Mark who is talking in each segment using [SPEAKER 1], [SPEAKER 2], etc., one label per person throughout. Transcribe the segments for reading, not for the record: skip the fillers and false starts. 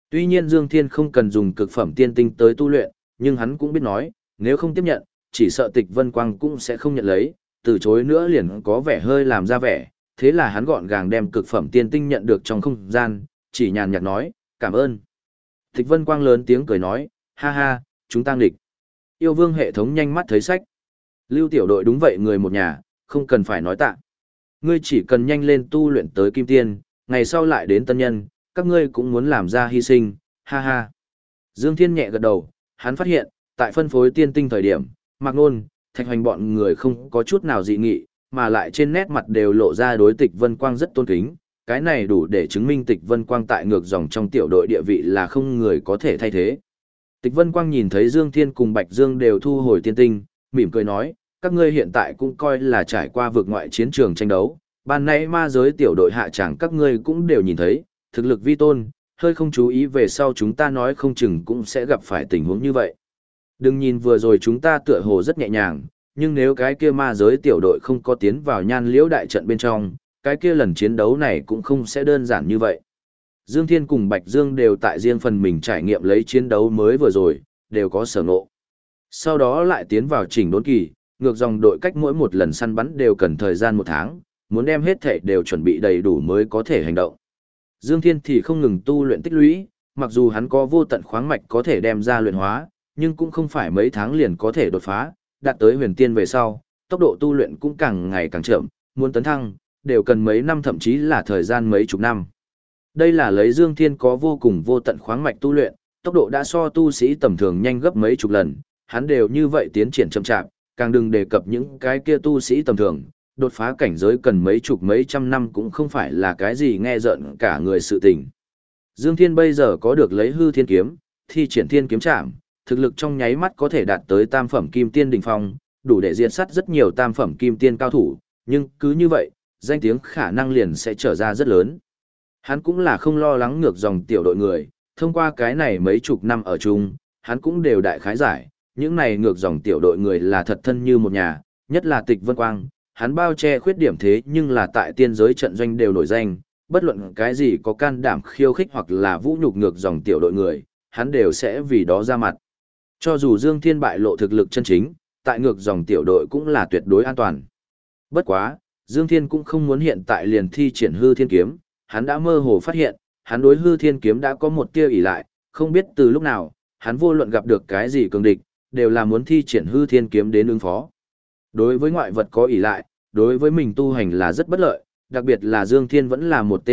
[SPEAKER 1] Tuy nhiên Dương Thiên không cần dùng cực phẩm tiên tinh tới tu luyện, nhưng hắn cũng biết nói, nếu không tiếp nhận, chỉ sợ Tịch Vân Quang cũng sẽ không nhận lấy, từ chối nữa liền có vẻ hơi làm ra vẻ, thế là hắn gọn gàng đem cực phẩm tiên tinh nhận được trong không gian, chỉ nhàn nhạt nói, cảm ơn. Tịch Vân Quang lớn tiếng cười nói, ha ha, chúng ta nghịch. Yêu Vương hệ thống nhanh mắt thấy sách. Lưu tiểu đội đúng vậy người một nhà, không cần phải nói tạ. Ngươi chỉ cần nhanh lên tu luyện tới kim tiên, ngày sau lại đến tân nhân, các ngươi cũng muốn làm ra hy sinh, ha ha. Dương Thiên nhẹ gật đầu, hắn phát hiện, tại phân phối tiên tinh thời điểm, Mạc Nôn, Thạch Hoành bọn người không có chút nào dị nghị, mà lại trên nét mặt đều lộ ra đối Tịch Vân Quang rất tôn kính, cái này đủ để chứng minh Tịch Vân Quang tại ngược dòng trong tiểu đội địa vị là không người có thể thay thế. Tịch Vân Quang nhìn thấy Dương Thiên cùng Bạch Dương đều thu hồi tiên tinh, mỉm cười nói, các ngươi hiện tại cũng coi là trải qua vượt ngoại chiến trường tranh đấu, ban nãy ma giới tiểu đội hạ tràng các ngươi cũng đều nhìn thấy, thực lực vi tôn, hơi không chú ý về sau chúng ta nói không chừng cũng sẽ gặp phải tình huống như vậy. Đừng nhìn vừa rồi chúng ta tựa hồ rất nhẹ nhàng, nhưng nếu cái kia ma giới tiểu đội không có tiến vào nhan liễu đại trận bên trong, cái kia lần chiến đấu này cũng không sẽ đơn giản như vậy. Dương Thiên cùng Bạch Dương đều tại riêng phần mình trải nghiệm lấy chiến đấu mới vừa rồi, đều có sở ngộ. Sau đó lại tiến vào chỉnh đốn kỳ, ngược dòng đội cách mỗi một lần săn bắn đều cần thời gian 1 tháng, muốn đem hết thể đều chuẩn bị đầy đủ mới có thể hành động. Dương Thiên thì không ngừng tu luyện tích lũy, mặc dù hắn có vô tận khoáng mạch có thể đem ra luyện hóa, nhưng cũng không phải mấy tháng liền có thể đột phá, đạt tới huyền tiên về sau, tốc độ tu luyện cũng càng ngày càng chậm, muốn tấn thăng, đều cần mấy năm thậm chí là thời gian mấy chục năm. Đây là lấy Dương Thiên có vô cùng vô tận khoáng mạch tu luyện, tốc độ đã so tu sĩ tầm thường nhanh gấp mấy chục lần, hắn đều như vậy tiến triển chậm chạp, càng đừng đề cập những cái kia tu sĩ tầm thường, đột phá cảnh giới cần mấy chục mấy trăm năm cũng không phải là cái gì nghe rợn cả người sự tình. Dương Thiên bây giờ có được lấy hư thiên kiếm, thi triển thiên kiếm trảm, thực lực trong nháy mắt có thể đạt tới tam phẩm kim tiên đỉnh phong, đủ để diệt sát rất nhiều tam phẩm kim tiên cao thủ, nhưng cứ như vậy, danh tiếng khả năng liền sẽ trở ra rất lớn. Hắn cũng là không lo lắng ngược dòng tiểu đội người, thông qua cái này mấy chục năm ở chung, hắn cũng đều đại khái giải, những này ngược dòng tiểu đội người là thật thân như một nhà, nhất là Tịch Vân Quang, hắn bao che khuyết điểm thế nhưng là tại tiên giới trận doanh đều nổi danh, bất luận cái gì có can đảm khiêu khích hoặc là vũ nhục ngược dòng tiểu đội người, hắn đều sẽ vì đó ra mặt. Cho dù Dương Thiên bại lộ thực lực chân chính, tại ngược dòng tiểu đội cũng là tuyệt đối an toàn. Bất quá, Dương Thiên cũng không muốn hiện tại liền thi triển hư thiên kiếm, hắn đã mơ hồ phát hiện, hắn đối hư thiên kiếm đã có một tia ỷ lại, không biết từ lúc nào, hắn vô luận gặp được cái gì cường địch, đều là muốn thi triển hư thiên kiếm đến ứng phó. Đối với ngoại vật có ỷ lại, đối với mình tu hành là rất bất lợi, đặc biệt là Dương Thiên vẫn là một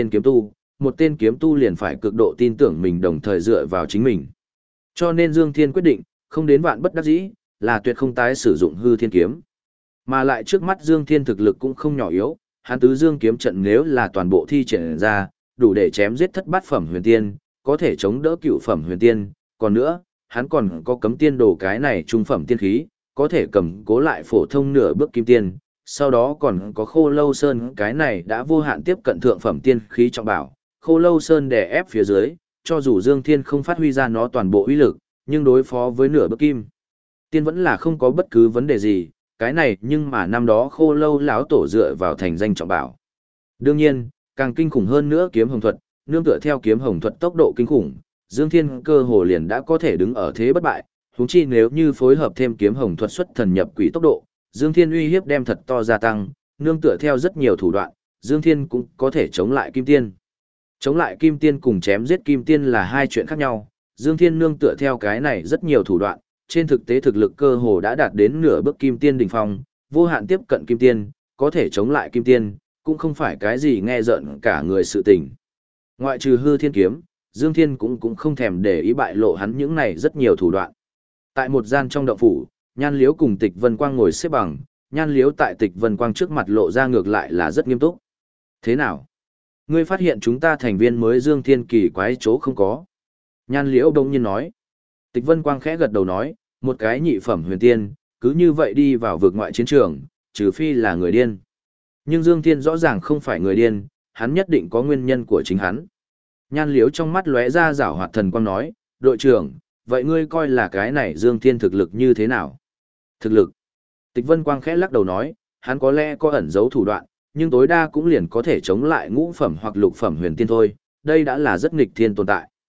[SPEAKER 1] tên kiếm tu liền phải cực độ tin tưởng mình đồng thời dựa vào chính mình. Cho nên Dương Thiên quyết định, không đến vạn bất đắc dĩ, là tuyệt không tái sử dụng hư thiên kiếm. Mà lại trước mắt Dương Thiên thực lực cũng không nhỏ yếu, hắn tứ dương kiếm trận nếu là toàn bộ thi triển ra, đủ để chém giết thất bát phẩm huyền tiên, có thể chống đỡ cựu phẩm huyền tiên, còn nữa, hắn còn có cấm tiên đồ cái này trung phẩm tiên khí, có thể cầm cố lại phổ thông nửa bước kim tiên, sau đó còn có khô lâu sơn cái này đã vô hạn tiếp cận thượng phẩm tiên khí trọng bảo, khô lâu sơn đè ép phía dưới, cho dù Dương Thiên không phát huy ra nó toàn bộ uy lực, nhưng đối phó với nửa bước kim tiên vẫn là không có bất cứ vấn đề gì, cái này nhưng mà năm đó khô lâu lão tổ dựa vào thành danh trọng bảo. Đương nhiên, càng kinh khủng hơn nữa kiếm hồng thuật, nương tựa theo kiếm hồng thuật tốc độ kinh khủng, Dương Thiên cơ hồ liền đã có thể đứng ở thế bất bại, huống chi nếu như phối hợp thêm kiếm hồng thuật xuất thần nhập quỷ tốc độ, Dương Thiên uy hiếp đem thật to gia tăng, nương tựa theo rất nhiều thủ đoạn, Dương Thiên cũng có thể chống lại kim tiên. Chống lại kim tiên cùng chém giết kim tiên là hai chuyện khác nhau, Dương Thiên nương tựa theo cái này rất nhiều thủ đoạn, trên thực tế thực lực cơ hồ đã đạt đến nửa bước kim tiên đỉnh phong, vô hạn tiếp cận kim tiên, có thể chống lại kim tiên, cũng không phải cái gì nghe rợn cả người sự tình. Ngoại trừ hư thiên kiếm, Dương Thiên cũng không thèm để ý bại lộ hắn những này rất nhiều thủ đoạn. Tại một gian trong động phủ, Nhan Liếu cùng Tịch Vân Quang ngồi xếp bằng, Nhan Liếu tại Tịch Vân Quang trước mặt lộ ra ngược lại là rất nghiêm túc. Thế nào? Ngươi phát hiện chúng ta thành viên mới Dương Thiên kỳ quái chỗ không có. Nhan Liễu đông nhiên nói. Tịch Vân Quang khẽ gật đầu nói, một cái nhị phẩm huyền tiên, cứ như vậy đi vào vực ngoại chiến trường, trừ phi là người điên. Nhưng Dương Thiên rõ ràng không phải người điên, hắn nhất định có nguyên nhân của chính hắn. Nhan Liễu trong mắt lóe ra giảo hoạt thần quang nói, đội trưởng, vậy ngươi coi là cái này Dương Thiên thực lực như thế nào? Thực lực. Tịch Vân Quang khẽ lắc đầu nói, hắn có lẽ có ẩn giấu thủ đoạn, nhưng tối đa cũng liền có thể chống lại ngũ phẩm hoặc lục phẩm huyền tiên thôi, đây đã là rất nghịch thiên tồn tại.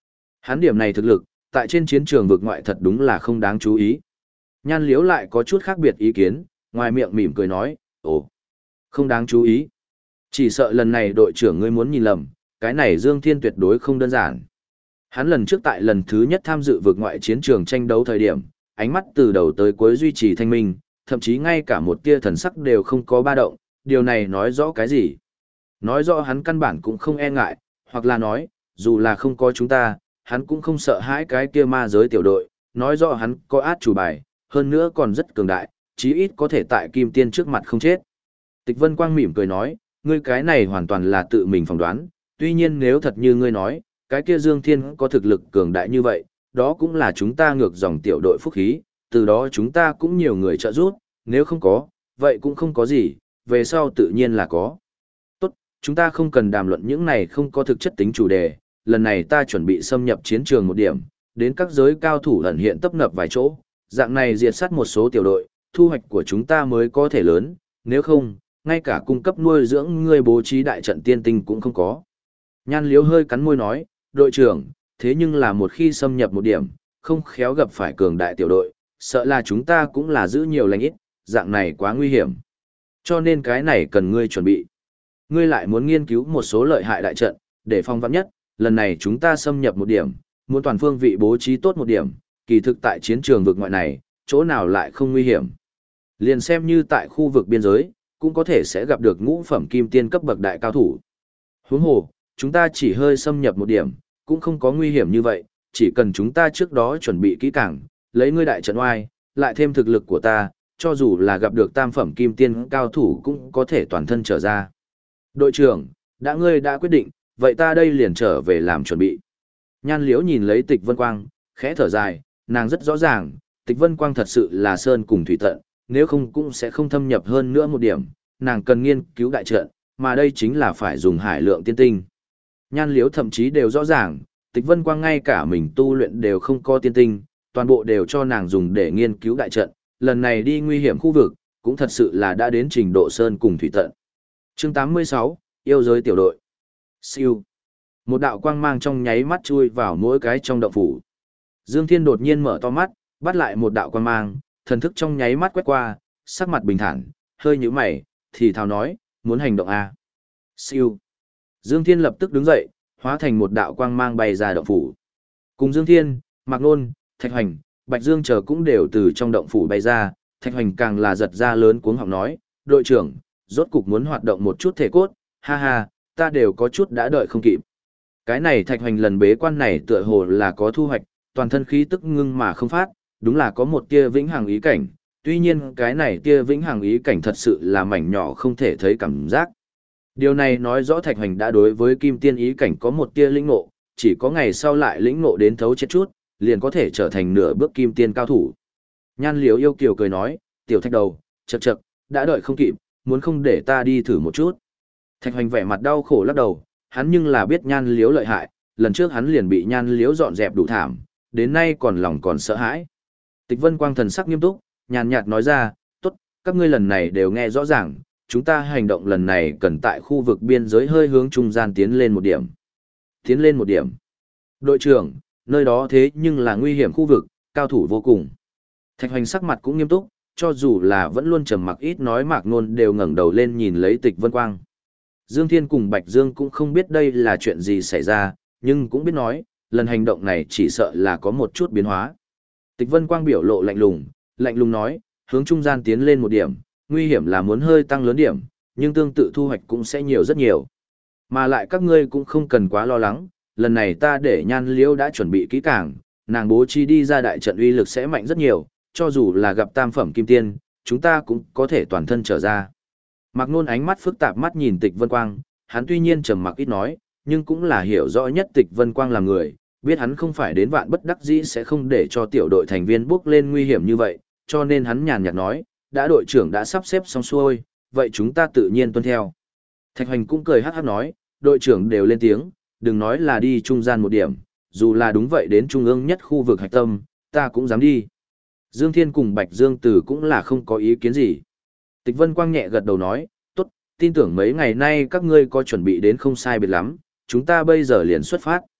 [SPEAKER 1] Hắn điểm này thực lực, tại trên chiến trường vực ngoại thật đúng là không đáng chú ý. Nhan Liếu lại có chút khác biệt ý kiến, ngoài miệng mỉm cười nói, ồ, không đáng chú ý. Chỉ sợ lần này đội trưởng ngươi muốn nhìn lầm, cái này Dương Thiên tuyệt đối không đơn giản. Hắn lần trước tại lần thứ nhất tham dự vực ngoại chiến trường tranh đấu thời điểm, ánh mắt từ đầu tới cuối duy trì thanh minh, thậm chí ngay cả một tia thần sắc đều không có ba động, điều này nói rõ cái gì? Nói rõ hắn căn bản cũng không e ngại, hoặc là nói, dù là không có chúng ta, hắn cũng không sợ hãi cái kia ma giới tiểu đội, nói rõ hắn có át chủ bài, hơn nữa còn rất cường đại, chí ít có thể tại Kim Tiên trước mặt không chết. Tịch Vân Quang mỉm cười nói, ngươi cái này hoàn toàn là tự mình phỏng đoán, tuy nhiên nếu thật như ngươi nói, cái kia Dương Thiên có thực lực cường đại như vậy, đó cũng là chúng ta ngược dòng tiểu đội phúc khí, từ đó chúng ta cũng nhiều người trợ giúp, nếu không có, vậy cũng không có gì, về sau tự nhiên là có. Tốt, chúng ta không cần đàm luận những này không có thực chất tính chủ đề, lần này ta chuẩn bị xâm nhập chiến trường một điểm, đến các giới cao thủ ẩn hiện tấp nập vài chỗ, dạng này diệt sát một số tiểu đội, thu hoạch của chúng ta mới có thể lớn, nếu không, ngay cả cung cấp nuôi dưỡng người bố trí đại trận tiên tinh cũng không có. Nhan Liếu hơi cắn môi nói, đội trưởng, thế nhưng là một khi xâm nhập một điểm, không khéo gặp phải cường đại tiểu đội, sợ là chúng ta cũng là giữ nhiều lành ít, dạng này quá nguy hiểm. Cho nên cái này cần ngươi chuẩn bị. Ngươi lại muốn nghiên cứu một số lợi hại đại trận, để phòng vắn nhất, lần này chúng ta xâm nhập một điểm, muốn toàn phương vị bố trí tốt một điểm, kỳ thực tại chiến trường vực ngoại này, chỗ nào lại không nguy hiểm. Liền xem như tại khu vực biên giới, cũng có thể sẽ gặp được ngũ phẩm kim tiên cấp bậc đại cao thủ. Huống hồ, chúng ta chỉ hơi xâm nhập một điểm, cũng không có nguy hiểm như vậy, chỉ cần chúng ta trước đó chuẩn bị kỹ càng, lấy ngươi đại trận oai, lại thêm thực lực của ta, cho dù là gặp được tam phẩm kim tiên cao thủ cũng có thể toàn thân trở ra. Đội trưởng, ngươi đã quyết định, vậy ta đây liền trở về làm chuẩn bị. Nhan Liễu nhìn lấy Tịch Vân Quang, khẽ thở dài, nàng rất rõ ràng, Tịch Vân Quang thật sự là sơn cùng thủy tận, nếu không cũng sẽ không thâm nhập hơn nữa một điểm, nàng cần nghiên cứu đại trận, mà đây chính là phải dùng hải lượng tiên tinh. Nhan Liễu thậm chí đều rõ ràng, Tịch Vân Quang ngay cả mình tu luyện đều không có tiên tinh, toàn bộ đều cho nàng dùng để nghiên cứu đại trận, lần này đi nguy hiểm khu vực, cũng thật sự là đã đến trình độ sơn cùng thủy tận. Chương 86, yêu giới tiểu đội. Siêu. Một đạo quang mang trong nháy mắt chui vào mỗi cái trong động phủ. Dương Thiên đột nhiên mở to mắt, bắt lại một đạo quang mang, thần thức trong nháy mắt quét qua, sắc mặt bình thản, hơi nhíu mày, thì thào nói, muốn hành động à. Siêu. Dương Thiên lập tức đứng dậy, hóa thành một đạo quang mang bay ra động phủ. Cùng Dương Thiên, Mạc Nôn, Thạch Hoành, Bạch Dương chờ cũng đều từ trong động phủ bay ra, Thạch Hoành càng là giật ra lớn cuống họng nói, đội trưởng, rốt cục muốn hoạt động một chút thể cốt, ha ha, ta đều có chút đã đợi không kịp. Cái này Thạch Hoành lần bế quan này tựa hồ là có thu hoạch, toàn thân khí tức ngưng mà không phát, đúng là có một tia vĩnh hằng ý cảnh, tuy nhiên cái này tia vĩnh hằng ý cảnh thật sự là mảnh nhỏ không thể thấy cảm giác. Điều này nói rõ Thạch Hoành đã đối với kim tiên ý cảnh có một tia lĩnh ngộ, chỉ có ngày sau lại lĩnh ngộ đến thấu chết chút, liền có thể trở thành nửa bước kim tiên cao thủ. Nhan Liễu yêu kiều cười nói, tiểu Thạch đầu, chậc chậc, đã đợi không kịp, muốn không để ta đi thử một chút. Thạch Hoành vẻ mặt đau khổ lắc đầu, hắn nhưng là biết Nhan Liễu lợi hại, lần trước hắn liền bị Nhan Liễu dọn dẹp đủ thảm, đến nay còn lòng còn sợ hãi. Tịch Vân Quang thần sắc nghiêm túc, nhàn nhạt nói ra, tốt, các ngươi lần này đều nghe rõ ràng, chúng ta hành động lần này cần tại khu vực biên giới hơi hướng trung gian tiến lên một điểm. Tiến lên một điểm. Đội trưởng, nơi đó thế nhưng là nguy hiểm khu vực, cao thủ vô cùng. Thạch Hoành sắc mặt cũng nghiêm túc, cho dù là vẫn luôn trầm mặc ít nói Mạc Nôn đều ngẩng đầu lên nhìn lấy Tịch Vân Quang. Dương Thiên cùng Bạch Dương cũng không biết đây là chuyện gì xảy ra, nhưng cũng biết nói, lần hành động này chỉ sợ là có một chút biến hóa. Tịch Vân Quang biểu lộ lạnh lùng nói, hướng trung gian tiến lên một điểm, nguy hiểm là muốn hơi tăng lớn điểm, nhưng tương tự thu hoạch cũng sẽ nhiều rất nhiều. Mà lại các ngươi cũng không cần quá lo lắng, lần này ta để Nhan Liễu đã chuẩn bị kỹ càng, nàng bố trí đi ra đại trận uy lực sẽ mạnh rất nhiều, cho dù là gặp tam phẩm kim tiên, chúng ta cũng có thể toàn thân trở ra. Mạc Nôn ánh mắt phức tạp mắt nhìn Tịch Vân Quang, hắn tuy nhiên trầm mặc ít nói, nhưng cũng là hiểu rõ nhất Tịch Vân Quang là người, biết hắn không phải đến vạn bất đắc dĩ sẽ không để cho tiểu đội thành viên bước lên nguy hiểm như vậy, cho nên hắn nhàn nhạt nói, đã đội trưởng đã sắp xếp xong xuôi, vậy chúng ta tự nhiên tuân theo. Thạch Hoành cũng cười hắc hắc nói, đội trưởng đều lên tiếng, đừng nói là đi trung gian một điểm, dù là đúng vậy đến trung ương nhất khu vực hạch tâm, ta cũng dám đi. Dương Thiên cùng Bạch Dương Tử cũng là không có ý kiến gì. Tịch Vân Quang nhẹ gật đầu nói, tốt, tin tưởng mấy ngày nay các ngươi có chuẩn bị đến không sai biệt lắm, chúng ta bây giờ liền xuất phát.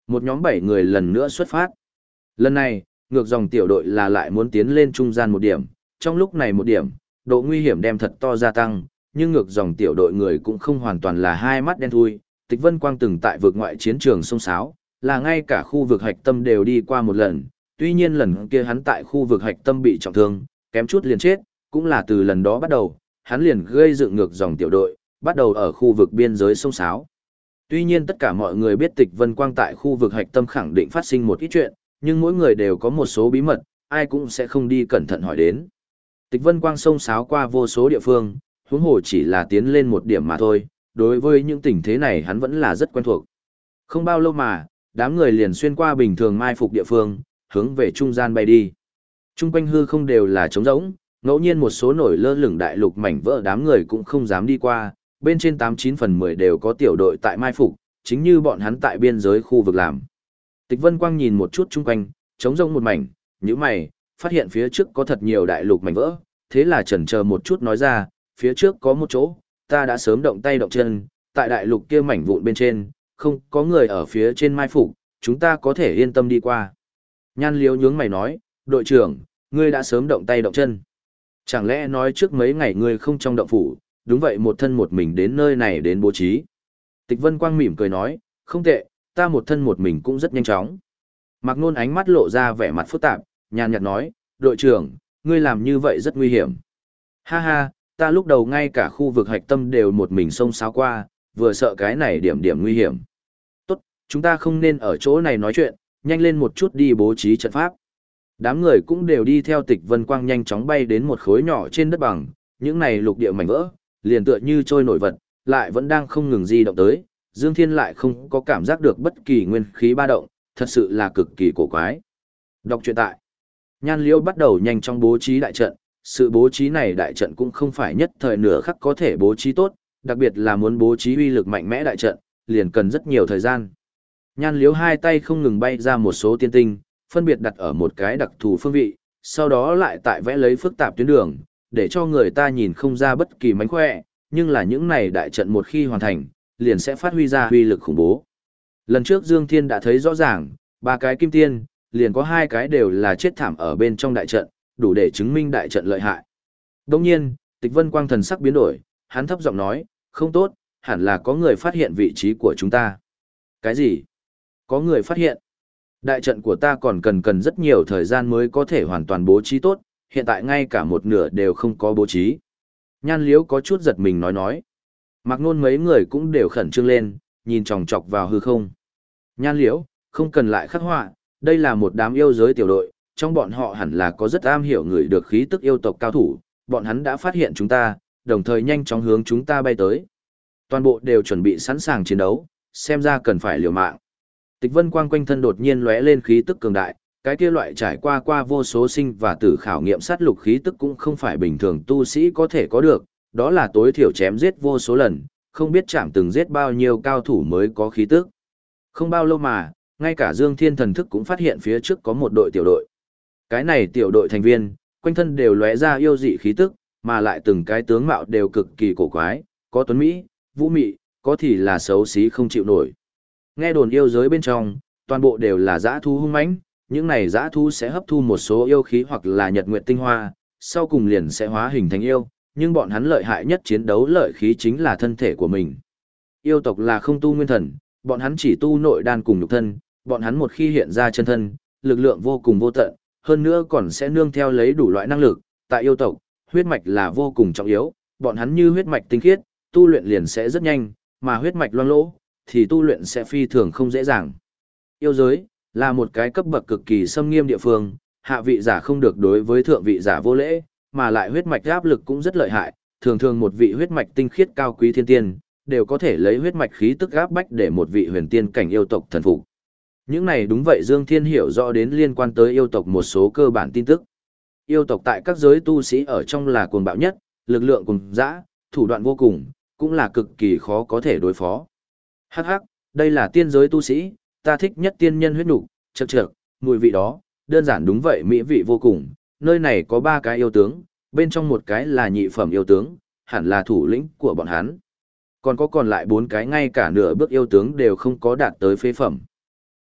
[SPEAKER 1] Một nhóm 7 người lần nữa xuất phát. Lần này, ngược dòng tiểu đội là lại muốn tiến lên trung gian một điểm, trong lúc này một điểm, độ nguy hiểm đem thật to gia tăng, nhưng ngược dòng tiểu đội người cũng không hoàn toàn là hai mắt đen thui. Tịch Vân Quang từng tại vực ngoại chiến trường sông Sáo, là ngay cả khu vực hạch tâm đều đi qua một lần, tuy nhiên lần kia hắn tại khu vực hạch tâm bị trọng thương, kém chút liền chết, cũng là từ lần đó bắt đầu, hắn liền gây dựng ngược dòng tiểu đội, bắt đầu ở khu vực biên giới sông Sáo. Tuy nhiên tất cả mọi người biết Tịch Vân Quang tại khu vực hạch tâm khẳng định phát sinh một ít chuyện, nhưng mỗi người đều có một số bí mật, ai cũng sẽ không đi cẩn thận hỏi đến. Tịch Vân Quang sông Sáo qua vô số địa phương, huống hồ chỉ là tiến lên một điểm mà thôi, đối với những tình thế này hắn vẫn là rất quen thuộc. Không bao lâu mà, đám người liền xuyên qua bình thường mai phục địa phương, hướng về trung gian bay đi. Trung quanh hư không đều là trống rỗng, ngẫu nhiên một số nổi lơ lửng đại lục mảnh vỡ đám người cũng không dám đi qua, bên trên 89/10 đều có tiểu đội tại mai phục, chính như bọn hắn tại biên giới khu vực làm. Tịch Vân Quang nhìn một chút chung quanh, trống rỗng một mảnh, nhíu mày, phát hiện phía trước có thật nhiều đại lục mảnh vỡ, thế là chần chờ một chút nói ra, phía trước có một chỗ, ta đã sớm động tay động chân, tại đại lục kia mảnh vụn bên trên, không có người ở phía trên mai phục, chúng ta có thể yên tâm đi qua. Nhan Liếu nhướng mày nói, đội trưởng, ngươi đã sớm động tay động chân. Chẳng lẽ nói trước mấy ngày ngươi không trong động phủ, đúng vậy một thân một mình đến nơi này đến bố trí. Tịch Vân Quang mỉm cười nói, không tệ, ta một thân một mình cũng rất nhanh chóng. Mạc Nôn ánh mắt lộ ra vẻ mặt phức tạp, nhàn nhạt nói, đội trưởng, ngươi làm như vậy rất nguy hiểm. Ha ha, ta lúc đầu ngay cả khu vực hạch tâm đều một mình xông xáo qua, vừa sợ cái này điểm điểm nguy hiểm. Tốt, chúng ta không nên ở chỗ này nói chuyện, nhanh lên một chút đi bố trí trận pháp. Đám người cũng đều đi theo Tịch Vân Quang nhanh chóng bay đến một khối nhỏ trên đất bằng, những này lục địa mảnh vỡ, liền tựa như trôi nổi vật, lại vẫn đang không ngừng di động tới, Dương Thiên lại không có cảm giác được bất kỳ nguyên khí ba động, thật sự là cực kỳ cổ quái. Đọc truyện tại. Nhan Liễu bắt đầu nhanh chóng bố trí đại trận, sự bố trí này đại trận cũng không phải nhất thời nửa khắc có thể bố trí tốt, đặc biệt là muốn bố trí uy lực mạnh mẽ đại trận, liền cần rất nhiều thời gian. Nhan Liễu hai tay không ngừng bay ra một số tiên tinh, phân biệt đặt ở một cái đặc thù phương vị, sau đó lại tại vẽ lấy phức tạp tuyến đường, để cho người ta nhìn không ra bất kỳ mánh khỏe, nhưng là những này đại trận một khi hoàn thành, liền sẽ phát huy ra uy lực khủng bố. Lần trước Dương Thiên đã thấy rõ ràng, ba cái kim tiên, liền có hai cái đều là chết thảm ở bên trong đại trận, đủ để chứng minh đại trận lợi hại. Đồng nhiên, Tịch Vân Quang thần sắc biến đổi, hắn thấp giọng nói, không tốt, hẳn là có người phát hiện vị trí của chúng ta. Cái gì? Có người phát hiện? Đại trận của ta còn cần rất nhiều thời gian mới có thể hoàn toàn bố trí tốt, hiện tại ngay cả một nửa đều không có bố trí. Nhan Liễu có chút giật mình nói. Mạc Nôn mấy người cũng đều khẩn trương lên, nhìn chòng chọc vào hư không. Nhan Liễu, không cần lại khắc họa, đây là một đám yêu giới tiểu đội, trong bọn họ hẳn là có rất am hiểu người được khí tức yêu tộc cao thủ, bọn hắn đã phát hiện chúng ta, đồng thời nhanh chóng hướng chúng ta bay tới. Toàn bộ đều chuẩn bị sẵn sàng chiến đấu, xem ra cần phải liều mạng. Tịch Vân Quang quanh thân đột nhiên lóe lên khí tức cường đại, cái kia loại trải qua vô số sinh và tử khảo nghiệm sát lục khí tức cũng không phải bình thường tu sĩ có thể có được, đó là tối thiểu chém giết vô số lần, không biết chạm từng giết bao nhiêu cao thủ mới có khí tức. Không bao lâu mà, ngay cả Dương Thiên thần thức cũng phát hiện phía trước có một đội tiểu đội. Cái này tiểu đội thành viên, quanh thân đều lóe ra yêu dị khí tức, mà lại từng cái tướng mạo đều cực kỳ cổ quái, có tuấn mỹ, vũ mị, có thì là xấu xí không chịu nổi. Nghe đồn yêu giới bên trong, toàn bộ đều là dã thú hung mãnh, những này dã thú sẽ hấp thu một số yêu khí hoặc là nhật nguyệt tinh hoa, sau cùng liền sẽ hóa hình thành yêu, nhưng bọn hắn lợi hại nhất chiến đấu lợi khí chính là thân thể của mình. Yêu tộc là không tu nguyên thần, bọn hắn chỉ tu nội đan cùng nhục thân, bọn hắn một khi hiện ra chân thân, lực lượng vô cùng vô tận, hơn nữa còn sẽ nương theo lấy đủ loại năng lực, tại yêu tộc, huyết mạch là vô cùng trọng yếu, bọn hắn như huyết mạch tinh khiết, tu luyện liền sẽ rất nhanh, mà huyết mạch loang lỗ, thì tu luyện sẽ phi thường không dễ dàng. Yêu giới là một cái cấp bậc cực kỳ xâm nghiêm địa phương, hạ vị giả không được đối với thượng vị giả vô lễ, mà lại huyết mạch áp lực cũng rất lợi hại, thường thường một vị huyết mạch tinh khiết cao quý thiên tiên, đều có thể lấy huyết mạch khí tức áp bách để một vị huyền tiên cảnh yêu tộc thần phục. Những này đúng vậy Dương Thiên hiểu rõ đến liên quan tới yêu tộc một số cơ bản tin tức. Yêu tộc tại các giới tu sĩ ở trong là cuồng bạo nhất, lực lượng cùng dã, thủ đoạn vô cùng, cũng là cực kỳ khó có thể đối phó. Hắc hắc, đây là tiên giới tu sĩ, ta thích nhất tiên nhân huyết nục, chậc chậc, mùi vị đó, đơn giản đúng vậy mỹ vị vô cùng. Nơi này có 3 cái yêu tướng, bên trong một cái là nhị phẩm yêu tướng, hẳn là thủ lĩnh của bọn hắn. Còn lại 4 cái ngay cả nửa bước yêu tướng đều không có đạt tới phế phẩm.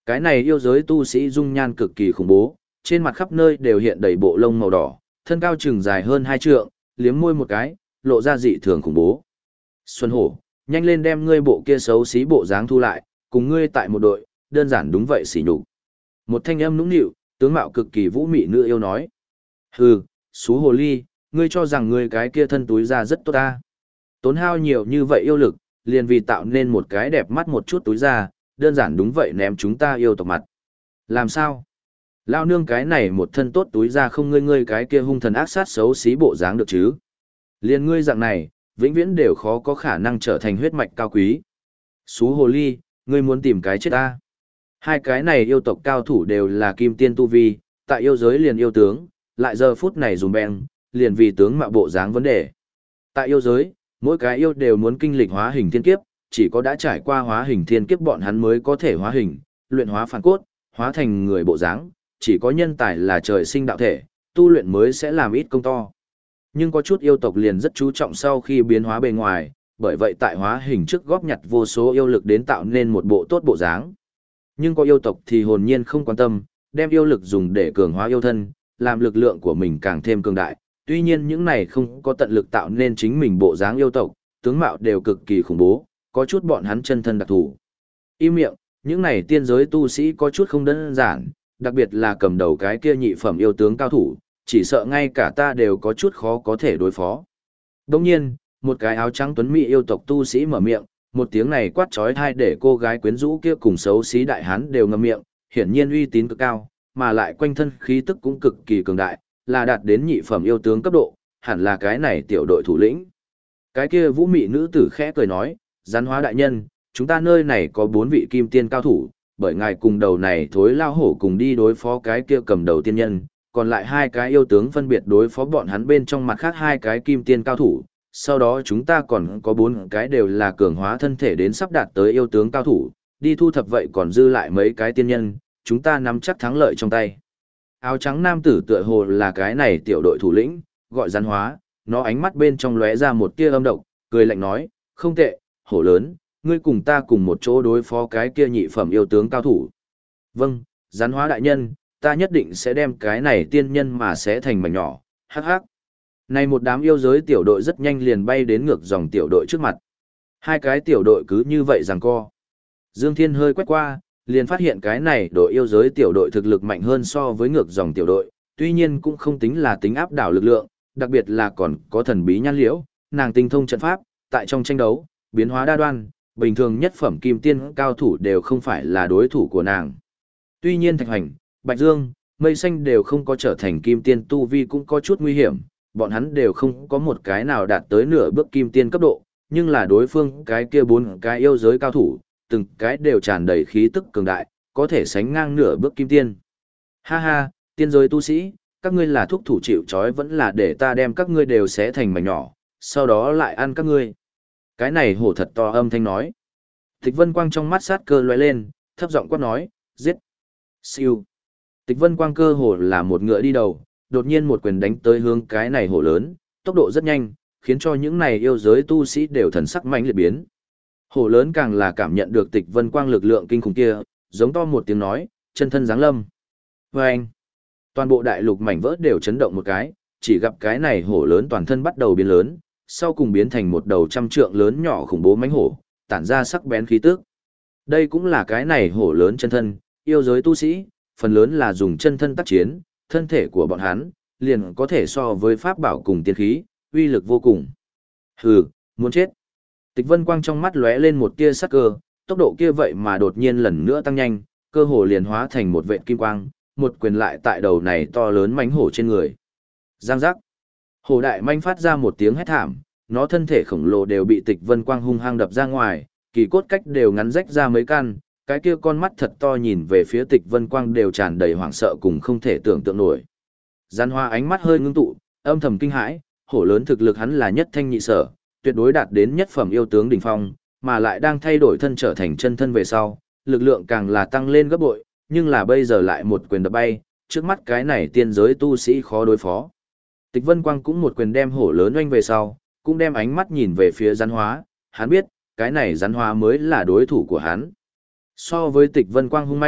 [SPEAKER 1] Cái này yêu giới tu sĩ dung nhan cực kỳ khủng bố, trên mặt khắp nơi đều hiện đầy bộ lông màu đỏ, thân cao chừng dài hơn 2 trượng, liếm môi một cái, lộ ra dị thường khủng bố. Xuân Hổ, nhanh lên đem ngươi bộ kia xấu xí bộ dáng thu lại, cùng ngươi tại một đội, đơn giản đúng vậy xỉ nhục. Một thanh âm nũng nịu, tướng mạo cực kỳ vũ mị nữ yêu nói. Hừ, xú hồ ly, ngươi cho rằng ngươi cái kia thân túi ra rất tốt ta. Tốn hao nhiều như vậy yêu lực, liền vì tạo nên một cái đẹp mắt một chút túi ra, đơn giản đúng vậy ném chúng ta yêu tộc mặt. Làm sao? Lao nương cái này một thân tốt túi ra không ngươi cái kia hung thần ác sát xấu xí bộ dáng được chứ? Liền ngươi dạng này, vĩnh viễn đều khó có khả năng trở thành huyết mạch cao quý. Xú hồ ly, ngươi muốn tìm cái chết ta. Hai cái này yêu tộc cao thủ đều là kim tiên tu vi, tại yêu giới liền yêu tướng, lại giờ phút này dùng bèn, liền vì tướng mạo bộ dáng vấn đề. Tại yêu giới, mỗi cái yêu đều muốn kinh lịch hóa hình thiên kiếp, chỉ có đã trải qua hóa hình thiên kiếp bọn hắn mới có thể hóa hình, luyện hóa phản cốt, hóa thành người bộ dáng, chỉ có nhân tài là trời sinh đạo thể, tu luyện mới sẽ làm ít công to. Nhưng có chút yêu tộc liền rất chú trọng sau khi biến hóa bề ngoài, bởi vậy tại hóa hình trước góp nhặt vô số yêu lực đến tạo nên một bộ tốt bộ dáng. Nhưng có yêu tộc thì hồn nhiên không quan tâm, đem yêu lực dùng để cường hóa yêu thân, làm lực lượng của mình càng thêm cường đại. Tuy nhiên những này không có tận lực tạo nên chính mình bộ dáng yêu tộc, tướng mạo đều cực kỳ khủng bố, có chút bọn hắn chân thân đặc thù. Im miệng, những này tiên giới tu sĩ có chút không đơn giản, đặc biệt là cầm đầu cái kia nhị phẩm yêu tướng cao thủ, chỉ sợ ngay cả ta đều có chút khó có thể đối phó. Đồng nhiên, một cái áo trắng tuấn mỹ yêu tộc tu sĩ mở miệng, một tiếng này quát trói thai để cô gái quyến rũ kia cùng xấu xí đại hán đều ngậm miệng, hiển nhiên uy tín cực cao, mà lại quanh thân khí tức cũng cực kỳ cường đại, là đạt đến nhị phẩm yêu tướng cấp độ, hẳn là cái này tiểu đội thủ lĩnh. Cái kia vũ mị nữ tử khẽ cười nói, Gián Hóa đại nhân, chúng ta nơi này có 4 vị kim tiên cao thủ, bởi ngài cùng đầu này thối lao hổ cùng đi đối phó cái kia cầm đầu tiên nhân, còn lại 2 cái yêu tướng phân biệt đối phó bọn hắn bên trong mặt khác 2 cái kim tiên cao thủ, sau đó chúng ta còn có 4 cái đều là cường hóa thân thể đến sắp đạt tới yêu tướng cao thủ, đi thu thập vậy còn dư lại mấy cái tiên nhân, chúng ta nắm chắc thắng lợi trong tay. Áo trắng nam tử tựa hồ là cái này tiểu đội thủ lĩnh, gọi Gián Hóa, nó ánh mắt bên trong lóe ra một tia âm độc, cười lạnh nói, không tệ, hổ lớn, ngươi cùng ta cùng một chỗ đối phó cái kia nhị phẩm yêu tướng cao thủ. Vâng, Gián Hóa đại nhân, ta nhất định sẽ đem cái này tiên nhân mà sẽ thành mảnh nhỏ, hắc hắc. Này một đám yêu giới tiểu đội rất nhanh liền bay đến ngược dòng tiểu đội trước mặt. 2 cái tiểu đội cứ như vậy giằng co. Dương Thiên hơi quét qua, liền phát hiện cái này đội yêu giới tiểu đội thực lực mạnh hơn so với ngược dòng tiểu đội, tuy nhiên cũng không tính là tính áp đảo lực lượng, đặc biệt là còn có thần bí nhan liễu, nàng tinh thông trận pháp, tại trong tranh đấu, biến hóa đa đoan, bình thường nhất phẩm kim tiên cao thủ đều không phải là đối thủ của nàng. Tuy nhiên Thạch Hoành, Bạch Dương, Mây Xanh đều không có trở thành kim tiên tu vi cũng có chút nguy hiểm, bọn hắn đều không có một cái nào đạt tới nửa bước kim tiên cấp độ, nhưng là đối phương cái kia 4 cái yêu giới cao thủ, từng cái đều tràn đầy khí tức cường đại, có thể sánh ngang nửa bước kim tiên. Ha ha, tiên giới tu sĩ, các ngươi là thúc thủ chịu trói vẫn là để ta đem các ngươi đều xé thành mảnh nhỏ, sau đó lại ăn các ngươi. Cái này hổ thật to âm thanh nói. Tịch Vân Quang trong mắt sát cơ lóe lên, thấp giọng quát nói, giết. Siêu. Tịch Vân Quang cơ hồ là một ngựa đi đầu, đột nhiên một quyền đánh tới hướng cái này hổ lớn, tốc độ rất nhanh, khiến cho những này yêu giới tu sĩ đều thần sắc mãnh liệt biến. Hổ lớn càng là cảm nhận được Tịch Vân Quang lực lượng kinh khủng kia, giống to một tiếng nói, chân thân giáng lâm. Vâng! Toàn bộ đại lục mảnh vỡ đều chấn động một cái, chỉ gặp cái này hổ lớn toàn thân bắt đầu biến lớn, sau cùng biến thành một đầu 100 trượng lớn nhỏ khủng bố mãnh hổ, tản ra sắc bén khí tức. Đây cũng là cái này hổ lớn chân thân, yêu giới tu sĩ, phần lớn là dùng chân thân tác chiến, thân thể của bọn hắn liền có thể so với pháp bảo cùng tiên khí, uy lực vô cùng. Hừ, muốn chết. Tịch Vân Quang trong mắt lóe lên một tia sắc cơ, tốc độ kia vậy mà đột nhiên lần nữa tăng nhanh, cơ hồ liền hóa thành một vệt kim quang, một quyền lại tại đầu này to lớn mãnh hổ trên người. Giang giác. Hổ đại manh phát ra một tiếng hét thảm, nó thân thể khổng lồ đều bị Tịch Vân Quang hung hăng đập ra ngoài, kỳ cốt cách đều ngắn rách ra mấy căn, cái kia con mắt thật to nhìn về phía Tịch Vân Quang đều tràn đầy hoảng sợ cùng không thể tưởng tượng nổi. Gián Hoa ánh mắt hơi ngưng tụ, âm thầm kinh hãi, hổ lớn thực lực hắn là nhất thanh nhị sở, tuyệt đối đạt đến nhất phẩm yêu tướng đỉnh phong, mà lại đang thay đổi thân trở thành chân thân về sau, lực lượng càng là tăng lên gấp bội, nhưng là bây giờ lại một quyền đập bay, trước mắt cái này tiên giới tu sĩ khó đối phó. Tịch Vân Quang cũng một quyền đem hổ lớn oanh về sau, cũng đem ánh mắt nhìn về phía Gián Hóa, hắn biết, cái này Gián Hóa mới là đối thủ của hắn. So với Tịch Vân Quang hung mãnh,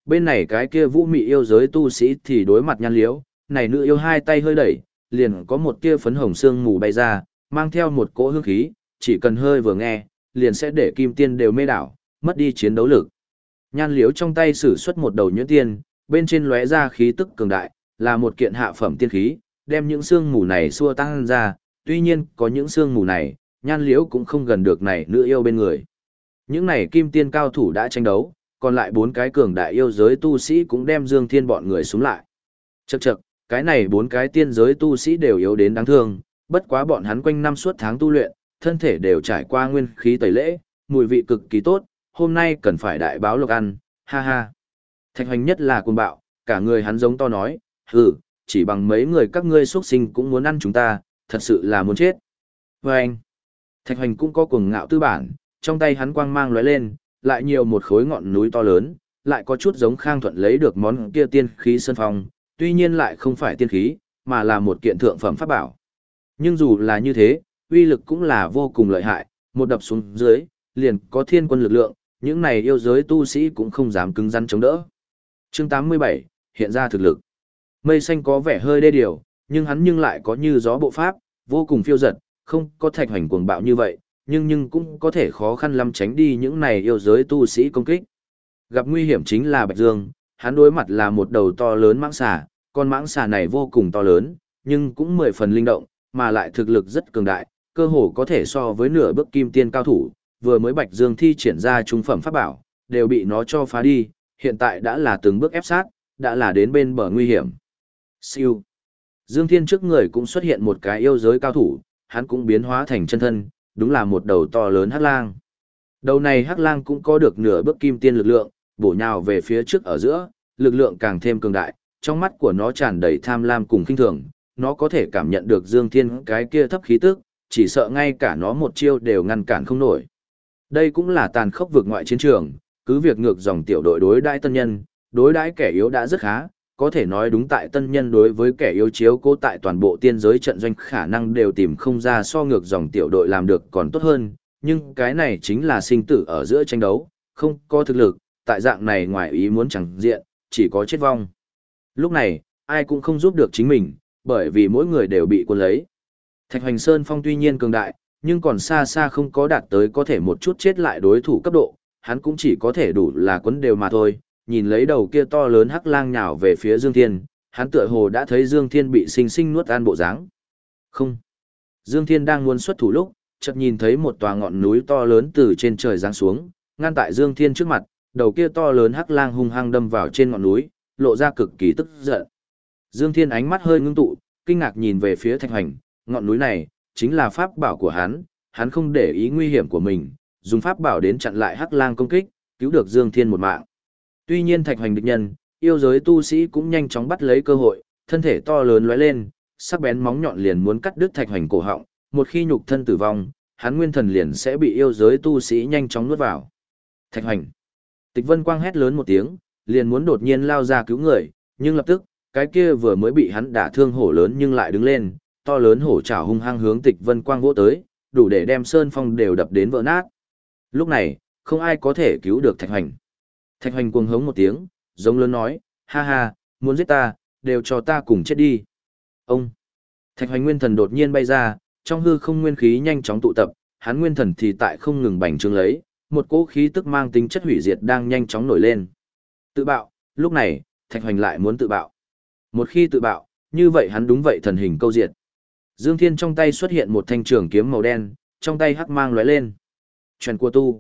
[SPEAKER 1] bên này cái kia vũ mị yêu giới tu sĩ thì đối mặt Nhan Liễu, này nữ yêu hai tay hơi đẩy, liền có một tia phấn hồng sương mù bay ra, mang theo một cỗ hương khí, chỉ cần hơi vừa nghe, liền sẽ để kim tiên đều mê đảo, mất đi chiến đấu lực. Nhan Liễu trong tay sử xuất một đầu nhuyễn tiên, bên trên lóe ra khí tức cường đại, là một kiện hạ phẩm tiên khí, đem những sương mù này xua tan ra, tuy nhiên có những sương mù này, Nhan Liễu cũng không gần được này nữ yêu bên người. Những này kim tiên cao thủ đã tranh đấu, còn lại 4 cái cường đại yêu giới tu sĩ cũng đem Dương Thiên bọn người xuống lại. Chậc chậc, cái này 4 cái tiên giới tu sĩ đều yếu đến đáng thương, bất quá bọn hắn quanh năm suốt tháng tu luyện, thân thể đều trải qua nguyên khí tẩy lễ, mùi vị cực kỳ tốt, hôm nay cần phải đại báo lộc ăn, ha ha. Thạch Hoành nhất là cuồng bạo, cả người hắn giống to nói, hừ, chỉ bằng mấy người các ngươi xuất sinh cũng muốn ăn chúng ta, thật sự là muốn chết. Và anh, Thạch Hoành cũng có cuồng ngạo tư bản, trong tay hắn quang mang lóe lên, lại nhiều một khối ngọn núi to lớn, lại có chút giống Khang Thuận lấy được món kia tiên khí sơn phong, tuy nhiên lại không phải tiên khí, mà là một kiện thượng phẩm pháp bảo. Nhưng dù là như thế, uy lực cũng là vô cùng lợi hại, một đập xuống dưới, liền có thiên quân lực lượng, những này yêu giới tu sĩ cũng không dám cứng rắn chống đỡ. Chương 87, hiện ra thực lực. Mây xanh có vẻ hơi đê điều, nhưng hắn nhưng lại có như gió bộ pháp, vô cùng phiêu dật, không có Thạch Hoành cuồng bạo như vậy, nhưng cũng có thể khó khăn lắm tránh đi những này yêu giới tu sĩ công kích. Gặp nguy hiểm chính là Bạch Dương, hắn đối mặt là một đầu to lớn mãng xà, con mãng xà này vô cùng to lớn, nhưng cũng 10 phần linh động, mà lại thực lực rất cường đại, cơ hồ có thể so với nửa bước kim tiên cao thủ, vừa mới Bạch Dương thi triển ra trung phẩm pháp bảo, đều bị nó cho phá đi, hiện tại đã là từng bước ép sát, đã là đến bên bờ nguy hiểm. Siêu. Dương Thiên trước người cũng xuất hiện một cái yêu giới cao thủ, hắn cũng biến hóa thành chân thân, đúng là một đầu to lớn hắc lang. Đầu này hắc lang cũng có được nửa bước kim tiên lực lượng, bổ nhào về phía trước ở giữa, lực lượng càng thêm cường đại, trong mắt của nó tràn đầy tham lam cùng khinh thường, nó có thể cảm nhận được Dương Thiên cái kia thấp khí tức, chỉ sợ ngay cả nó một chiêu đều ngăn cản không nổi. Đây cũng là tàn khốc vượt ngoại chiến trường, cứ việc ngược dòng tiểu đội đối đãi tân nhân, đối đãi kẻ yếu đã rất khá, có thể nói đúng tại tân nhân đối với kẻ yếu chiếu cố tại toàn bộ tiên giới trận doanh khả năng đều tìm không ra so ngược dòng tiểu đội làm được còn tốt hơn, nhưng cái này chính là sinh tử ở giữa tranh đấu, không có thực lực, tại dạng này ngoài ý muốn chẳng diện, chỉ có chết vong. Lúc này, ai cũng không giúp được chính mình, bởi vì mỗi người đều bị cuốn lấy. Thạch Hoành Sơn Phong tuy nhiên cường đại, nhưng còn xa xa không có đạt tới có thể một chút chết lại đối thủ cấp độ, hắn cũng chỉ có thể đủ là quấn đều mà thôi. Nhìn lấy đầu kia to lớn hắc lang nhào về phía Dương Thiên, hắn tựa hồ đã thấy Dương Thiên bị sinh sinh nuốt ăn bộ dáng. Không. Dương Thiên đang muốn xuất thủ lúc, chợt nhìn thấy một tòa ngọn núi to lớn từ trên trời giáng xuống, ngăn tại Dương Thiên trước mặt, đầu kia to lớn hắc lang hung hăng đâm vào trên ngọn núi, lộ ra cực kỳ tức giận. Dương Thiên ánh mắt hơi ngưng tụ, kinh ngạc nhìn về phía Thạch Hoành, ngọn núi này chính là pháp bảo của hắn không để ý nguy hiểm của mình, dùng pháp bảo đến chặn lại hắc lang công kích, cứu được Dương Thiên một mạng. Tuy nhiên Thạch Hoành địch nhân, yêu giới tu sĩ cũng nhanh chóng bắt lấy cơ hội, thân thể to lớn lóe lên, sắc bén móng nhọn liền muốn cắt đứt Thạch Hoành cổ họng, một khi nhục thân tử vong, hắn nguyên thần liền sẽ bị yêu giới tu sĩ nhanh chóng nuốt vào. Thạch Hoành. Tịch Vân Quang hét lớn một tiếng, liền muốn đột nhiên lao ra cứu người, nhưng lập tức, cái kia vừa mới bị hắn đả thương hổ lớn nhưng lại đứng lên, to lớn hổ trảo hung hăng hướng Tịch Vân Quang vỗ tới, đủ để đem sơn phong đều đập đến vỡ nát. Lúc này, không ai có thể cứu được Thạch Hoành. Thạch Hoành cuồng hống một tiếng, giống lớn nói, ha ha, muốn giết ta, đều cho ta cùng chết đi. Ông! Thạch Hoành nguyên thần đột nhiên bay ra, trong hư không nguyên khí nhanh chóng tụ tập, hắn nguyên thần thì tại không ngừng bành trướng lấy, một cỗ khí tức mang tính chất hủy diệt đang nhanh chóng nổi lên. Tự bạo, lúc này, Thạch Hoành lại muốn tự bạo. Một khi tự bạo, như vậy hắn đúng vậy thần hình câu diệt. Dương Thiên trong tay xuất hiện một thanh trường kiếm màu đen, trong tay hắc mang lóe lên. Truyền của tu.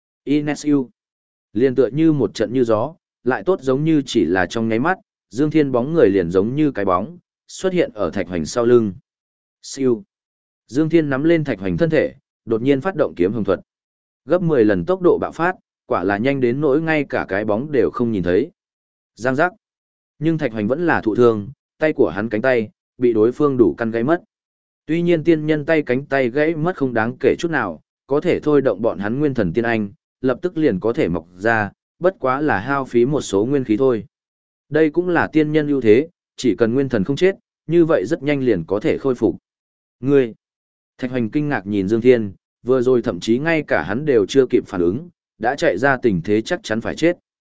[SPEAKER 1] Inesu. Liền tựa như một trận như gió, lại tốt giống như chỉ là trong nháy mắt, Dương Thiên bóng người liền giống như cái bóng, xuất hiện ở Thạch Hoành sau lưng. Siêu. Dương Thiên nắm lên Thạch Hoành thân thể, đột nhiên phát động kiếm hồng thuật. Gấp 10 lần tốc độ bạo phát, quả là nhanh đến nỗi ngay cả cái bóng đều không nhìn thấy. Giang giác. Nhưng Thạch Hoành vẫn là thụ thương, tay của hắn cánh tay, bị đối phương đủ căn gãy mất. Tuy nhiên tiên nhân tay cánh tay gãy mất không đáng kể chút nào, có thể thôi động bọn hắn nguyên thần tiên anh, lập tức liền có thể mọc ra, bất quá là hao phí một số nguyên khí thôi. Đây cũng là tiên nhân ưu thế, chỉ cần nguyên thần không chết, như vậy rất nhanh liền có thể khôi phục. Ngươi! Thạch Hoành kinh ngạc nhìn Dương Thiên, vừa rồi thậm chí ngay cả hắn đều chưa kịp phản ứng, đã chạy ra tình thế chắc chắn phải chết.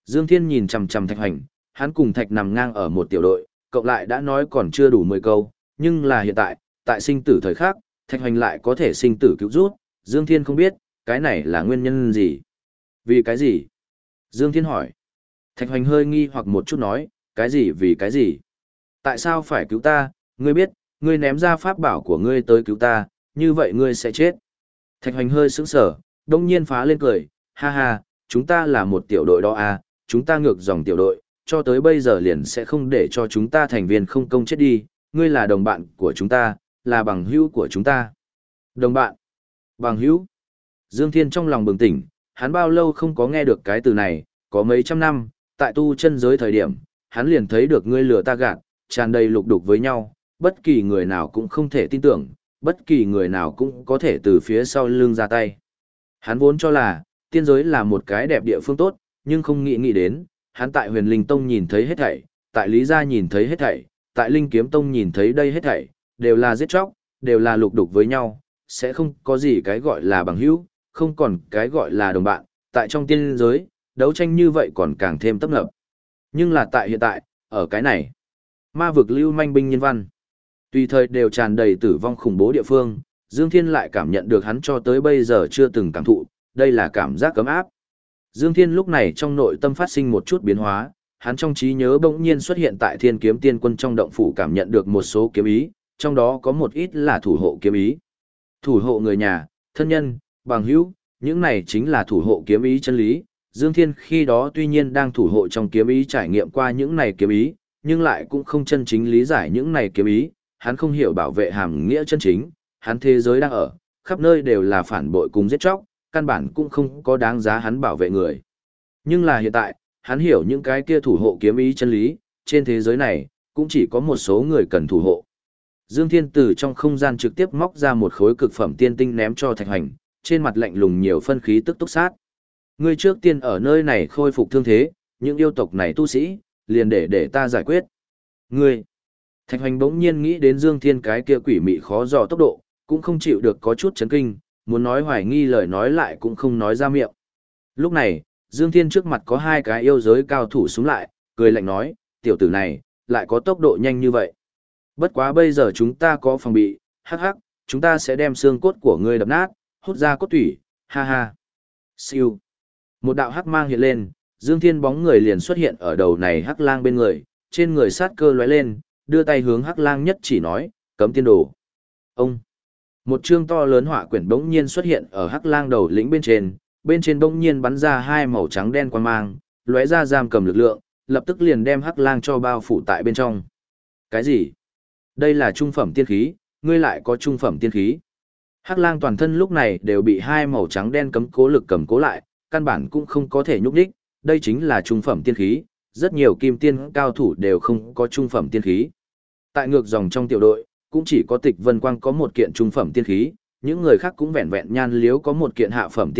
[SPEAKER 1] Dương Thiên nhìn chằm chằm Thạch Hoành, hắn cùng Thạch nằm ngang ở một tiểu đội, cộng lại đã nói còn chưa đủ 10 câu, nhưng là hiện tại, tại sinh tử thời khắc, Thạch Hoành lại có thể sinh tử cứu rút, Dương Thiên không biết, cái này là nguyên nhân gì? Vì cái gì? Dương Thiên hỏi. Thạch Hoành hơi nghi hoặc một chút nói, cái gì vì cái gì? Tại sao phải cứu ta? Ngươi biết, ngươi ném ra pháp bảo của ngươi tới cứu ta, như vậy ngươi sẽ chết. Thạch Hoành hơi sững sờ, đông nhiên phá lên cười, ha ha, chúng ta là một tiểu đội đó à, chúng ta ngược dòng tiểu đội, cho tới bây giờ liền sẽ không để cho chúng ta thành viên không công chết đi, ngươi là đồng bạn của chúng ta, là bằng hữu của chúng ta. Đồng bạn, bằng hữu. Dương Thiên trong lòng bừng tỉnh, hắn bao lâu không có nghe được cái từ này, có mấy trăm năm, tại tu chân giới thời điểm, hắn liền thấy được ngươi lừa ta gạt, tràn đầy lục đục với nhau, bất kỳ người nào cũng không thể tin tưởng, bất kỳ người nào cũng có thể từ phía sau lưng ra tay. Hắn vốn cho là, tiên giới là một cái đẹp địa phương tốt, nhưng không nghĩ đến, hắn tại Huyền Linh Tông nhìn thấy hết thảy, tại Lý Gia nhìn thấy hết thảy, tại Linh Kiếm Tông nhìn thấy đây hết thảy, đều là giết chóc, đều là lục đục với nhau, sẽ không có gì cái gọi là bằng hữu, không còn cái gọi là đồng bạn, tại trong tiên giới, đấu tranh như vậy còn càng thêm tấp nập. Nhưng là tại hiện tại, ở cái này, ma vực lưu manh binh nhân văn, tùy thời đều tràn đầy tử vong khủng bố địa phương, Dương Thiên lại cảm nhận được hắn cho tới bây giờ chưa từng cảm thụ, đây là cảm giác cấm áp. Dương Thiên lúc này trong nội tâm phát sinh một chút biến hóa, hắn trong trí nhớ bỗng nhiên xuất hiện tại Thiên Kiếm Tiên Quân trong động phủ cảm nhận được một số kiếm ý, trong đó có một ít là thủ hộ kiếm ý. Thủ hộ người nhà, thân nhân, bằng hữu, những này chính là thủ hộ kiếm ý chân lý. Dương Thiên khi đó tuy nhiên đang thủ hộ trong kiếm ý trải nghiệm qua những này kiếm ý, nhưng lại cũng không chân chính lý giải những này kiếm ý, hắn không hiểu bảo vệ hàm nghĩa chân chính, hắn thế giới đang ở, khắp nơi đều là phản bội cùng giết chóc, căn bản cũng không có đáng giá hắn bảo vệ người. Nhưng là hiện tại, hắn hiểu những cái kia thủ hộ kiếm ý chân lý, trên thế giới này, cũng chỉ có một số người cần thủ hộ. Dương Thiên từ trong không gian trực tiếp móc ra một khối cực phẩm tiên tinh ném cho Thạch Hoành, trên mặt lạnh lùng nhiều phân khí tức túc sát. Ngươi trước tiên ở nơi này khôi phục thương thế, những yêu tộc này tu sĩ, liền để ta giải quyết. Ngươi, Thạch Hoành bỗng nhiên nghĩ đến Dương Thiên cái kia quỷ mị khó dò tốc độ, cũng không chịu được có chút chấn kinh, muốn nói hoài nghi lời nói lại cũng không nói ra miệng. Lúc này, Dương Thiên trước mặt có hai cái yêu giới cao thủ xuống lại, cười lạnh nói, tiểu tử này, lại có tốc độ nhanh như vậy. Bất quá bây giờ chúng ta có phòng bị, hắc hắc, chúng ta sẽ đem xương cốt của ngươi đập nát, hút ra cốt tủy, ha ha. Siêu. Một đạo hắc mang hiện lên, Dương Thiên bóng người liền xuất hiện ở đầu này hắc lang bên người, trên người sát cơ lóe lên, đưa tay hướng hắc lang nhất chỉ nói, cấm tiên đồ. Ông. Một chương to lớn họa quyển bỗng nhiên xuất hiện ở hắc lang đầu lĩnh bên trên bỗng nhiên bắn ra hai màu trắng đen quang mang, lóe ra giam cầm lực lượng, lập tức liền đem hắc lang cho bao phủ tại bên trong. Cái gì? Đây là trung phẩm tiên khí, ngươi lại có trung phẩm tiên khí. Hắc lang toàn thân lúc này đều bị hai màu trắng đen cấm cố lực cầm cố lại, căn bản cũng không có thể nhúc đích, đây chính là trung phẩm tiên khí, rất nhiều kim tiên cao thủ đều không có trung phẩm tiên khí. Tại ngược dòng trong tiểu đội, cũng chỉ có Tịch Vân Quang có một kiện trung phẩm tiên khí, những người khác cũng vẹn vẹn nhan liếu có một kiện hạ phẩm tiên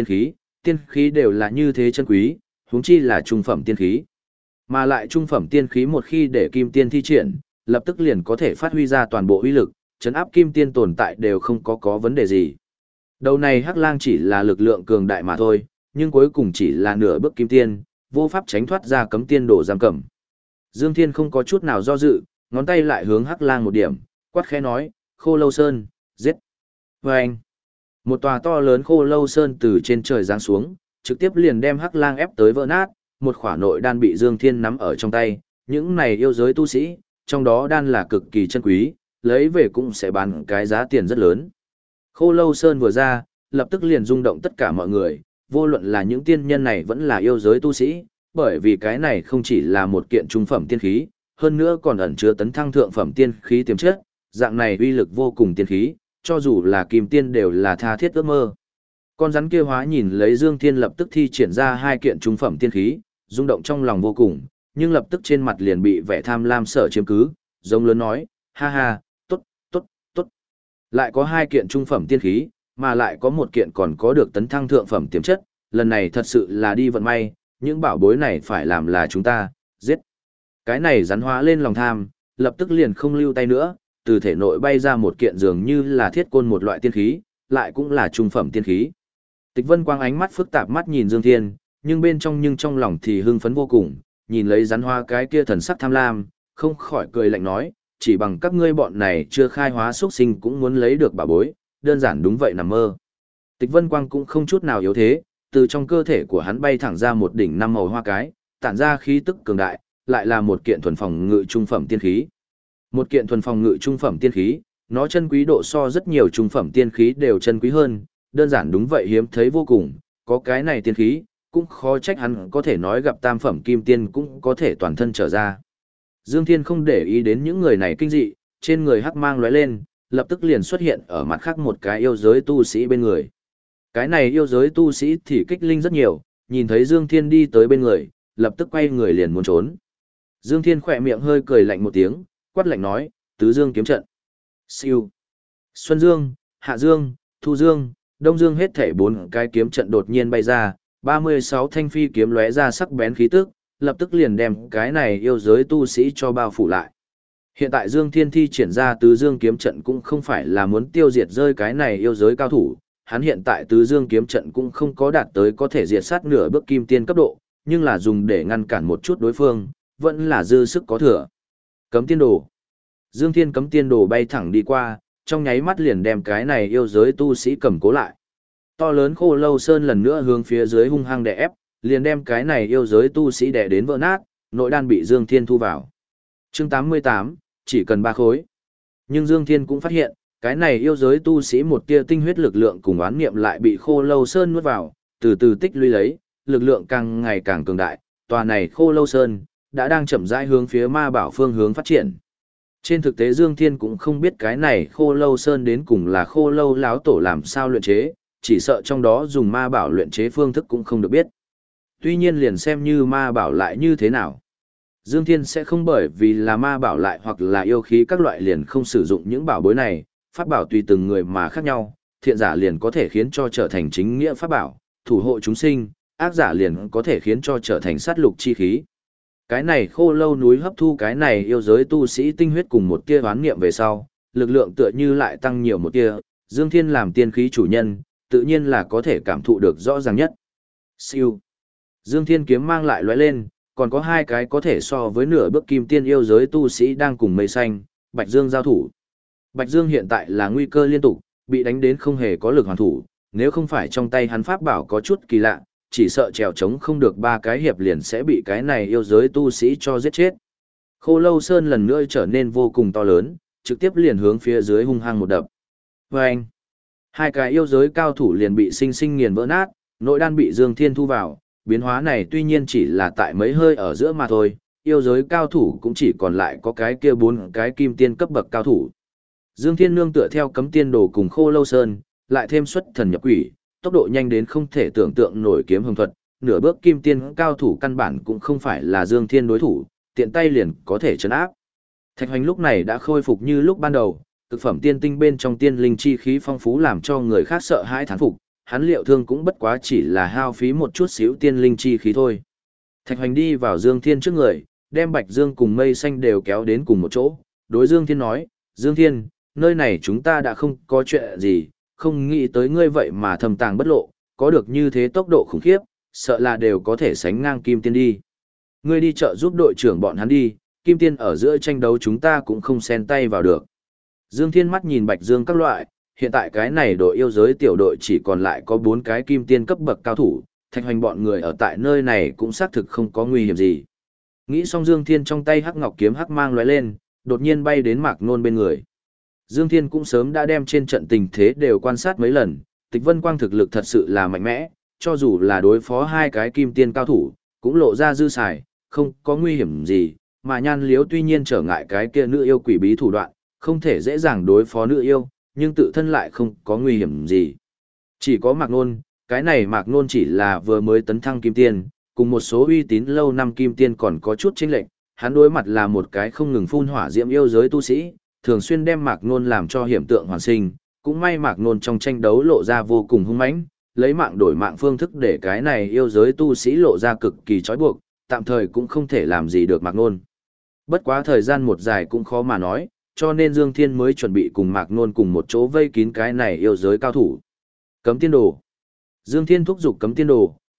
[SPEAKER 1] khí đều là như thế chân quý, huống chi là trung phẩm tiên khí. Mà lại trung phẩm tiên khí một khi để kim tiên thi triển, lập tức liền có thể phát huy ra toàn bộ uy lực, chấn áp kim tiên tồn tại đều không có vấn đề gì. Đầu này hắc lang chỉ là lực lượng cường đại mà thôi, nhưng cuối cùng chỉ là nửa bước kim tiên, vô pháp tránh thoát ra cấm tiên đổ giam cầm. Dương Thiên không có chút nào do dự, ngón tay lại hướng hắc lang một điểm, quát khẽ nói, Khô Lâu Sơn, giết. Vâng! Một tòa to lớn Khô Lâu Sơn từ trên trời giáng xuống, trực tiếp liền đem hắc lang ép tới vỡ nát, một khỏa nội đan bị Dương Thiên nắm ở trong tay, những này yêu giới tu sĩ, trong đó đan là cực kỳ chân quý, lấy về cũng sẽ bán cái giá tiền rất lớn. Khô Lâu Sơn vừa ra, lập tức liền rung động tất cả mọi người, vô luận là những tiên nhân này vẫn là yêu giới tu sĩ, bởi vì cái này không chỉ là một kiện trung phẩm tiên khí, hơn nữa còn ẩn chứa tấn thăng thượng phẩm tiên khí tiềm chất, dạng này uy lực vô cùng tiên khí, cho dù là kim tiên đều là tha thiết ước mơ. Con rắn kia hóa nhìn lấy Dương Thiên lập tức thi triển ra hai kiện trung phẩm tiên khí, rung động trong lòng vô cùng, nhưng lập tức trên mặt liền bị vẻ tham lam sở chiếm cứ, giống lớn nói, ha ha, tốt, tốt, tốt. Lại có hai kiện trung phẩm tiên khí, mà lại có một kiện còn có được tấn thăng thượng phẩm tiềm chất, lần này thật sự là đi vận may, những bảo bối này phải làm là chúng ta, giết. Cái này rắn hóa lên lòng tham, lập tức liền không lưu tay nữa, từ thể nội bay ra một kiện dường như là thiết côn một loại tiên khí, lại cũng là trung phẩm tiên khí. Tịch Vân Quang ánh mắt phức tạp mắt nhìn Dương Thiên, nhưng bên trong nhưng trong lòng thì hưng phấn vô cùng, nhìn lấy rắn hoa cái kia thần sắc tham lam, không khỏi cười lạnh nói, chỉ bằng các ngươi bọn này chưa khai hóa xuất sinh cũng muốn lấy được bảo bối, đơn giản đúng vậy nằm mơ. Tịch Vân Quang cũng không chút nào yếu thế, từ trong cơ thể của hắn bay thẳng ra một đỉnh năm màu hoa cái, tản ra khí tức cường đại, lại là một kiện thuần phòng ngự trung phẩm tiên khí. Một kiện thuần phòng ngự trung phẩm tiên khí, nó chân quý độ so rất nhiều trung phẩm tiên khí đều chân quý hơn, đơn giản đúng vậy hiếm thấy vô cùng, có cái này tiên khí, cũng khó trách hắn có thể nói gặp tam phẩm kim tiên cũng có thể toàn thân trở ra. Dương Thiên không để ý đến những người này kinh dị, trên người hắc mang lóe lên, lập tức liền xuất hiện ở mặt khác một cái yêu giới tu sĩ bên người. Cái này yêu giới tu sĩ thì kích linh rất nhiều, nhìn thấy Dương Thiên đi tới bên người, lập tức quay người liền muốn trốn. Dương Thiên khỏe miệng hơi cười lạnh một tiếng, quát lạnh nói, tứ dương kiếm trận. Siêu. Xuân Dương, Hạ Dương, Thu Dương, Đông Dương hết thảy 4 cái kiếm trận đột nhiên bay ra, 36 thanh phi kiếm lóe ra sắc bén khí tức, lập tức liền đem cái này yêu giới tu sĩ cho bao phủ lại. Hiện tại Dương Thiên thi triển ra tứ dương kiếm trận cũng không phải là muốn tiêu diệt rơi cái này yêu giới cao thủ, hắn hiện tại tứ dương kiếm trận cũng không có đạt tới có thể diệt sát nửa bước kim tiên cấp độ, nhưng là dùng để ngăn cản một chút đối phương, vẫn là dư sức có thừa. Cấm tiên đồ. Dương Thiên cấm tiên đồ bay thẳng đi qua, trong nháy mắt liền đem cái này yêu giới tu sĩ cầm cố lại. To lớn Khô Lâu Sơn lần nữa hướng phía dưới hung hăng đè ép, liền đem cái này yêu giới tu sĩ đè đến vỡ nát, nội đan bị Dương Thiên thu vào. Chương 88, chỉ cần 3 khối. Nhưng Dương Thiên cũng phát hiện, cái này yêu giới tu sĩ một tia tinh huyết lực lượng cùng oán niệm lại bị Khô Lâu Sơn nuốt vào, từ từ tích lũy lấy, lực lượng càng ngày càng cường đại, tòa này Khô Lâu Sơn đã đang chậm rãi hướng phía ma bảo phương hướng phát triển. Trên thực tế Dương Thiên cũng không biết cái này Khô Lâu Sơn đến cùng là Khô Lâu lão tổ làm sao luyện chế, chỉ sợ trong đó dùng ma bảo luyện chế phương thức cũng không được biết. Tuy nhiên liền xem như ma bảo lại như thế nào, Dương Thiên sẽ không bởi vì là ma bảo lại hoặc là yêu khí các loại liền không sử dụng những bảo bối này, pháp bảo tùy từng người mà khác nhau, thiện giả liền có thể khiến cho trở thành chính nghĩa pháp bảo, thủ hộ chúng sinh, ác giả liền có thể khiến cho trở thành sát lục chi khí. Cái này Khô Lâu núi hấp thu cái này yêu giới tu sĩ tinh huyết cùng một tia oán niệm về sau, lực lượng tựa như lại tăng nhiều một tia, Dương Thiên làm tiên khí chủ nhân, tự nhiên là có thể cảm thụ được rõ ràng nhất. Siêu. Dương Thiên kiếm mang lại lóe lên, còn có 2 cái có thể so với nửa bước kim tiên yêu giới tu sĩ đang cùng mây xanh, Bạch Dương giao thủ. Bạch Dương hiện tại là nguy cơ liên tục, bị đánh đến không hề có lực hoàn thủ, nếu không phải trong tay hắn pháp bảo có chút kỳ lạ, chỉ sợ trèo trống không được 3 cái hiệp liền sẽ bị cái này yêu giới tu sĩ cho giết chết. Khô Lâu Sơn lần nữa trở nên vô cùng to lớn, trực tiếp liền hướng phía dưới hung hăng một đập. Vâng! 2 cái yêu giới cao thủ liền bị sinh sinh nghiền vỡ nát, nội đan bị Dương Thiên thu vào, biến hóa này tuy nhiên chỉ là tại mấy hơi ở giữa mà thôi, yêu giới cao thủ cũng chỉ còn lại có cái kia 4 cái kim tiên cấp bậc cao thủ. Dương Thiên nương tựa theo cấm tiên đồ cùng Khô Lâu Sơn, lại thêm xuất thần nhập quỷ, tốc độ nhanh đến không thể tưởng tượng nổi kiếm hồng thuật, nửa bước kim tiên cao thủ căn bản cũng không phải là Dương Thiên đối thủ, tiện tay liền có thể trấn áp. Thạch Hoành lúc này đã khôi phục như lúc ban đầu, thực phẩm tiên tinh bên trong tiên linh chi khí phong phú làm cho người khác sợ hãi thán phục, hắn liệu thương cũng bất quá chỉ là hao phí một chút xíu tiên linh chi khí thôi. Thạch Hoành đi vào Dương Thiên trước người, đem Bạch Dương cùng Mây Xanh đều kéo đến cùng một chỗ, đối Dương Thiên nói, Dương Thiên, nơi này chúng ta đã không có chuyện gì, không nghĩ tới ngươi vậy mà thầm tàng bất lộ, có được như thế tốc độ khủng khiếp, sợ là đều có thể sánh ngang Kim Tiên đi. Ngươi đi chợ giúp đội trưởng bọn hắn đi, Kim Tiên ở giữa tranh đấu chúng ta cũng không xen tay vào được. Dương Thiên mắt nhìn Bạch Dương các loại, hiện tại cái này đội yêu giới tiểu đội chỉ còn lại có 4 cái Kim Tiên cấp bậc cao thủ, Thạch Hoành bọn người ở tại nơi này cũng xác thực không có nguy hiểm gì. Nghĩ xong Dương Thiên trong tay hắc ngọc kiếm hắc mang lóe lên, đột nhiên bay đến Mạc Nôn bên người. Dương Thiên cũng sớm đã đem trên trận tình thế đều quan sát mấy lần, Tịch Vân Quang thực lực thật sự là mạnh mẽ, cho dù là đối phó 2 cái kim tiên cao thủ, cũng lộ ra dư xài, không có nguy hiểm gì, mà Nhan Liếu tuy nhiên trở ngại cái kia nữ yêu quỷ bí thủ đoạn, không thể dễ dàng đối phó nữ yêu, nhưng tự thân lại không có nguy hiểm gì. Chỉ có Mạc Nôn, cái này Mạc Nôn chỉ là vừa mới tấn thăng kim tiên, cùng một số uy tín lâu năm kim tiên còn có chút chênh lệch, hắn đối mặt là một cái không ngừng phun hỏa diễm yêu giới tu sĩ, thường xuyên đem Mạc Nôn làm cho hiểm tượng hoàn sinh, cũng may Mạc Nôn trong tranh đấu lộ ra vô cùng hung mãnh, lấy mạng đổi mạng phương thức để cái này yêu giới tu sĩ lộ ra cực kỳ trói buộc, tạm thời cũng không thể làm gì được Mạc Nôn. Bất quá thời gian một dài cũng khó mà nói, cho nên Dương Thiên mới chuẩn bị cùng Mạc Nôn cùng một chỗ vây kín cái này yêu giới cao thủ. Cấm tiên đồ. Dương Thiên thúc giục cấm tiên đồ,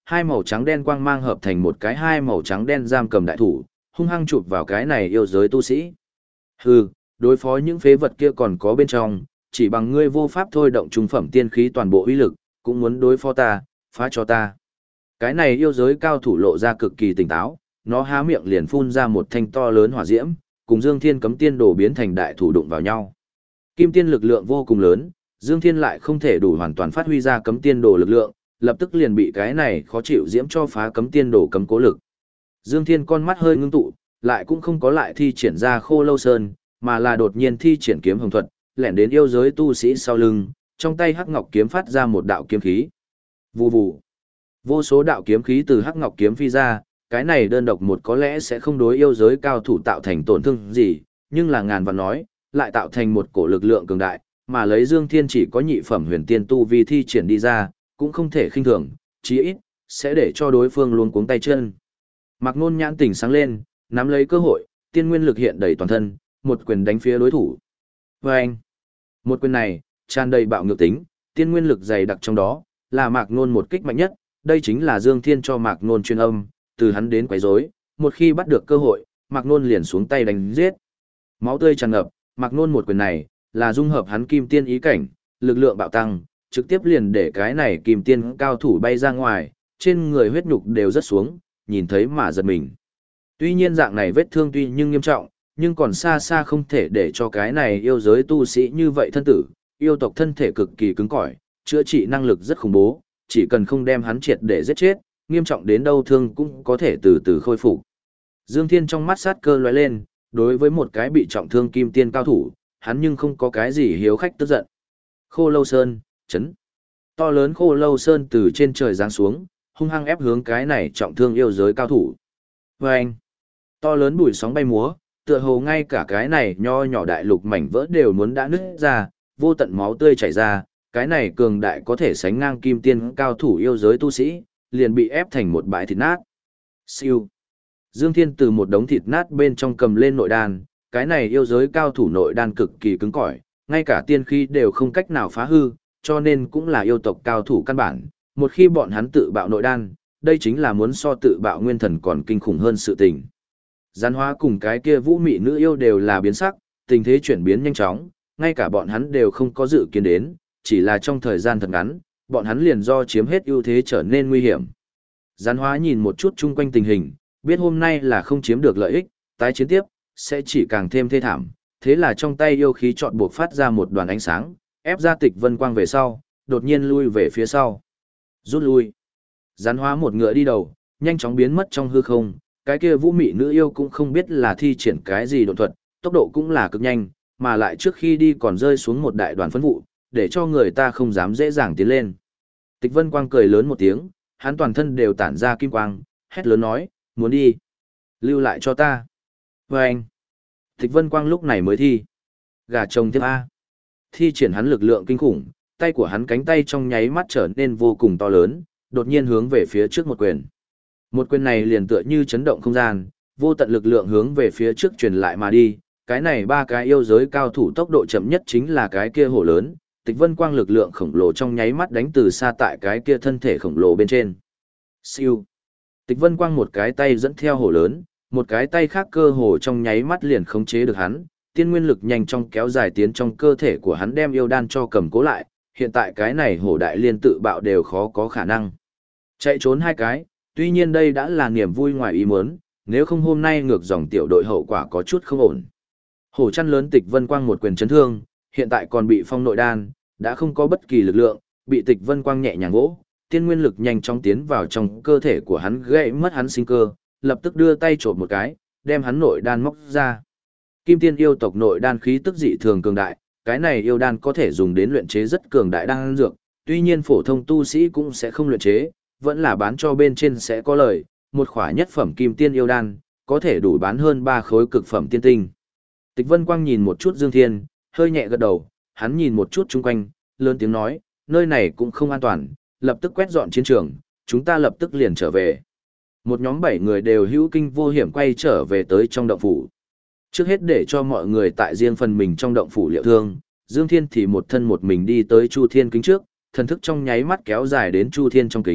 [SPEAKER 1] hai màu trắng đen quang mang hợp thành một cái hai màu trắng đen giam cầm đại thủ, hung hăng chụp vào cái này yêu giới tu sĩ. Hừ, đối phó những phế vật kia còn có bên trong, chỉ bằng ngươi vô pháp thôi động trung phẩm tiên khí toàn bộ uy lực, cũng muốn đối phó ta, phá cho ta. Cái này yêu giới cao thủ lộ ra cực kỳ tỉnh táo, nó há miệng liền phun ra một thanh to lớn hỏa diễm, cùng Dương Thiên cấm tiên đồ biến thành đại thủ đụng vào nhau. Kim tiên lực lượng vô cùng lớn, Dương Thiên lại không thể đủ hoàn toàn phát huy ra cấm tiên đồ lực lượng, lập tức liền bị cái này khó chịu diễm cho phá cấm tiên đồ cấm cố lực. Dương Thiên con mắt hơi ngưng tụ, lại cũng không có lại thi triển ra Khô Lâu Sơn, mà là đột nhiên thi triển kiếm hồng thuật, lẻn đến yêu giới tu sĩ sau lưng, trong tay hắc ngọc kiếm phát ra một đạo kiếm khí. Vù vù. Vô số đạo kiếm khí từ hắc ngọc kiếm phi ra, cái này đơn độc một có lẽ sẽ không đối yêu giới cao thủ tạo thành tổn thương gì, nhưng là ngàn vạn nói, lại tạo thành một cổ lực lượng cường đại, mà lấy Dương Thiên chỉ có nhị phẩm huyền tiên tu vi thi triển đi ra, cũng không thể khinh thường, chí ít sẽ để cho đối phương luống cuống tay chân. Mạc Nôn nhãn tỉnh sáng lên, nắm lấy cơ hội, tiên nguyên lực hiện đầy toàn thân, một quyền đánh phía đối thủ. Vâng! Một quyền này, tràn đầy bạo ngược tính, tiên nguyên lực dày đặc trong đó, là Mạc Nôn một kích mạnh nhất, đây chính là Dương Thiên cho Mạc Nôn truyền âm, từ hắn đến quấy rối, một khi bắt được cơ hội, Mạc Nôn liền xuống tay đánh giết. Máu tươi tràn ngập, Mạc Nôn một quyền này, là dung hợp hắn kim tiên ý cảnh, lực lượng bạo tăng, trực tiếp liền để cái này kim tiên cao thủ bay ra ngoài, trên người huyết nhục đều rớt xuống, nhìn thấy mà giật mình. Tuy nhiên dạng này vết thương tuy nhưng nghiêm trọng, nhưng còn xa xa không thể để cho cái này yêu giới tu sĩ như vậy thân tử, yêu tộc thân thể cực kỳ cứng cỏi, chữa trị năng lực rất khủng bố, chỉ cần không đem hắn triệt để giết chết, nghiêm trọng đến đâu thương cũng có thể từ từ khôi phục. Dương Thiên trong mắt sát cơ lóe lên, đối với một cái bị trọng thương kim tiên cao thủ, hắn nhưng không có cái gì hiếu khách tức giận. Khô Lâu Sơn, chấn. To lớn Khô Lâu Sơn từ trên trời giáng xuống, hung hăng ép hướng cái này trọng thương yêu giới cao thủ. Vâng! To lớn bụi sóng bay múa, tựa hồ ngay cả cái này nho nhỏ đại lục mảnh vỡ đều muốn đã nứt ra, vô tận máu tươi chảy ra, cái này cường đại có thể sánh ngang kim tiên cao thủ yêu giới tu sĩ, liền bị ép thành một bãi thịt nát. Siêu. Dương Thiên từ một đống thịt nát bên trong cầm lên nội đan, cái này yêu giới cao thủ nội đan cực kỳ cứng cỏi, ngay cả tiên khí đều không cách nào phá hư, cho nên cũng là yêu tộc cao thủ căn bản, một khi bọn hắn tự bạo nội đan, đây chính là muốn so tự bạo nguyên thần còn kinh khủng hơn sự tình. Gián Hóa cùng cái kia vũ mị nữ yêu đều là biến sắc, tình thế chuyển biến nhanh chóng, ngay cả bọn hắn đều không có dự kiến đến, chỉ là trong thời gian thật ngắn, bọn hắn liền do chiếm hết ưu thế trở nên nguy hiểm. Gián Hóa nhìn một chút chung quanh tình hình, biết hôm nay là không chiếm được lợi ích, tái chiến tiếp, sẽ chỉ càng thêm thê thảm, thế là trong tay yêu khí chọn buộc phát ra một đoàn ánh sáng, ép ra Tịch Vân Quang về sau, đột nhiên lui về phía sau. Rút lui. Gián Hóa một ngựa đi đầu, nhanh chóng biến mất trong hư không, cái kia vũ mị nữ yêu cũng không biết là thi triển cái gì độn thuật, tốc độ cũng là cực nhanh, mà lại trước khi đi còn rơi xuống một đại đoàn phấn vụ, để cho người ta không dám dễ dàng tiến lên. Tịch Vân Quang cười lớn một tiếng, hắn toàn thân đều tản ra kim quang, hét lớn nói, muốn đi. Lưu lại cho ta. Và anh. Tịch Vân Quang lúc này mới thi. Gà trông tiếp A. Thi triển hắn lực lượng kinh khủng, tay của hắn cánh tay trong nháy mắt trở nên vô cùng to lớn, đột nhiên hướng về phía trước một quyền. Một quyền này liền tựa như chấn động không gian, vô tận lực lượng hướng về phía trước truyền lại mà đi. Cái này ba cái yêu giới cao thủ tốc độ chậm nhất chính là cái kia hổ lớn. Tịch Vân Quang lực lượng khổng lồ trong nháy mắt đánh từ xa tại cái kia thân thể khổng lồ bên trên. Siêu. Tịch Vân Quang một cái tay dẫn theo hổ lớn, một cái tay khác cơ hồ trong nháy mắt liền khống chế được hắn, tiên nguyên lực nhanh chóng kéo dài tiến trong cơ thể của hắn đem yêu đan cho cầm cố lại, hiện tại cái này hổ đại liên tự bạo đều khó có khả năng. Chạy trốn hai cái, tuy nhiên đây đã là niềm vui ngoài ý muốn, nếu không hôm nay ngược dòng tiểu đội hậu quả có chút không ổn. Hổ chăn lớn Tịch Vân Quang một quyền chấn thương, hiện tại còn bị phong nội đan, đã không có bất kỳ lực lượng, bị Tịch Vân Quang nhẹ nhàng vỗ, tiên nguyên lực nhanh chóng tiến vào trong cơ thể của hắn gãy mất hắn sinh cơ, lập tức đưa tay chộp một cái, đem hắn nội đan móc ra. Kim tiên yêu tộc nội đan khí tức dị thường cường đại, cái này yêu đan có thể dùng đến luyện chế rất cường đại đan dược, tuy nhiên phổ thông tu sĩ cũng sẽ không luyện chế, vẫn là bán cho bên trên sẽ có lời, một khỏa nhất phẩm kim tiên yêu đan, có thể đủ bán hơn 3 khối cực phẩm tiên tinh. Tịch Vân Quang nhìn một chút Dương Thiên, hơi nhẹ gật đầu, hắn nhìn một chút chung quanh, lớn tiếng nói, nơi này cũng không an toàn, lập tức quét dọn chiến trường, chúng ta lập tức liền trở về. Một nhóm 7 người đều hữu kinh vô hiểm quay trở về tới trong động phủ. Trước hết để cho mọi người tại riêng phần mình trong động phủ liệu thương, Dương Thiên thì một thân một mình đi tới Chu Thiên kính trước, thần thức trong nháy mắt kéo dài đến Chu Thiên trong kính,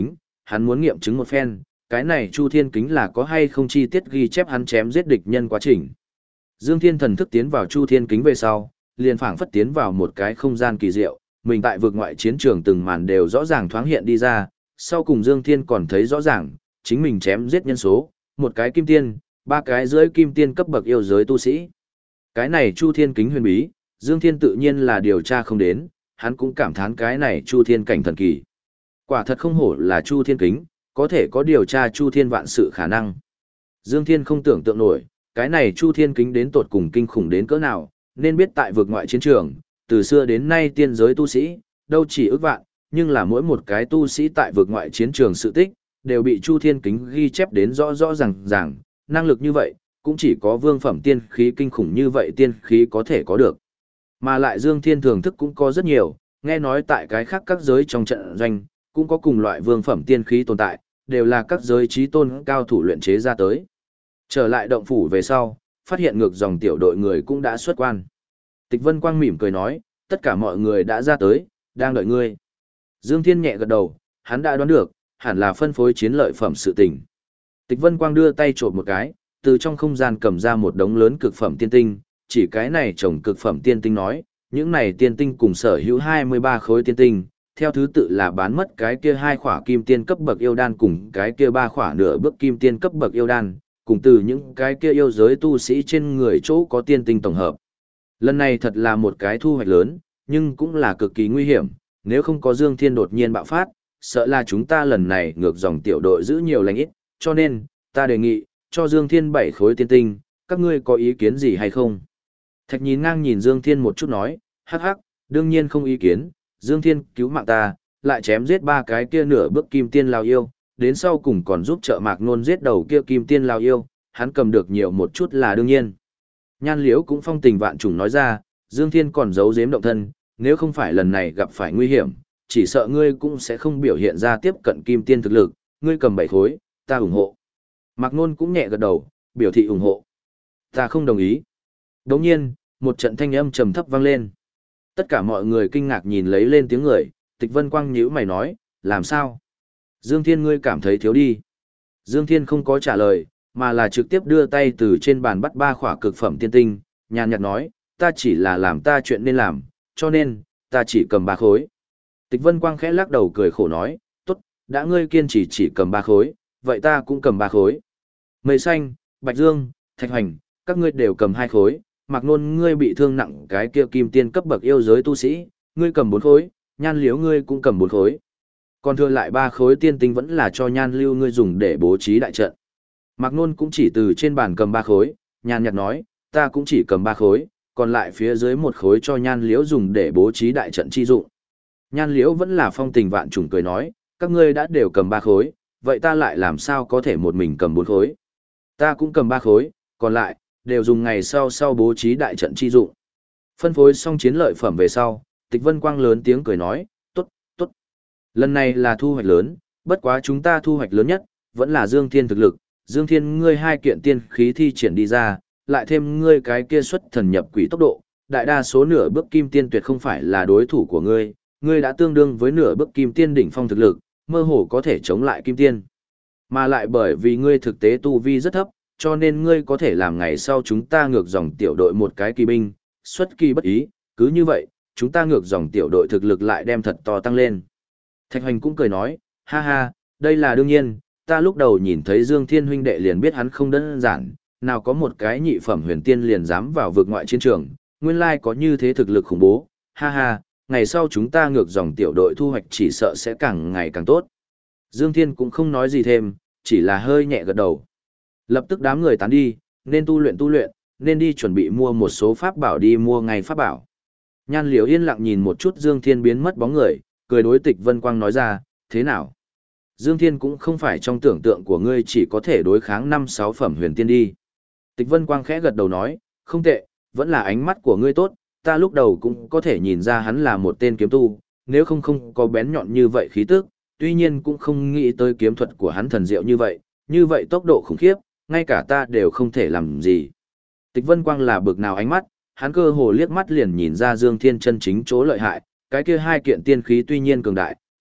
[SPEAKER 1] hắn muốn nghiệm chứng một phen, cái này Chu Thiên Kính là có hay không chi tiết ghi chép hắn chém giết địch nhân quá trình. Dương Thiên thần thức tiến vào Chu Thiên Kính về sau, liền phảng phất tiến vào một cái không gian kỳ diệu, mình tại vực ngoại chiến trường từng màn đều rõ ràng thoáng hiện đi ra, sau cùng Dương Thiên còn thấy rõ ràng, chính mình chém giết nhân số, một cái kim tiên, ba cái dưới kim tiên cấp bậc yêu giới tu sĩ. Cái này Chu Thiên Kính huyền bí, Dương Thiên tự nhiên là điều tra không đến, hắn cũng cảm thán cái này Chu Thiên cảnh thần kỳ. Quả thật không hổ là Chu Thiên Kính, có thể có điều tra Chu Thiên vạn sự khả năng. Dương Thiên không tưởng tượng nổi, cái này Chu Thiên Kính đến tột cùng kinh khủng đến cỡ nào, nên biết tại vực ngoại chiến trường, từ xưa đến nay tiên giới tu sĩ, đâu chỉ ước vạn, nhưng là mỗi một cái tu sĩ tại vực ngoại chiến trường sự tích, đều bị Chu Thiên Kính ghi chép đến rõ rõ ràng, năng lực như vậy, cũng chỉ có vương phẩm tiên khí kinh khủng như vậy tiên khí có thể có được. Mà lại Dương Thiên thưởng thức cũng có rất nhiều, nghe nói tại cái khác các giới trong trận doanh, cũng có cùng loại vương phẩm tiên khí tồn tại, đều là các giới trí tôn cao thủ luyện chế ra tới. Trở lại động phủ về sau, phát hiện ngược dòng tiểu đội người cũng đã xuất quan. Tịch Vân Quang mỉm cười nói, tất cả mọi người đã ra tới, đang đợi ngươi. Dương Thiên nhẹ gật đầu, hắn đã đoán được, hẳn là phân phối chiến lợi phẩm sự tình. Tịch Vân Quang đưa tay trộm một cái, từ trong không gian cầm ra một đống lớn cực phẩm tiên tinh, chỉ cái này trồng cực phẩm tiên tinh nói, những này tiên tinh cùng sở hữu 23 khối tiên tinh, theo thứ tự là bán mất cái kia 2 khỏa kim tiên cấp bậc yêu đan cùng cái kia 3 khỏa nửa bước kim tiên cấp bậc yêu đan, cùng từ những cái kia yêu giới tu sĩ trên người chỗ có tiên tinh tổng hợp. Lần này thật là một cái thu hoạch lớn, nhưng cũng là cực kỳ nguy hiểm, nếu không có Dương Thiên đột nhiên bạo phát, sợ là chúng ta lần này ngược dòng tiểu đội giữ nhiều lành ít, cho nên, ta đề nghị, cho Dương Thiên 7 khối tiên tinh, các ngươi có ý kiến gì hay không? Thạch nhìn ngang nhìn Dương Thiên một chút nói, hắc hắc, đương nhiên không ý kiến, Dương Thiên cứu mạng ta, lại chém giết 3 cái kia nửa bước kim tiên lao yêu, đến sau cùng còn giúp trợ Mạc Nôn giết đầu kia kim tiên lao yêu, hắn cầm được nhiều một chút là đương nhiên. Nhan Liễu cũng phong tình vạn trùng nói ra, Dương Thiên còn giấu giếm động thân, nếu không phải lần này gặp phải nguy hiểm, chỉ sợ ngươi cũng sẽ không biểu hiện ra tiếp cận kim tiên thực lực, ngươi cầm 7 khối, ta ủng hộ. Mạc Nôn cũng nhẹ gật đầu, biểu thị ủng hộ. Ta không đồng ý. Đồng nhiên, một trận thanh âm trầm thấp vang lên. Tất cả mọi người kinh ngạc nhìn lấy lên tiếng người, Tịch Vân Quang nhíu mày nói, làm sao? Dương Thiên ngươi cảm thấy thiếu đi. Dương Thiên không có trả lời, mà là trực tiếp đưa tay từ trên bàn bắt 3 khỏa cực phẩm tiên tinh, nhàn nhạt nói, ta chỉ là làm ta chuyện nên làm, cho nên, ta chỉ cầm 3 khối. Tịch Vân Quang khẽ lắc đầu cười khổ nói, tốt, đã ngươi kiên trì chỉ cầm 3 khối, vậy ta cũng cầm 3 khối. Mây Xanh, Bạch Dương, Thạch Hoành, các ngươi đều cầm 2 khối, Mạc Nôn ngươi bị thương nặng cái kia kim tiên cấp bậc yêu giới tu sĩ, ngươi cầm 4 khối, Nhan Liễu ngươi cũng cầm 4 khối. Còn thừa lại 3 khối tiên tinh vẫn là cho Nhan Lưu ngươi dùng để bố trí đại trận. Mạc Nôn cũng chỉ từ trên bàn cầm 3 khối, nhàn nhạt nói, ta cũng chỉ cầm 3 khối, còn lại phía dưới 1 khối cho Nhan Liễu dùng để bố trí đại trận chi dụng. Nhan Liễu vẫn là phong tình vạn trùng cười nói, các ngươi đã đều cầm 3 khối, vậy ta lại làm sao có thể một mình cầm 4 khối. Ta cũng cầm 3 khối, còn lại, đều dùng ngày sau bố trí đại trận chi dụng. Phân phối xong chiến lợi phẩm về sau, Tịch Vân Quang lớn tiếng cười nói, tốt, tốt. Lần này là thu hoạch lớn, bất quá chúng ta thu hoạch lớn nhất, vẫn là Dương Thiên thực lực. Dương Thiên ngươi 2 kiện tiên khí thi triển đi ra, lại thêm ngươi cái kia xuất thần nhập quỷ tốc độ, đại đa số nửa bước kim tiên tuyệt không phải là đối thủ của ngươi, ngươi đã tương đương với nửa bước kim tiên đỉnh phong thực lực, mơ hồ có thể chống lại kim tiên. Mà lại bởi vì ngươi thực tế tu vi rất thấp, cho nên ngươi có thể làm ngày sau chúng ta ngược dòng tiểu đội một cái kỳ binh, xuất kỳ bất ý, cứ như vậy, chúng ta ngược dòng tiểu đội thực lực lại đem thật to tăng lên. Thạch Hoành cũng cười nói, ha ha, đây là đương nhiên, ta lúc đầu nhìn thấy Dương Thiên huynh đệ liền biết hắn không đơn giản, nào có một cái nhị phẩm huyền tiên liền dám vào vực ngoại chiến trường, nguyên lai có như thế thực lực khủng bố, ha ha, ngày sau chúng ta ngược dòng tiểu đội thu hoạch chỉ sợ sẽ càng ngày càng tốt. Dương Thiên cũng không nói gì thêm, chỉ là hơi nhẹ gật đầu. Lập tức đám người tán đi, nên tu luyện, nên đi chuẩn bị mua một số pháp bảo đi mua ngay pháp bảo. Nhan Liễu yên lặng nhìn một chút Dương Thiên biến mất bóng người, cười đối Tịch Vân Quang nói ra, thế nào? Dương Thiên cũng không phải trong tưởng tượng của ngươi chỉ có thể đối kháng 5-6 phẩm huyền tiên đi. Tịch Vân Quang khẽ gật đầu nói, không tệ, vẫn là ánh mắt của ngươi tốt, ta lúc đầu cũng có thể nhìn ra hắn là một tên kiếm tu, nếu không có bén nhọn như vậy khí tức, tuy nhiên cũng không nghĩ tới kiếm thuật của hắn thần diệu như vậy tốc độ khủng khiếp, ngay cả ta đều không thể làm gì. Tịch Vân Quang là bực nào ánh mắt, hắn cơ hồ liếc mắt liền nhìn ra Dương Thiên chân chính chỗ lợi hại, cái kia 2 kiện tiên khí tuy nhiên cường đại,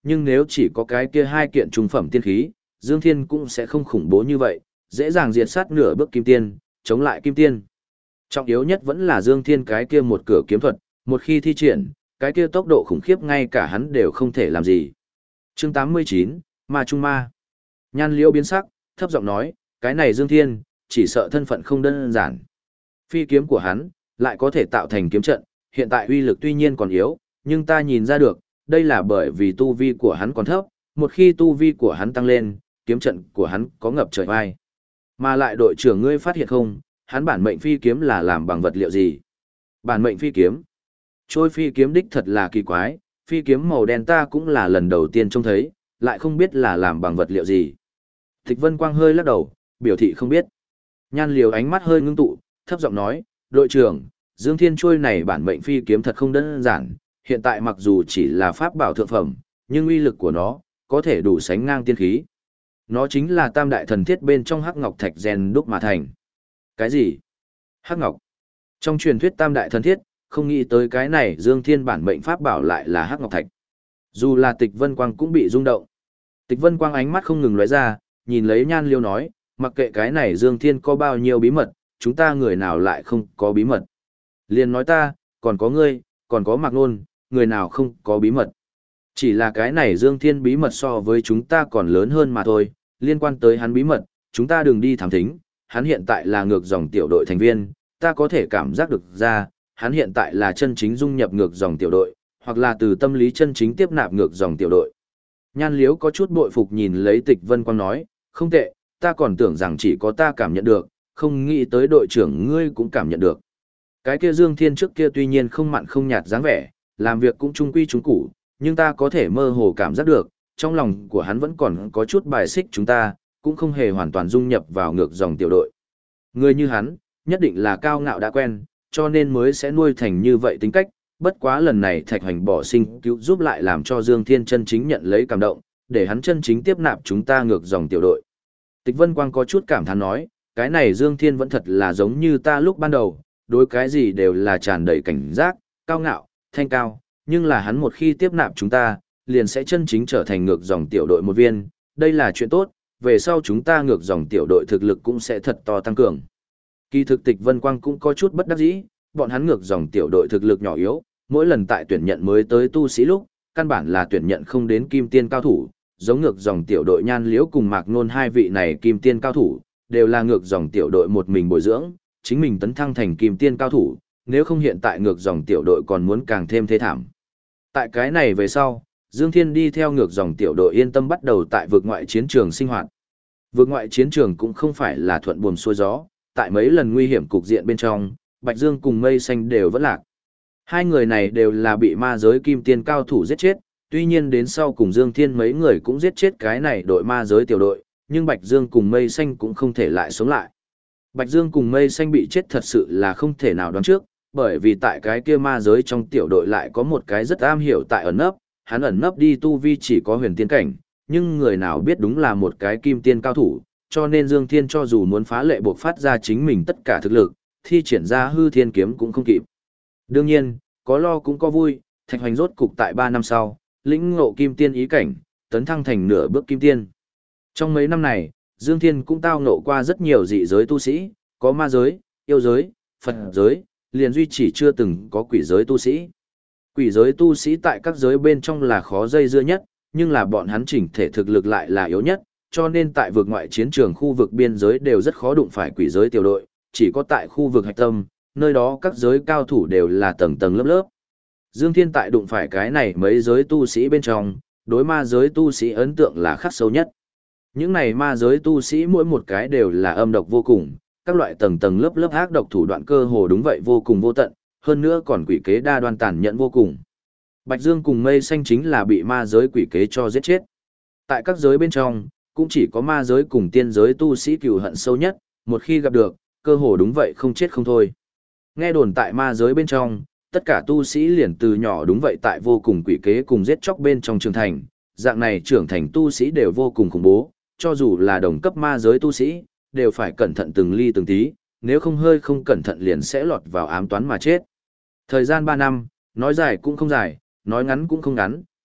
[SPEAKER 1] nhưng nếu chỉ có cái kia hai kiện trung phẩm tiên khí, Dương Thiên cũng sẽ không khủng bố như vậy, dễ dàng diệt sát nửa bước kim tiên, chống lại kim tiên. Trọng yếu nhất vẫn là Dương Thiên cái kia một cửa kiếm thuật, một khi thi triển, cái kia tốc độ khủng khiếp ngay cả hắn đều không thể làm gì. Chương 89, Ma Trung Ma. Nhan Liễu biến sắc, thấp giọng nói, cái này Dương Thiên, chỉ sợ thân phận không đơn giản. Phi kiếm của hắn, lại có thể tạo thành kiếm trận, hiện tại uy lực tuy nhiên còn yếu, nhưng ta nhìn ra được, đây là bởi vì tu vi của hắn còn thấp, một khi tu vi của hắn tăng lên, kiếm trận của hắn có ngập trời vai. Mà lại đội trưởng ngươi phát hiện không, hắn bản mệnh phi kiếm là làm bằng vật liệu gì? Bản mệnh phi kiếm. Trôi phi kiếm đích thật là kỳ quái, phi kiếm màu đen ta cũng là lần đầu tiên trông thấy, lại không biết là làm bằng vật liệu gì. Tịch Vân Quang hơi lắc đầu, biểu thị không biết. Nhan Liều ánh mắt hơi ngưng tụ, thấp giọng nói, đội trưởng, Dương Thiên trôi này bản mệnh phi kiếm thật không đơn giản, hiện tại mặc dù chỉ là pháp bảo thượng phẩm, nhưng uy lực của nó, có thể đủ sánh ngang tiên khí. Nó chính là tam đại thần thiết bên trong hắc ngọc thạch rèn đúc mà thành. Cái gì? Hắc ngọc? Trong truyền thuyết tam đại thần thiết, không nghĩ tới cái này Dương Thiên bản mệnh pháp bảo lại là hắc ngọc thạch. Dù là Tịch Vân Quang cũng bị rung động. Tịch Vân Quang ánh mắt không ngừng lóe ra, nhìn lấy Nhan Liêu nói, mặc kệ cái này Dương Thiên có bao nhiêu bí mật, chúng ta người nào lại không có bí mật. Liền nói ta, còn có ngươi, còn có Mạc Nôn, người nào không có bí mật. Chỉ là cái này Dương Thiên bí mật so với chúng ta còn lớn hơn mà thôi, liên quan tới hắn bí mật, chúng ta đừng đi thám thính, hắn hiện tại là ngược dòng tiểu đội thành viên, ta có thể cảm giác được ra, hắn hiện tại là chân chính dung nhập ngược dòng tiểu đội, hoặc là từ tâm lý chân chính tiếp nạp ngược dòng tiểu đội. Nhan Liếu có chút bội phục nhìn lấy Tịch Vân Quang nói, không tệ, ta còn tưởng rằng chỉ có ta cảm nhận được, không nghĩ tới đội trưởng ngươi cũng cảm nhận được. Cái kia Dương Thiên trước kia tuy nhiên không mặn không nhạt dáng vẻ, làm việc cũng trung quy trung củ, nhưng ta có thể mơ hồ cảm giác được, trong lòng của hắn vẫn còn có chút bài xích chúng ta, cũng không hề hoàn toàn dung nhập vào ngược dòng tiểu đội. Người như hắn, nhất định là cao ngạo đã quen, cho nên mới sẽ nuôi thành như vậy tính cách, bất quá lần này Thạch Hoành bỏ sinh cứu giúp lại làm cho Dương Thiên chân chính nhận lấy cảm động, để hắn chân chính tiếp nạp chúng ta ngược dòng tiểu đội. Tịch Vân Quang có chút cảm thán nói, cái này Dương Thiên vẫn thật là giống như ta lúc ban đầu, đối cái gì đều là tràn đầy cảnh giác, cao ngạo, thanh cao, nhưng là hắn một khi tiếp nạp chúng ta, liền sẽ chân chính trở thành ngược dòng tiểu đội một viên, đây là chuyện tốt, về sau chúng ta ngược dòng tiểu đội thực lực cũng sẽ thật to tăng cường. Kỳ thực Tịch Vân Quang cũng có chút bất đắc dĩ, bọn hắn ngược dòng tiểu đội thực lực nhỏ yếu, mỗi lần tại tuyển nhận mới tới tu sĩ lúc, căn bản là tuyển nhận không đến kim tiên cao thủ, giống ngược dòng tiểu đội Nhan Liễu cùng Mạc Nôn hai vị này kim tiên cao thủ, đều là ngược dòng tiểu đội một mình bồi dưỡng, chính mình tấn thăng thành kim tiên cao thủ, nếu không hiện tại ngược dòng tiểu đội còn muốn càng thêm thế thảm. Tại cái này về sau, Dương Thiên đi theo ngược dòng tiểu đội yên tâm bắt đầu tại vực ngoại chiến trường sinh hoạt. Vực ngoại chiến trường cũng không phải là thuận buồm xuôi gió, tại mấy lần nguy hiểm cục diện bên trong, Bạch Dương cùng Mây Xanh đều vẫn lạc. Hai người này đều là bị ma giới kim tiên cao thủ giết chết, tuy nhiên đến sau cùng Dương Thiên mấy người cũng giết chết cái này đội ma giới tiểu đội, nhưng Bạch Dương cùng Mây Xanh cũng không thể lại sống lại. Bạch Dương cùng Mây Xanh bị chết thật sự là không thể nào đoán trước, bởi vì tại cái kia ma giới trong tiểu đội lại có một cái rất am hiểu tại ẩn nấp, hắn ẩn nấp đi tu vi chỉ có huyền tiên cảnh, nhưng người nào biết đúng là một cái kim tiên cao thủ, cho nên Dương Thiên cho dù muốn phá lệ buộc phát ra chính mình tất cả thực lực, thi triển ra hư thiên kiếm cũng không kịp. Đương nhiên, có lo cũng có vui, Thạch Hoành rốt cục tại 3 năm sau, lĩnh ngộ kim tiên ý cảnh, tấn thăng thành nửa bước kim tiên. Trong mấy năm này, Dương Thiên cũng tao ngộ qua rất nhiều dị giới tu sĩ, có ma giới, yêu giới, Phật giới, liền duy chỉ chưa từng có quỷ giới tu sĩ. Quỷ giới tu sĩ tại các giới bên trong là khó dây dưa nhất, nhưng là bọn hắn chỉnh thể thực lực lại là yếu nhất, cho nên tại vực ngoại chiến trường khu vực biên giới đều rất khó đụng phải quỷ giới tiểu đội, chỉ có tại khu vực hạch tâm, nơi đó các giới cao thủ đều là tầng tầng lớp lớp. Dương Thiên tại đụng phải cái này mấy giới tu sĩ bên trong, đối ma giới tu sĩ ấn tượng là khắc sâu nhất. Những này ma giới tu sĩ mỗi một cái đều là âm độc vô cùng, các loại tầng tầng lớp lớp ác độc thủ đoạn cơ hồ đúng vậy vô cùng vô tận, hơn nữa còn quỷ kế đa đoan tàn nhẫn vô cùng. Bạch Dương cùng Mây Xanh chính là bị ma giới quỷ kế cho giết chết. Tại các giới bên trong, cũng chỉ có ma giới cùng tiên giới tu sĩ cừu hận sâu nhất, một khi gặp được, cơ hồ đúng vậy không chết không thôi. Nghe đồn tại ma giới bên trong, tất cả tu sĩ liền từ nhỏ đúng vậy tại vô cùng quỷ kế cùng giết chóc bên trong trưởng thành, dạng này trưởng thành tu sĩ đều vô cùng khủng bố, cho dù là đồng cấp ma giới tu sĩ, đều phải cẩn thận từng ly từng tí, nếu không hơi không cẩn thận liền sẽ lọt vào ám toán mà chết. Thời gian 3 năm, nói dài cũng không dài, nói ngắn cũng không ngắn,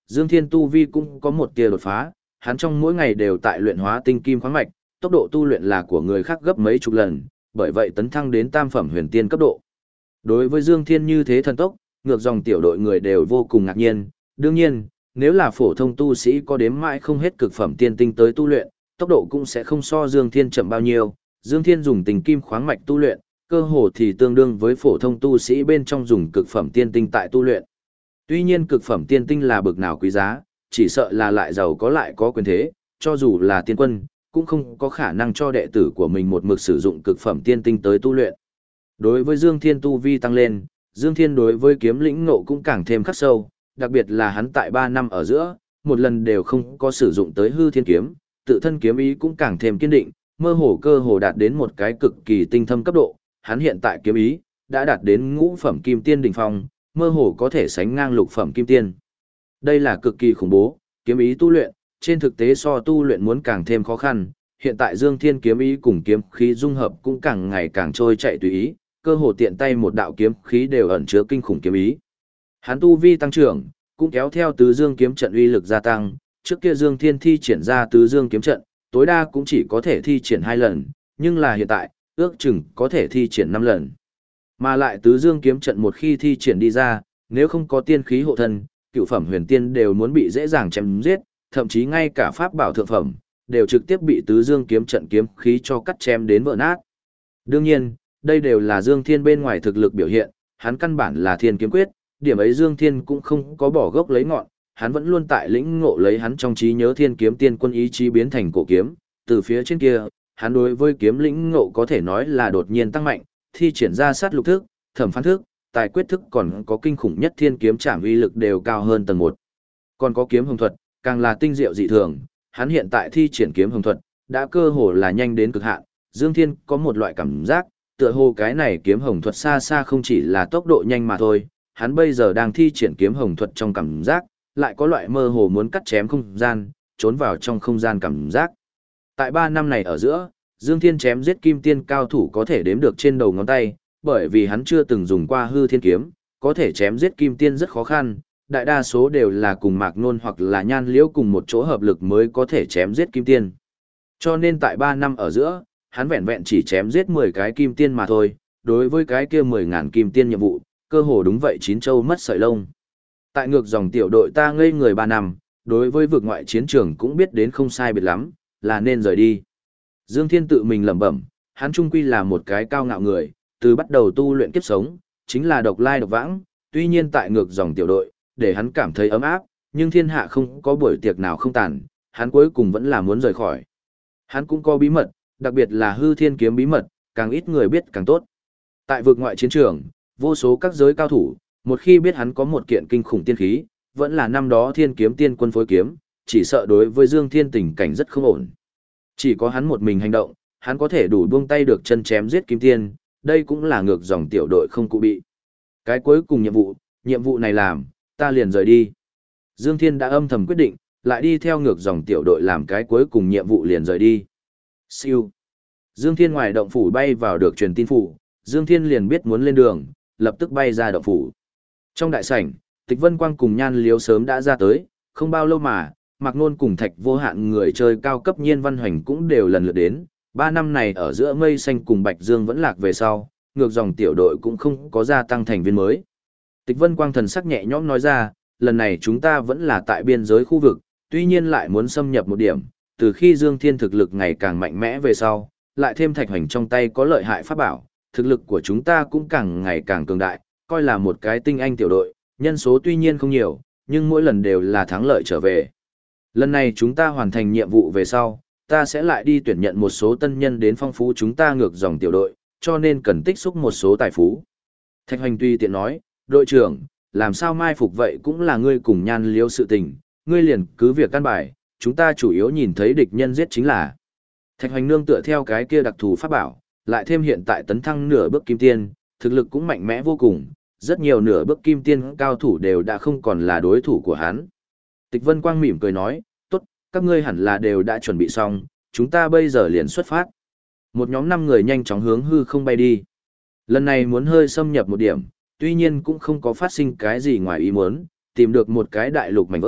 [SPEAKER 1] Dương Thiên tu vi cũng có một tia đột phá, hắn trong mỗi ngày đều tại luyện hóa tinh kim khoáng mạch, tốc độ tu luyện là của người khác gấp mấy chục lần, bởi vậy tấn thăng đến tam phẩm huyền tiên cấp độ. Đối với Dương Thiên như thế thần tốc, ngược dòng tiểu đội người đều vô cùng ngạc nhiên, đương nhiên, nếu là phổ thông tu sĩ có đếm mãi không hết cực phẩm tiên tinh tới tu luyện, tốc độ cũng sẽ không so Dương Thiên chậm bao nhiêu. Dương Thiên dùng tinh kim khoáng mạch tu luyện, cơ hồ thì tương đương với phổ thông tu sĩ bên trong dùng cực phẩm tiên tinh tại tu luyện. Tuy nhiên cực phẩm tiên tinh là bực nào quý giá, chỉ sợ là lại giàu có lại có quyền thế, cho dù là tiên quân, cũng không có khả năng cho đệ tử của mình một mực sử dụng cực phẩm tiên tinh tới tu luyện. Đối với Dương Thiên tu vi tăng lên, Dương Thiên đối với kiếm lĩnh ngộ cũng càng thêm khắc sâu, đặc biệt là hắn tại 3 năm ở giữa, một lần đều không có sử dụng tới hư thiên kiếm, tự thân kiếm ý cũng càng thêm kiên định, mơ hồ cơ hồ đạt đến một cái cực kỳ tinh thâm cấp độ, hắn hiện tại kiếm ý đã đạt đến ngũ phẩm kim tiên đỉnh phong, mơ hồ có thể sánh ngang lục phẩm kim tiên. Đây là cực kỳ khủng bố, kiếm ý tu luyện, trên thực tế so tu luyện muốn càng thêm khó khăn, hiện tại Dương Thiên kiếm ý cùng kiếm khí dung hợp cũng càng ngày càng trôi chạy tùy ý, cơ hồ tiện tay một đạo kiếm khí đều ẩn chứa kinh khủng kiếm ý. Hắn tu vi tăng trưởng, cũng kéo theo tứ dương kiếm trận uy lực gia tăng, trước kia Dương Thiên thi triển ra tứ dương kiếm trận, tối đa cũng chỉ có thể thi triển 2 lần, nhưng là hiện tại, ước chừng có thể thi triển 5 lần. Mà lại tứ dương kiếm trận một khi thi triển đi ra, nếu không có tiên khí hộ thân, cựu phẩm huyền tiên đều muốn bị dễ dàng chém giết, thậm chí ngay cả pháp bảo thượng phẩm đều trực tiếp bị tứ dương kiếm trận kiếm khí cho cắt chém đến vỡ nát. Đương nhiên, đây đều là Dương Thiên bên ngoài thực lực biểu hiện, hắn căn bản là thiên kiếm quyết, điểm ấy Dương Thiên cũng không có bỏ gốc lấy ngọn, hắn vẫn luôn tại lĩnh ngộ lấy hắn trong trí nhớ thiên kiếm tiên quân ý chí biến thành cổ kiếm, từ phía trên kia, hắn đối với kiếm lĩnh ngộ có thể nói là đột nhiên tăng mạnh, thi triển ra sát lục thức, thẩm phán thức, tài quyết thức còn có kinh khủng nhất thiên kiếm trảm uy lực đều cao hơn tầng 1. Còn có kiếm hồng thuật, càng là tinh diệu dị thường, hắn hiện tại thi triển kiếm hồng thuật, đã cơ hồ là nhanh đến cực hạn, Dương Thiên có một loại cảm giác, tựa hồ cái này kiếm hồng thuật xa xa không chỉ là tốc độ nhanh mà thôi, hắn bây giờ đang thi triển kiếm hồng thuật trong cảm giác, lại có loại mơ hồ muốn cắt chém không gian, trốn vào trong không gian cảm giác. Tại 3 năm này ở giữa, Dương Thiên chém giết kim tiên cao thủ có thể đếm được trên đầu ngón tay, bởi vì hắn chưa từng dùng qua hư thiên kiếm, có thể chém giết kim tiên rất khó khăn, đại đa số đều là cùng Mạc Nôn hoặc là Nhan Liễu cùng một chỗ hợp lực mới có thể chém giết kim tiên. Cho nên tại 3 năm ở giữa, hắn vẹn vẹn chỉ chém giết 10 cái kim tiên mà thôi, đối với cái kia 10.000 kim tiên nhiệm vụ, cơ hồ đúng vậy chín châu mất sợi lông. Tại ngược dòng tiểu đội ta ngây người 3 năm, đối với vực ngoại chiến trường cũng biết đến không sai biệt lắm, là nên rời đi. Dương Thiên tự mình lẩm bẩm, hắn trung quy là một cái cao ngạo người, từ bắt đầu tu luyện kiếp sống, chính là độc lai độc vãng, tuy nhiên tại ngược dòng tiểu đội, để hắn cảm thấy ấm áp, nhưng thiên hạ không có buổi tiệc nào không tàn, hắn cuối cùng vẫn là muốn rời khỏi. Hắn cũng có bí mật, đặc biệt là hư thiên kiếm bí mật, càng ít người biết càng tốt. Tại vực ngoại chiến trường, vô số các giới cao thủ, một khi biết hắn có một kiện kinh khủng tiên khí, vẫn là năm đó thiên kiếm tiên quân phối kiếm, chỉ sợ đối với Dương Thiên tình cảnh rất không ổn. Chỉ có hắn một mình hành động, hắn có thể đủ buông tay được chân chém giết kim tiên, đây cũng là ngược dòng tiểu đội không cụ bị. Cái cuối cùng nhiệm vụ này làm, ta liền rời đi. Dương Thiên đã âm thầm quyết định, lại đi theo ngược dòng tiểu đội làm cái cuối cùng nhiệm vụ liền rời đi. Siêu. Dương Thiên ngoài động phủ bay vào được truyền tin phủ, Dương Thiên liền biết muốn lên đường, lập tức bay ra động phủ. Trong đại sảnh, Tịch Vân Quang cùng Nhan Liếu sớm đã ra tới, không bao lâu mà, Mạc Nôn cùng Thạch Vô Hạn người chơi cao cấp Nhiên Văn Hoành cũng đều lần lượt đến. 3 năm này ở giữa Mây Xanh cùng Bạch Dương vẫn lạc về sau, ngược dòng tiểu đội cũng không có gia tăng thành viên mới. Tịch Vân Quang thần sắc nhẹ nhõm nói ra, lần này chúng ta vẫn là tại biên giới khu vực, tuy nhiên lại muốn xâm nhập một điểm, từ khi Dương Thiên thực lực ngày càng mạnh mẽ về sau, lại thêm Thạch Hoành trong tay có lợi hại pháp bảo, thực lực của chúng ta cũng càng ngày càng cường đại, coi là một cái tinh anh tiểu đội, nhân số tuy nhiên không nhiều, nhưng mỗi lần đều là thắng lợi trở về. Lần này chúng ta hoàn thành nhiệm vụ về sau, ta sẽ lại đi tuyển nhận một số tân nhân đến phong phú chúng ta ngược dòng tiểu đội, cho nên cần tích xúc một số tài phú. Thạch Hoành tùy tiện nói, đội trưởng, làm sao mai phục vậy cũng là ngươi cùng Nhan Liêu sự tình, ngươi liền cứ việc căn bài, chúng ta chủ yếu nhìn thấy địch nhân giết chính là. Thạch Hoành nương tựa theo cái kia đặc thù pháp bảo, lại thêm hiện tại tấn thăng nửa bước kim tiên, thực lực cũng mạnh mẽ vô cùng, rất nhiều nửa bước kim tiên cao thủ đều đã không còn là đối thủ của hắn. Tịch Vân Quang mỉm cười nói, tốt, các ngươi hẳn là đều đã chuẩn bị xong, chúng ta bây giờ liền xuất phát. Một nhóm 5 người nhanh chóng hướng hư không bay đi. Lần này muốn hơi xâm nhập một điểm, tuy nhiên cũng không có phát sinh cái gì ngoài ý muốn, tìm được một cái đại lục mảnh vỡ,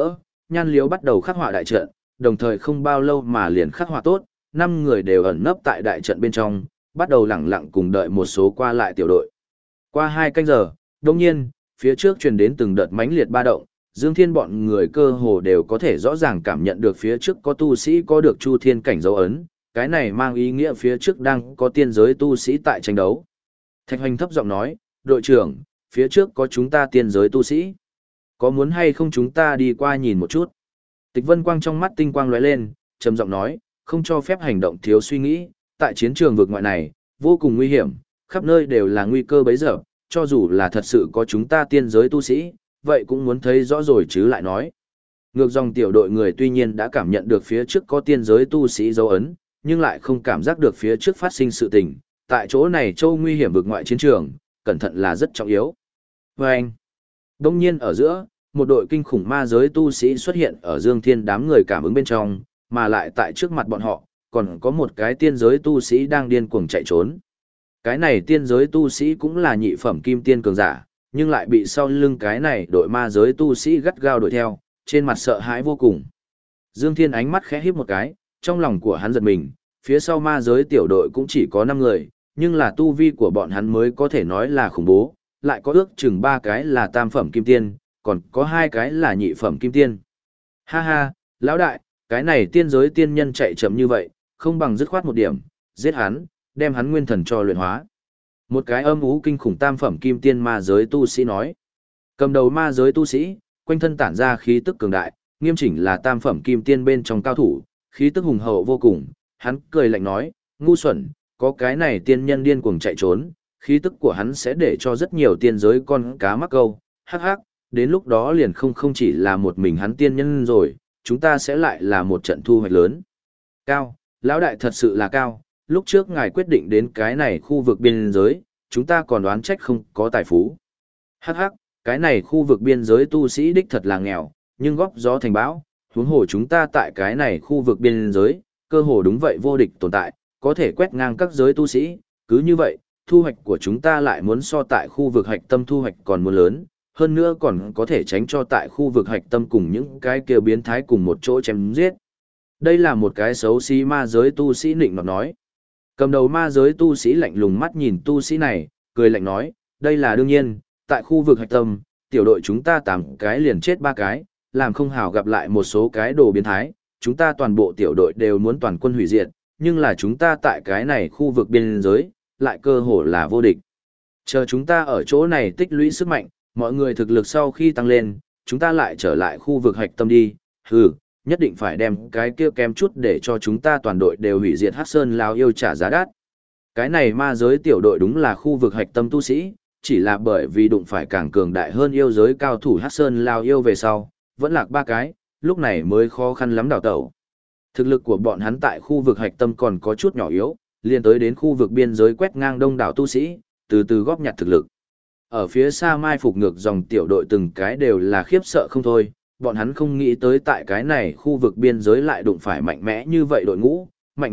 [SPEAKER 1] Nhan Liếu bắt đầu khắc họa đại trận, đồng thời không bao lâu mà liền khắc họa tốt, 5 người đều ẩn nấp tại đại trận bên trong, bắt đầu lẳng lặng cùng đợi một số qua lại tiểu đội. Qua 2 canh giờ, đồng nhiên, phía trước truyền đến từng đợt mãnh liệt ba động, Dương Thiên bọn người cơ hồ đều có thể rõ ràng cảm nhận được phía trước có tu sĩ có được Chu Thiên cảnh dấu ấn, cái này mang ý nghĩa phía trước đang có tiên giới tu sĩ tại tranh đấu. Thạch Hoành thấp giọng nói, đội trưởng, phía trước có chúng ta tiên giới tu sĩ. Có muốn hay không chúng ta đi qua nhìn một chút? Tịch Vân Quang trong mắt tinh quang lóe lên, trầm giọng nói, không cho phép hành động thiếu suy nghĩ, tại chiến trường vực ngoại này, vô cùng nguy hiểm, khắp nơi đều là nguy cơ bấy giờ, cho dù là thật sự có chúng ta tiên giới tu sĩ, vậy cũng muốn thấy rõ rồi chứ lại nói. Ngược dòng tiểu đội người tuy nhiên đã cảm nhận được phía trước có tiên giới tu sĩ dấu ấn, nhưng lại không cảm giác được phía trước phát sinh sự tình, tại chỗ này châu nguy hiểm vực ngoại chiến trường, cẩn thận là rất trọng yếu. Và anh, đông nhiên ở giữa, một đội kinh khủng ma giới tu sĩ xuất hiện ở Dương Thiên đám người cảm ứng bên trong, mà lại tại trước mặt bọn họ, còn có một cái tiên giới tu sĩ đang điên cuồng chạy trốn. Cái này tiên giới tu sĩ cũng là nhị phẩm kim tiên cường giả, nhưng lại bị sau lưng cái này đội ma giới tu sĩ gắt gao đuổi theo, trên mặt sợ hãi vô cùng. Dương Thiên ánh mắt khẽ híp một cái, trong lòng của hắn giật mình, phía sau ma giới tiểu đội cũng chỉ có 5 người, nhưng là tu vi của bọn hắn mới có thể nói là khủng bố, lại có ước chừng 3 cái là tam phẩm kim tiên, còn có 2 cái là nhị phẩm kim tiên. Ha ha, lão đại, cái này tiên giới tiên nhân chạy chậm như vậy, không bằng dứt khoát một điểm, giết hắn, đem hắn nguyên thần cho luyện hóa. Một cái âm ú kinh khủng tam phẩm kim tiên ma giới tu sĩ nói. Cầm đầu ma giới tu sĩ, quanh thân tản ra khí tức cường đại, nghiêm chỉnh là tam phẩm kim tiên bên trong cao thủ, khí tức hùng hậu vô cùng, hắn cười lạnh nói, ngu xuẩn, có cái này tiên nhân điên cuồng chạy trốn, khí tức của hắn sẽ để cho rất nhiều tiên giới con cá mắc câu, hắc hắc, đến lúc đó liền không chỉ là một mình hắn tiên nhân rồi, chúng ta sẽ lại là một trận thu hoạch lớn. Cao, lão đại thật sự là cao, lúc trước ngài quyết định đến cái này khu vực biên giới, chúng ta còn đoán trách không có tài phú. Hắc hắc, cái này khu vực biên giới tu sĩ đích thật là nghèo, nhưng góp gió thành bão, huống hồ chúng ta tại cái này khu vực biên giới, cơ hồ đúng vậy vô địch tồn tại, có thể quét ngang các giới tu sĩ, cứ như vậy, thu hoạch của chúng ta lại muốn so tại khu vực hạch tâm thu hoạch còn muốn lớn, hơn nữa còn có thể tránh cho tại khu vực hạch tâm cùng những cái kia biến thái cùng một chỗ chém giết. Đây là một cái xấu xí ma giới tu sĩ nịnh nọt nói. Cầm đầu ma giới tu sĩ lạnh lùng mắt nhìn tu sĩ này, cười lạnh nói, đây là đương nhiên, tại khu vực hạch tâm, tiểu đội chúng ta 8 cái liền chết 3 cái, làm không hào gặp lại một số cái đồ biến thái, chúng ta toàn bộ tiểu đội đều muốn toàn quân hủy diệt, nhưng là chúng ta tại cái này khu vực biên giới, lại cơ hồ là vô địch. Chờ chúng ta ở chỗ này tích lũy sức mạnh, mọi người thực lực sau khi tăng lên, chúng ta lại trở lại khu vực hạch tâm đi, nhất định phải đem cái kia kém chút để cho chúng ta toàn đội đều hủy diệt Hắc Sơn Lao yêu trả giá đắt. Cái này ma giới tiểu đội đúng là khu vực hạch tâm tu sĩ, chỉ là bởi vì đụng phải càng cường đại hơn yêu giới cao thủ Hắc Sơn Lao yêu về sau, vẫn lạc 3 cái, lúc này mới khó khăn lắm đào tẩu. Thực lực của bọn hắn tại khu vực hạch tâm còn có chút nhỏ yếu, liền tới đến khu vực biên giới quét ngang đông đảo tu sĩ, từ từ góp nhặt thực lực. Ở phía xa mai phục ngược dòng tiểu đội từng cái đều là khiếp sợ không thôi, bọn hắn không nghĩ tới tại cái này khu vực biên giới lại đụng phải mạnh mẽ như vậy đội ngũ,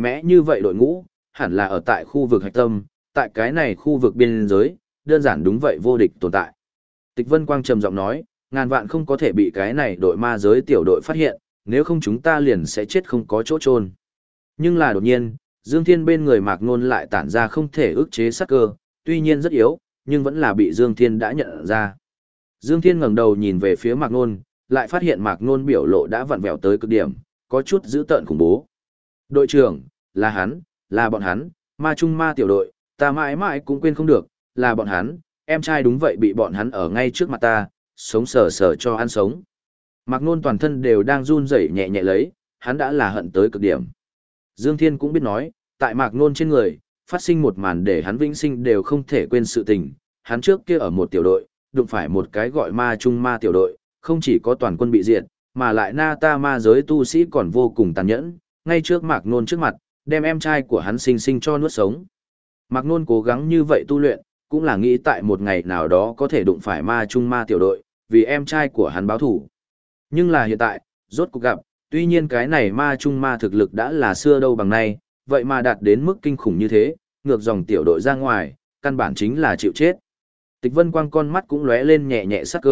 [SPEAKER 1] hẳn là ở tại khu vực hạch tâm, tại cái này khu vực biên giới, đơn giản đúng vậy vô địch tồn tại. Tịch Vân Quang trầm giọng nói, ngàn vạn không có thể bị cái này đội ma giới tiểu đội phát hiện, nếu không chúng ta liền sẽ chết không có chỗ chôn. Nhưng là đột nhiên, Dương Thiên bên người Mạc Nôn lại tản ra không thể ức chế sát cơ, tuy nhiên rất yếu, nhưng vẫn là bị Dương Thiên đã nhận ra. Dương Thiên ngẩng đầu nhìn về phía Mạc Nôn, lại phát hiện Mạc Nôn biểu lộ đã vặn vẹo tới cực điểm, có chút dữ tợn khủng bố. Đội trưởng, là hắn, là bọn hắn, ma trung ma tiểu đội, ta mãi mãi cũng quên không được, là bọn hắn, em trai đúng vậy bị bọn hắn ở ngay trước mặt ta, sống sờ sờ cho ăn sống. Mạc Nôn toàn thân đều đang run rẩy nhẹ nhẹ lấy, hắn đã là hận tới cực điểm. Dương Thiên cũng biết nói, tại Mạc Nôn trên người, phát sinh một màn để hắn vĩnh sinh đều không thể quên sự tình, hắn trước kia ở một tiểu đội, đụng phải một cái gọi ma trung ma tiểu đội, không chỉ có toàn quân bị diệt, mà lại na ta ma giới tu sĩ còn vô cùng tàn nhẫn, ngay trước Mạc Nôn trước mặt, đem em trai của hắn sinh sinh cho nuốt sống. Mạc Nôn cố gắng như vậy tu luyện, cũng là nghĩ tại một ngày nào đó có thể đụng phải ma trung ma tiểu đội, vì em trai của hắn báo thù. Nhưng là hiện tại, rốt cuộc gặp, tuy nhiên cái này ma trung ma thực lực đã là xưa đâu bằng nay, vậy mà đạt đến mức kinh khủng như thế, ngược dòng tiểu đội ra ngoài, căn bản chính là chịu chết. Tịch Vân Quang con mắt cũng lóe lên nhẹ nhẹ sắc cơ,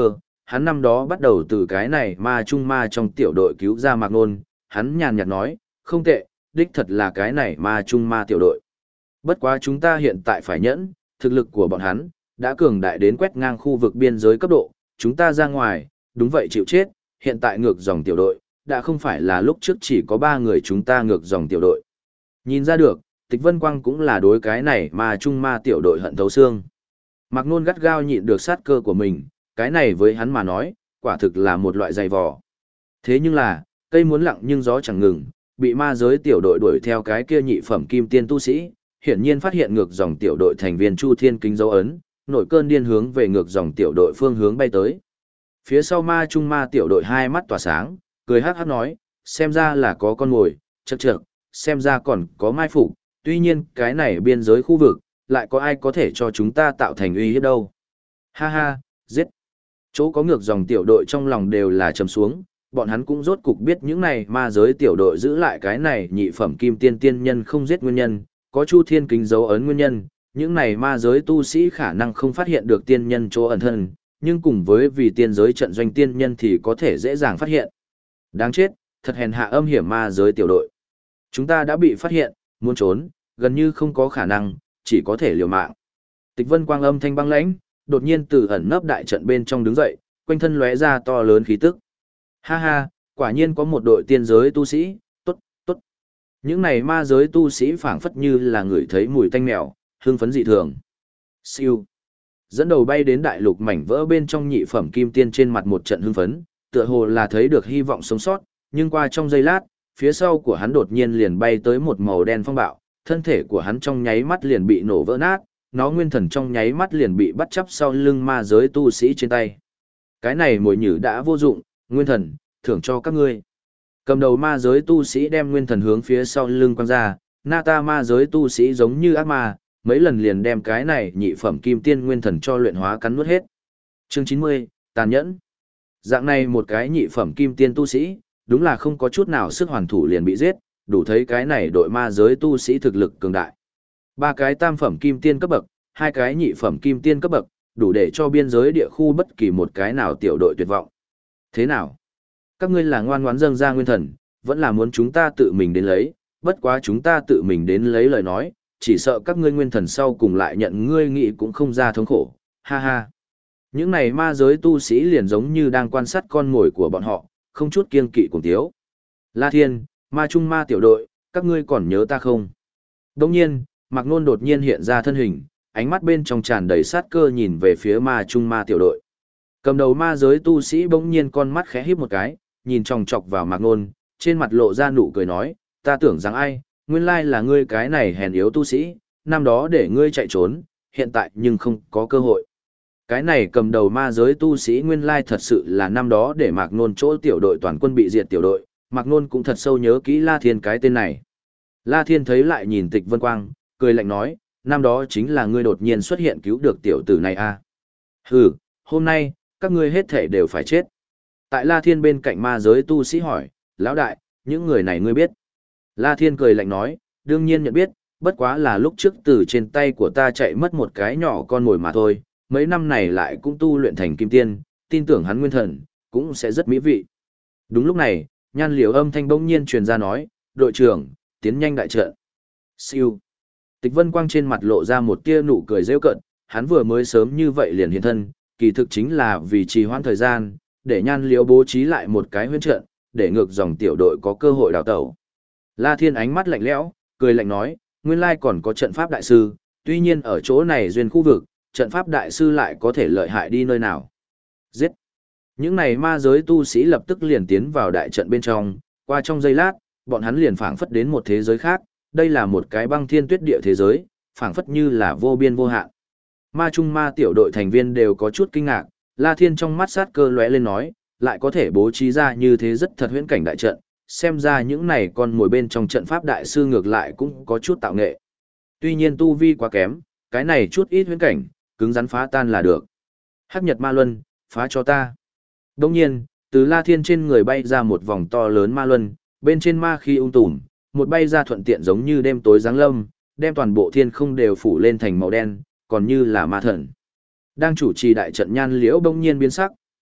[SPEAKER 1] hắn năm đó bắt đầu từ cái này ma trung ma trong tiểu đội cứu ra Mạc Nôn, hắn nhàn nhạt nói, không tệ, đích thật là cái này ma trung ma tiểu đội. Bất quá chúng ta hiện tại phải nhẫn, thực lực của bọn hắn đã cường đại đến quét ngang khu vực biên giới cấp độ, chúng ta ra ngoài, đúng vậy chịu chết, hiện tại ngược dòng tiểu đội, đã không phải là lúc trước chỉ có 3 người chúng ta ngược dòng tiểu đội. Nhìn ra được, Tịch Vân Quang cũng là đối cái này ma trung ma tiểu đội hận thấu xương. Mạc Nôn gắt gao nhịn được sát cơ của mình, cái này với hắn mà nói, quả thực là một loại dày vò. Thế nhưng là, cây muốn lặng nhưng gió chẳng ngừng, bị ma giới tiểu đội đuổi theo cái kia nhị phẩm kim tiên tu sĩ, hiển nhiên phát hiện ngược dòng tiểu đội thành viên Chu Thiên Kính dấu ấn, nổi cơn điên hướng về ngược dòng tiểu đội phương hướng bay tới. Phía sau ma trung ma tiểu đội hai mắt tỏa sáng, cười hắc hắc nói, xem ra là có con mồi, chậc chậc, xem ra còn có mai phục, tuy nhiên cái này biên giới khu vực, lại có ai có thể cho chúng ta tạo thành uy hiếp đâu. Ha ha, giết. Chỗ có ngược dòng tiểu đội trong lòng đều là trầm xuống, bọn hắn cũng rốt cục biết những này ma giới tiểu đội giữ lại cái này nhị phẩm kim tiên tiên nhân không giết nguyên nhân, có Chu Thiên Kính dấu ấn nguyên nhân, những này ma giới tu sĩ khả năng không phát hiện được tiên nhân chỗ ẩn thân, nhưng cùng với vì tiên giới trận doanh tiên nhân thì có thể dễ dàng phát hiện. Đáng chết, thật hèn hạ âm hiểm ma giới tiểu đội. Chúng ta đã bị phát hiện, muốn trốn, gần như không có khả năng, chỉ có thể liều mạng. Tịch Vân Quang âm thanh băng lãnh, đột nhiên từ ẩn nấp đại trận bên trong đứng dậy, quanh thân lóe ra to lớn khí tức. Ha ha, quả nhiên có một đội tiên giới tu sĩ, tốt, tốt. Những này ma giới tu sĩ phảng phất như là người thấy mùi tanh mèo, hưng phấn dị thường. Siêu. Dẫn đầu bay đến đại lục mảnh vỡ bên trong nhị phẩm kim tiên trên mặt một trận hưng phấn, tựa hồ là thấy được hy vọng sống sót, nhưng qua trong giây lát, phía sau của hắn đột nhiên liền bay tới một màu đen phong bạo, thân thể của hắn trong nháy mắt liền bị nổ vỡ nát, nó nguyên thần trong nháy mắt liền bị bắt chắp sau lưng ma giới tu sĩ trên tay. Cái này mồi nhử đã vô dụng, nguyên thần, thưởng cho các ngươi. Cầm đầu ma giới tu sĩ đem nguyên thần hướng phía sau lưng quăng ra, Nata ma giới tu sĩ giống như ác ma, mấy lần liền đem cái này nhị phẩm kim tiên nguyên thần cho luyện hóa cắn nuốt hết. Chương 90, tàn nhẫn. Dạng này một cái nhị phẩm kim tiên tu sĩ, đúng là không có chút nào sức hoàn thủ liền bị giết, đủ thấy cái này đội ma giới tu sĩ thực lực cường đại. 3 cái tam phẩm kim tiên cấp bậc, 2 cái nhị phẩm kim tiên cấp bậc, đủ để cho biên giới địa khu bất kỳ một cái nào tiểu đội tuyệt vọng. Thế nào? Các ngươi là ngoan ngoãn dâng ra nguyên thần, vẫn là muốn chúng ta tự mình đến lấy, bất quá chúng ta tự mình đến lấy lời nói, chỉ sợ các ngươi nguyên thần sau cùng lại nhận ngươi nghĩ cũng không ra thống khổ, ha ha. Những này ma giới tu sĩ liền giống như đang quan sát con mồi của bọn họ, không chút kiêng kỵ cùng tiếu. La Thiên, ma trung ma tiểu đội, các ngươi còn nhớ ta không? Đồng nhiên, Mạc Nôn đột nhiên hiện ra thân hình, ánh mắt bên trong tràn đầy sát cơ nhìn về phía ma trung ma tiểu đội. Cầm đầu ma giới tu sĩ bỗng nhiên con mắt khẽ híp một cái, nhìn chòng chọc vào Mạc Nôn, trên mặt lộ ra nụ cười nói, ta tưởng rằng ai, nguyên lai là ngươi cái này hèn yếu tu sĩ, năm đó để ngươi chạy trốn, hiện tại nhưng không có cơ hội. Cái này cầm đầu ma giới tu sĩ nguyên lai thật sự là năm đó để Mạc Nôn chỗ tiểu đội toàn quân bị diệt tiểu đội, Mạc Nôn cũng thật sâu nhớ kỹ La Thiên cái tên này. La Thiên thấy lại nhìn Tịch Vân Quang, cười lạnh nói, năm đó chính là ngươi đột nhiên xuất hiện cứu được tiểu tử này à. Hừ, hôm nay, các ngươi hết thể đều phải chết. Tại La Thiên bên cạnh ma giới tu sĩ hỏi, lão đại, những người này ngươi biết. La Thiên cười lạnh nói, đương nhiên nhận biết, bất quá là lúc trước từ trên tay của ta chạy mất một cái nhỏ con mồi mà thôi, mấy năm này lại cũng tu luyện thành kim tiên, tin tưởng hắn nguyên thần, cũng sẽ rất mỹ vị. Đúng lúc này, nhan liều âm thanh bỗng nhiên truyền ra nói, đội trưởng, tiến nhanh đại trận. Siêu. Tịch Vân Quang trên mặt lộ ra một tia nụ cười rêu cận, hắn vừa mới sớm như vậy liền hiện thân, kỳ thực chính là vì trì hoãn thời gian, để nhan liều bố trí lại một cái huyễn trận, để ngược dòng tiểu đội có cơ hội đào tẩu. La Thiên ánh mắt lạnh lẽo, cười lạnh nói, nguyên lai còn có trận pháp đại sư, tuy nhiên ở chỗ này duyên khu vực, trận pháp đại sư lại có thể lợi hại đi nơi nào. Giết! Những này ma giới tu sĩ lập tức liền tiến vào đại trận bên trong, qua trong giây lát, bọn hắn liền phảng phất đến một thế giới khác, đây là một cái băng thiên tuyết địa thế giới, phảng phất như là vô biên vô hạn. Ma trung ma tiểu đội thành viên đều có chút kinh ngạc, La Thiên trong mắt sát cơ lóe lên nói, lại có thể bố trí ra như thế rất thật huyễn cảnh đại trận, xem ra những này con mồi bên trong trận pháp đại sư ngược lại cũng có chút tạo nghệ. Tuy nhiên tu vi quá kém, cái này chút ít huyễn cảnh, cứng rắn phá tan là được. Hắc Nhật Ma Luân, phá cho ta. Đồng nhiên, từ La Thiên trên người bay ra một vòng to lớn ma luân, bên trên ma khí tùm, một bay ra thuận tiện giống như đêm tối giáng lâm, đem toàn bộ thiên không đều phủ lên thành màu đen, còn như là ma thần. Đang chủ trì đại trận nhan liễu bỗng nhiên biến sắc,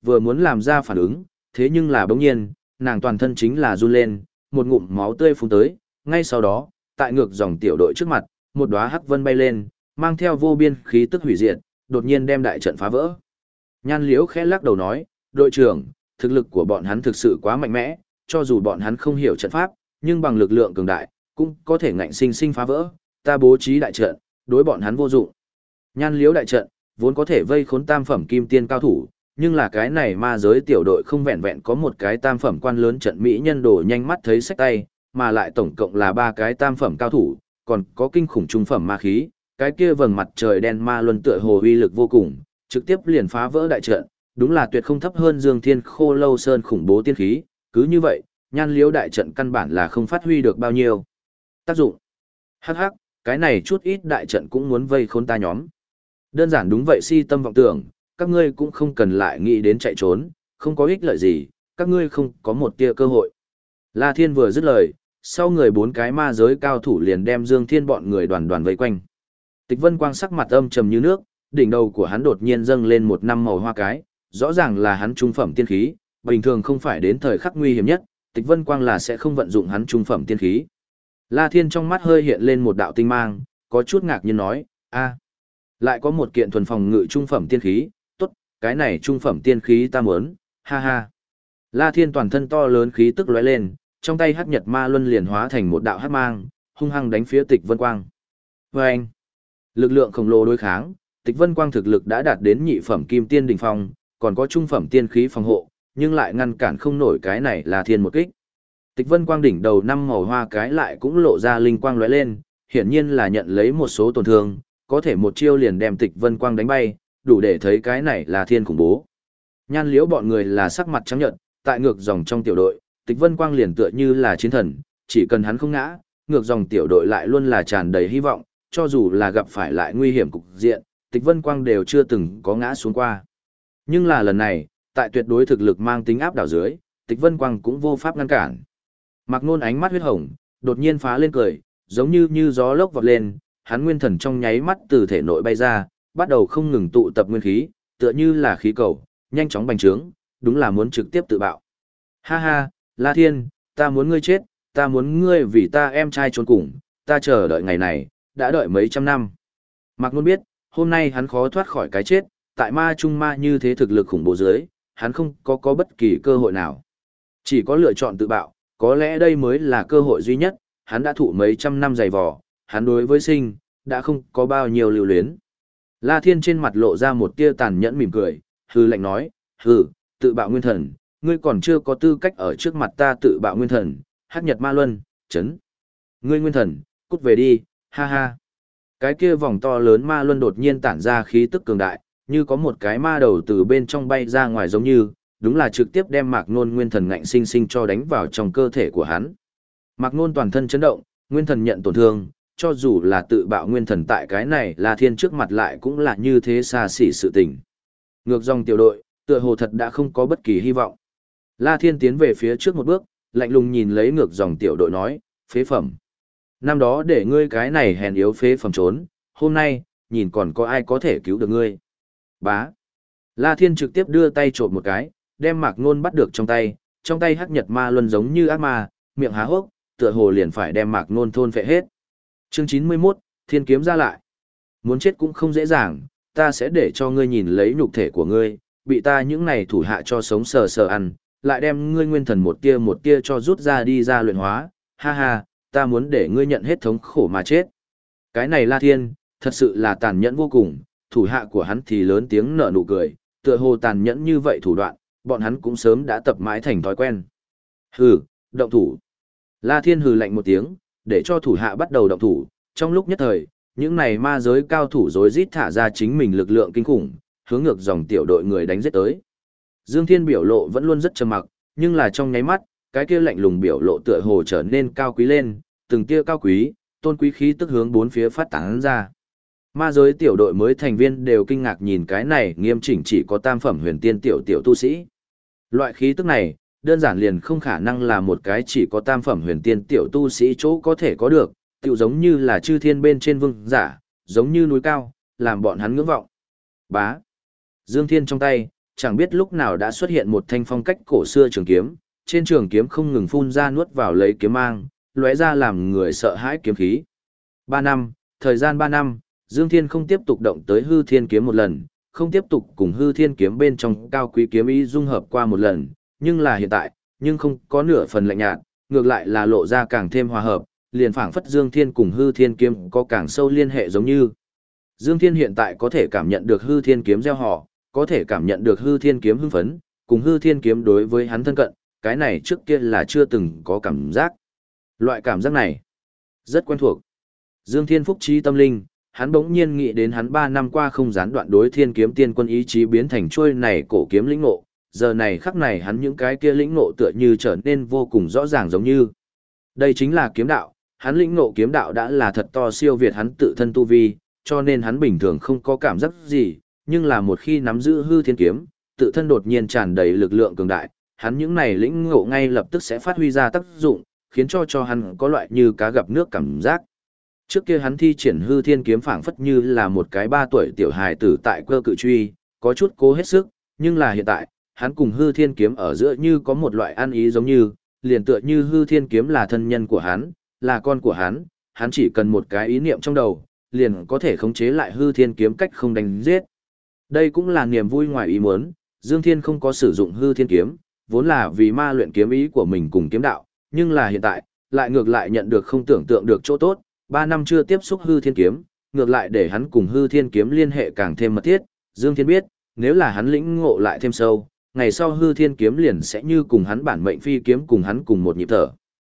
[SPEAKER 1] vừa muốn làm ra phản ứng, thế nhưng là bỗng nhiên, nàng toàn thân chính là run lên, một ngụm máu tươi phun tới, ngay sau đó, tại ngược dòng tiểu đội trước mặt, một đóa hắc vân bay lên, mang theo vô biên khí tức hủy diệt, đột nhiên đem đại trận phá vỡ. Nhan Liễu khẽ lắc đầu nói, đội trưởng, thực lực của bọn hắn thực sự quá mạnh mẽ, cho dù bọn hắn không hiểu trận pháp, nhưng bằng lực lượng cường đại, cũng có thể ngạnh sinh sinh phá vỡ, ta bố trí đại trận, đối bọn hắn vô dụng. Nhan Liễu đại trận, vốn có thể vây khốn tam phẩm kim tiên cao thủ, nhưng là cái này ma giới tiểu đội không vẹn vẹn có một cái tam phẩm quan lớn trận mỹ nhân đồ nhanh mắt thấy sách tay, mà lại tổng cộng là 3 cái tam phẩm cao thủ, còn có kinh khủng trung phẩm ma khí, cái kia vầng mặt trời đen ma luân tựa hồ uy lực vô cùng, trực tiếp liền phá vỡ đại trận, đúng là tuyệt không thấp hơn Dương Thiên Khô Lâu Sơn khủng bố tiên khí, cứ như vậy, Nhan Liễu đại trận căn bản là không phát huy được bao nhiêu tác dụng. Hắc hắc, cái này chút ít đại trận cũng muốn vây khốn ta nhóm. Đơn giản đúng vậy, si tâm vọng tưởng, các ngươi cũng không cần lại nghĩ đến chạy trốn, không có ích lợi gì, các ngươi không có một tia cơ hội. La Thiên vừa dứt lời, sau người 4 cái ma giới cao thủ liền đem Dương Thiên bọn người đoàn đoàn vây quanh. Tịch Vân Quang sắc mặt âm trầm như nước, đỉnh đầu của hắn đột nhiên dâng lên một năm màu hoa cái, rõ ràng là hắn trung phẩm tiên khí, bình thường không phải đến thời khắc nguy hiểm nhất, Tịch Vân Quang là sẽ không vận dụng hắn trung phẩm tiên khí. La Thiên trong mắt hơi hiện lên một đạo tinh mang, có chút ngạc nhiên nói, a, lại có một kiện thuần phòng ngự trung phẩm tiên khí, tốt, cái này trung phẩm tiên khí ta muốn, ha ha. La Thiên toàn thân to lớn khí tức lóe lên, trong tay hắc nhật ma luân liền hóa thành một đạo hắc mang, hung hăng đánh phía Tịch Vân Quang. Vâng! Lực lượng khổng lồ đối kháng, Tịch Vân Quang thực lực đã đạt đến nhị phẩm kim tiên đỉnh phong, còn có trung phẩm tiên khí phòng hộ, nhưng lại ngăn cản không nổi cái này La Thiên một kích. Tịch Vân Quang đỉnh đầu 5 màu hoa cái lại cũng lộ ra linh quang lóe lên, hiển nhiên là nhận lấy một số tổn thương, có thể một chiêu liền đem Tịch Vân Quang đánh bay, đủ để thấy cái này là thiên khủng bố. Nhan Liễu bọn người là sắc mặt trắng nhợt, tại ngược dòng trong tiểu đội, Tịch Vân Quang liền tựa như là chiến thần, chỉ cần hắn không ngã, ngược dòng tiểu đội lại luôn là tràn đầy hy vọng, cho dù là gặp phải lại nguy hiểm cục diện, Tịch Vân Quang đều chưa từng có ngã xuống qua. Nhưng là lần này, tại tuyệt đối thực lực mang tính áp đảo dưới, Tịch Vân Quang cũng vô pháp ngăn cản. Mạc Nôn ánh mắt huyết hồng, đột nhiên phá lên cười, giống như gió lốc vọt lên, hắn nguyên thần trong nháy mắt từ thể nội bay ra, bắt đầu không ngừng tụ tập nguyên khí, tựa như là khí cầu, nhanh chóng bành trướng, đúng là muốn trực tiếp tự bạo. Ha ha, La Thiên, ta muốn ngươi chết, ta muốn ngươi vì ta em trai trốn cùng, ta chờ đợi ngày này, đã đợi mấy trăm năm. Mạc Nôn biết, hôm nay hắn khó thoát khỏi cái chết, tại ma trung ma như thế thực lực khủng bố dưới, hắn không có bất kỳ cơ hội nào. Chỉ có lựa chọn tự bạo, có lẽ đây mới là cơ hội duy nhất, hắn đã thụ mấy trăm năm dày vò, hắn đối với sinh, đã không có bao nhiêu lưu luyến. La Thiên trên mặt lộ ra một tia tàn nhẫn mỉm cười, hừ lạnh nói, hừ, tự bạo nguyên thần, ngươi còn chưa có tư cách ở trước mặt ta tự bạo nguyên thần, hắc nhật ma luân, chấn. Ngươi nguyên thần, cút về đi, ha ha. Cái kia vòng to lớn ma luân đột nhiên tản ra khí tức cường đại, như có một cái ma đầu từ bên trong bay ra ngoài giống như, đúng là trực tiếp đem Mạc Nôn nguyên thần ngạnh sinh sinh cho đánh vào trong cơ thể của hắn. Mạc Nôn toàn thân chấn động, nguyên thần nhận tổn thương, cho dù là tự bạo nguyên thần tại cái này La Thiên trước mặt lại cũng là như thế xa xỉ sự tình. Ngược dòng tiểu đội, tựa hồ thật đã không có bất kỳ hy vọng. La Thiên tiến về phía trước một bước, lạnh lùng nhìn lấy ngược dòng tiểu đội nói, phế phẩm. Năm đó để ngươi cái này hèn yếu phế phẩm trốn, hôm nay, nhìn còn có ai có thể cứu được ngươi. Bá. La Thiên trực tiếp đưa tay trộm một cái, đem Mạc Nôn bắt được trong tay hắc nhật ma luân giống như ác ma, miệng há hốc, tựa hồ liền phải đem Mạc Nôn thôn phệ hết. Chương 91, Thiên kiếm ra lại. Muốn chết cũng không dễ dàng, ta sẽ để cho ngươi nhìn lấy nhục thể của ngươi, bị ta những này thủ hạ cho sống sờ sờ ăn, lại đem ngươi nguyên thần một tia cho rút ra đi ra luyện hóa, ha ha, ta muốn để ngươi nhận hết thống khổ mà chết. Cái này La Thiên, thật sự là tàn nhẫn vô cùng, thủ hạ của hắn thì lớn tiếng nở nụ cười, tựa hồ tàn nhẫn như vậy thủ đoạn, bọn hắn cũng sớm đã tập mãi thành thói quen. Hừ, động thủ. La Thiên hừ lạnh một tiếng, để cho thủ hạ bắt đầu động thủ, trong lúc nhất thời, những này ma giới cao thủ rối rít thả ra chính mình lực lượng kinh khủng, hướng ngược dòng tiểu đội người đánh giết tới. Dương Thiên biểu lộ vẫn luôn rất trầm mặc, nhưng là trong nháy mắt, cái kia lạnh lùng biểu lộ tựa hồ trở nên cao quý lên, từng tia cao quý, tôn quý khí tức hướng bốn phía phát tán ra. Ma giới tiểu đội mới thành viên đều kinh ngạc nhìn cái này nghiêm chỉnh chỉ có tam phẩm huyền tiên tiểu tu sĩ. Loại khí tức này, đơn giản liền không khả năng là một cái chỉ có tam phẩm huyền tiên tiểu tu sĩ chỗ có thể có được, tựu giống như là chư thiên bên trên vương giả, giống như núi cao, làm bọn hắn ngưỡng vọng. Bá. Dương Thiên trong tay, chẳng biết lúc nào đã xuất hiện một thanh phong cách cổ xưa trường kiếm, trên trường kiếm không ngừng phun ra nuốt vào lấy kiếm mang, lóe ra làm người sợ hãi kiếm khí. 3 năm, thời gian 3 năm, Dương Thiên không tiếp tục động tới hư thiên kiếm một lần, không tiếp tục cùng hư thiên kiếm bên trong cao quý kiếm ý dung hợp qua một lần, nhưng là hiện tại, nhưng không có nửa phần lạnh nhạt, ngược lại là lộ ra càng thêm hòa hợp, liền phảng phất Dương Thiên cùng hư thiên kiếm có càng sâu liên hệ giống như. Dương Thiên hiện tại có thể cảm nhận được hư thiên kiếm gieo họ, có thể cảm nhận được hư thiên kiếm hưng phấn, cùng hư thiên kiếm đối với hắn thân cận, cái này trước kia là chưa từng có cảm giác. Loại cảm giác này, rất quen thuộc. Dương Thiên phúc trí tâm linh, hắn bỗng nhiên nghĩ đến hắn 3 năm qua không gián đoạn đối thiên kiếm tiên quân ý chí biến thành trôi này cổ kiếm lĩnh ngộ, giờ này khắc này hắn những cái kia lĩnh ngộ tựa như trở nên vô cùng rõ ràng giống như. Đây chính là kiếm đạo, hắn lĩnh ngộ kiếm đạo đã là thật to siêu việt hắn tự thân tu vi, cho nên hắn bình thường không có cảm giác gì, nhưng là một khi nắm giữ hư thiên kiếm, tự thân đột nhiên tràn đầy lực lượng cường đại, hắn những này lĩnh ngộ ngay lập tức sẽ phát huy ra tác dụng, khiến cho hắn có loại như cá gặp nước cảm giác. Trước kia hắn thi triển hư thiên kiếm phảng phất như là một cái 3 tuổi tiểu hài tử tại cơ cự truy, có chút cố hết sức, nhưng là hiện tại, hắn cùng hư thiên kiếm ở giữa như có một loại ăn ý giống như, liền tựa như hư thiên kiếm là thân nhân của hắn, là con của hắn chỉ cần một cái ý niệm trong đầu, liền có thể khống chế lại hư thiên kiếm cách không đánh giết. Đây cũng là niềm vui ngoài ý muốn, Dương Thiên không có sử dụng hư thiên kiếm, vốn là vì ma luyện kiếm ý của mình cùng kiếm đạo, nhưng là hiện tại, lại ngược lại nhận được không tưởng tượng được chỗ tốt, 3 năm chưa tiếp xúc hư thiên kiếm, ngược lại để hắn cùng hư thiên kiếm liên hệ càng thêm mật thiết, Dương Thiên biết, nếu là hắn lĩnh ngộ lại thêm sâu, ngày sau hư thiên kiếm liền sẽ như cùng hắn bản mệnh phi kiếm cùng hắn cùng một nhịp thở.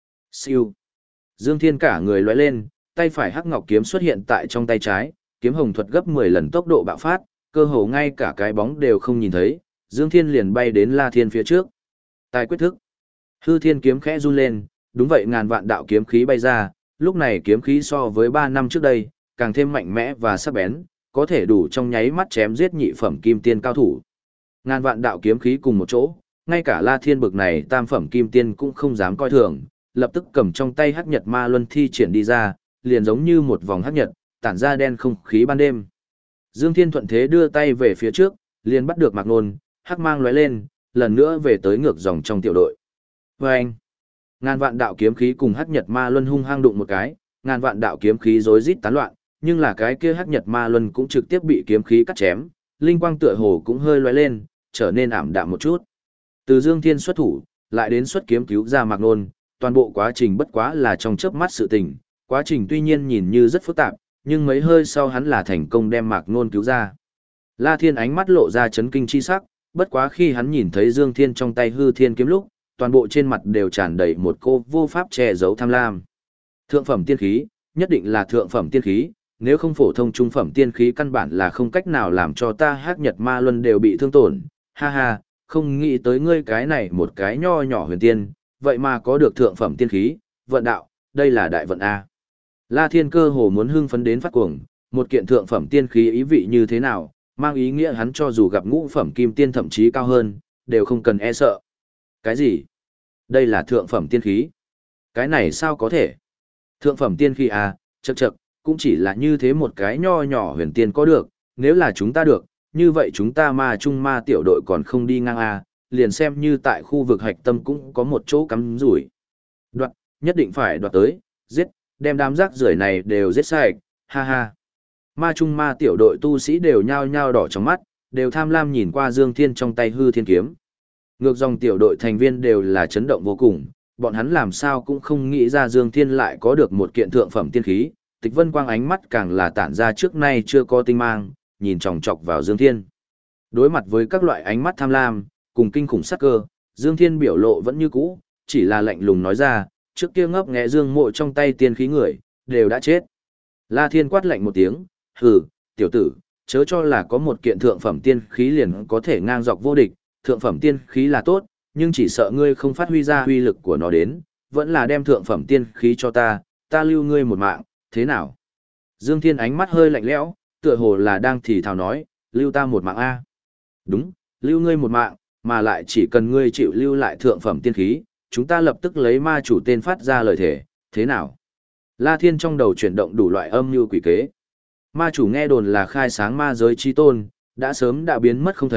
[SPEAKER 1] Siêu. Dương Thiên cả người lóe lên, tay phải hắc ngọc kiếm xuất hiện tại trong tay trái, kiếm hồng thuật gấp 10 lần tốc độ bạo phát, cơ hồ ngay cả cái bóng đều không nhìn thấy, Dương Thiên liền bay đến La Thiên phía trước. Tài quyết thức. Hư thiên kiếm khẽ run lên, đúng vậy ngàn vạn đạo kiếm khí bay ra, lúc này kiếm khí so với 3 năm trước đây, càng thêm mạnh mẽ và sắc bén, có thể đủ trong nháy mắt chém giết nhị phẩm kim tiên cao thủ. Ngàn vạn đạo kiếm khí cùng một chỗ, ngay cả La Thiên bực này tam phẩm kim tiên cũng không dám coi thường, lập tức cầm trong tay hắc nhật ma luân thi triển đi ra, liền giống như một vòng hắc nhật, tản ra đen không khí ban đêm. Dương Thiên thuận thế đưa tay về phía trước, liền bắt được Mạc Nôn, hắc mang lóe lên, lần nữa về tới ngược dòng trong tiểu đội. Vâng! Ngàn vạn đạo kiếm khí cùng hắc nhật ma luân hung hăng đụng một cái, ngàn vạn đạo kiếm khí rối rít tán loạn, nhưng là cái kia hắc nhật ma luân cũng trực tiếp bị kiếm khí cắt chém, linh quang tựa hồ cũng hơi lóe lên, trở nên ảm đạm một chút. Từ Dương Thiên xuất thủ, lại đến xuất kiếm cứu ra Mạc Nôn, toàn bộ quá trình bất quá là trong chớp mắt sự tình, quá trình tuy nhiên nhìn như rất phức tạp, nhưng mấy hơi sau hắn là thành công đem Mạc Nôn cứu ra. La Thiên ánh mắt lộ ra chấn kinh chi sắc, bất quá khi hắn nhìn thấy Dương Thiên trong tay hư thiên kiếm lúc, toàn bộ trên mặt đều tràn đầy một cô vô pháp che giấu tham lam. Thượng phẩm tiên khí, nhất định là thượng phẩm tiên khí, nếu không phổ thông trung phẩm tiên khí căn bản là không cách nào làm cho ta hắc nhật ma luân đều bị thương tổn. Ha ha, không nghĩ tới ngươi cái này một cái nho nhỏ huyền tiên, vậy mà có được thượng phẩm tiên khí, vận đạo, đây là đại vận A. La Thiên cơ hồ muốn hưng phấn đến phát cuồng, một kiện thượng phẩm tiên khí ý vị như thế nào, mang ý nghĩa hắn cho dù gặp ngũ phẩm kim tiên thậm chí cao hơn, đều không cần e sợ. Cái gì? Đây là thượng phẩm tiên khí. Cái này sao có thể? Thượng phẩm tiên khí à, chậc chậc, cũng chỉ là như thế một cái nho nhỏ huyền tiên có được, nếu là chúng ta được, như vậy chúng ta ma trung ma tiểu đội còn không đi ngang à, liền xem như tại khu vực hạch tâm cũng có một chỗ cắm rủi. Đoạt, nhất định phải đoạt tới, giết, đem đám rác rưởi này đều giết sạch, ha ha. Ma trung ma tiểu đội tu sĩ đều nhao nhao đỏ trong mắt, đều tham lam nhìn qua Dương Thiên trong tay hư thiên kiếm. Ngược dòng tiểu đội thành viên đều là chấn động vô cùng, bọn hắn làm sao cũng không nghĩ ra Dương Thiên lại có được một kiện thượng phẩm tiên khí, Tịch Vân Quang ánh mắt càng là tản ra trước nay chưa có tinh mang, nhìn chòng chọc vào Dương Thiên. Đối mặt với các loại ánh mắt tham lam, cùng kinh khủng sắc cơ, Dương Thiên biểu lộ vẫn như cũ, chỉ là lạnh lùng nói ra, trước kia ngấp nghé Dương Mộ trong tay tiên khí người, đều đã chết. La Thiên quát lạnh một tiếng, hừ, tiểu tử, chớ cho là có một kiện thượng phẩm tiên khí liền có thể ngang dọc vô địch, thượng phẩm tiên khí là tốt, nhưng chỉ sợ ngươi không phát huy ra huy lực của nó đến, vẫn là đem thượng phẩm tiên khí cho ta, ta lưu ngươi một mạng, thế nào? Dương Thiên ánh mắt hơi lạnh lẽo, tựa hồ là đang thì thào nói, lưu ta một mạng a. Đúng, lưu ngươi một mạng, mà lại chỉ cần ngươi chịu lưu lại thượng phẩm tiên khí, chúng ta lập tức lấy ma chủ tên phát ra lời thể, thế nào? La Thiên trong đầu chuyển động đủ loại âm mưu quỷ kế. Ma chủ nghe đồn là khai sáng ma giới chi tôn, đã sớm đã biến mất không thấy,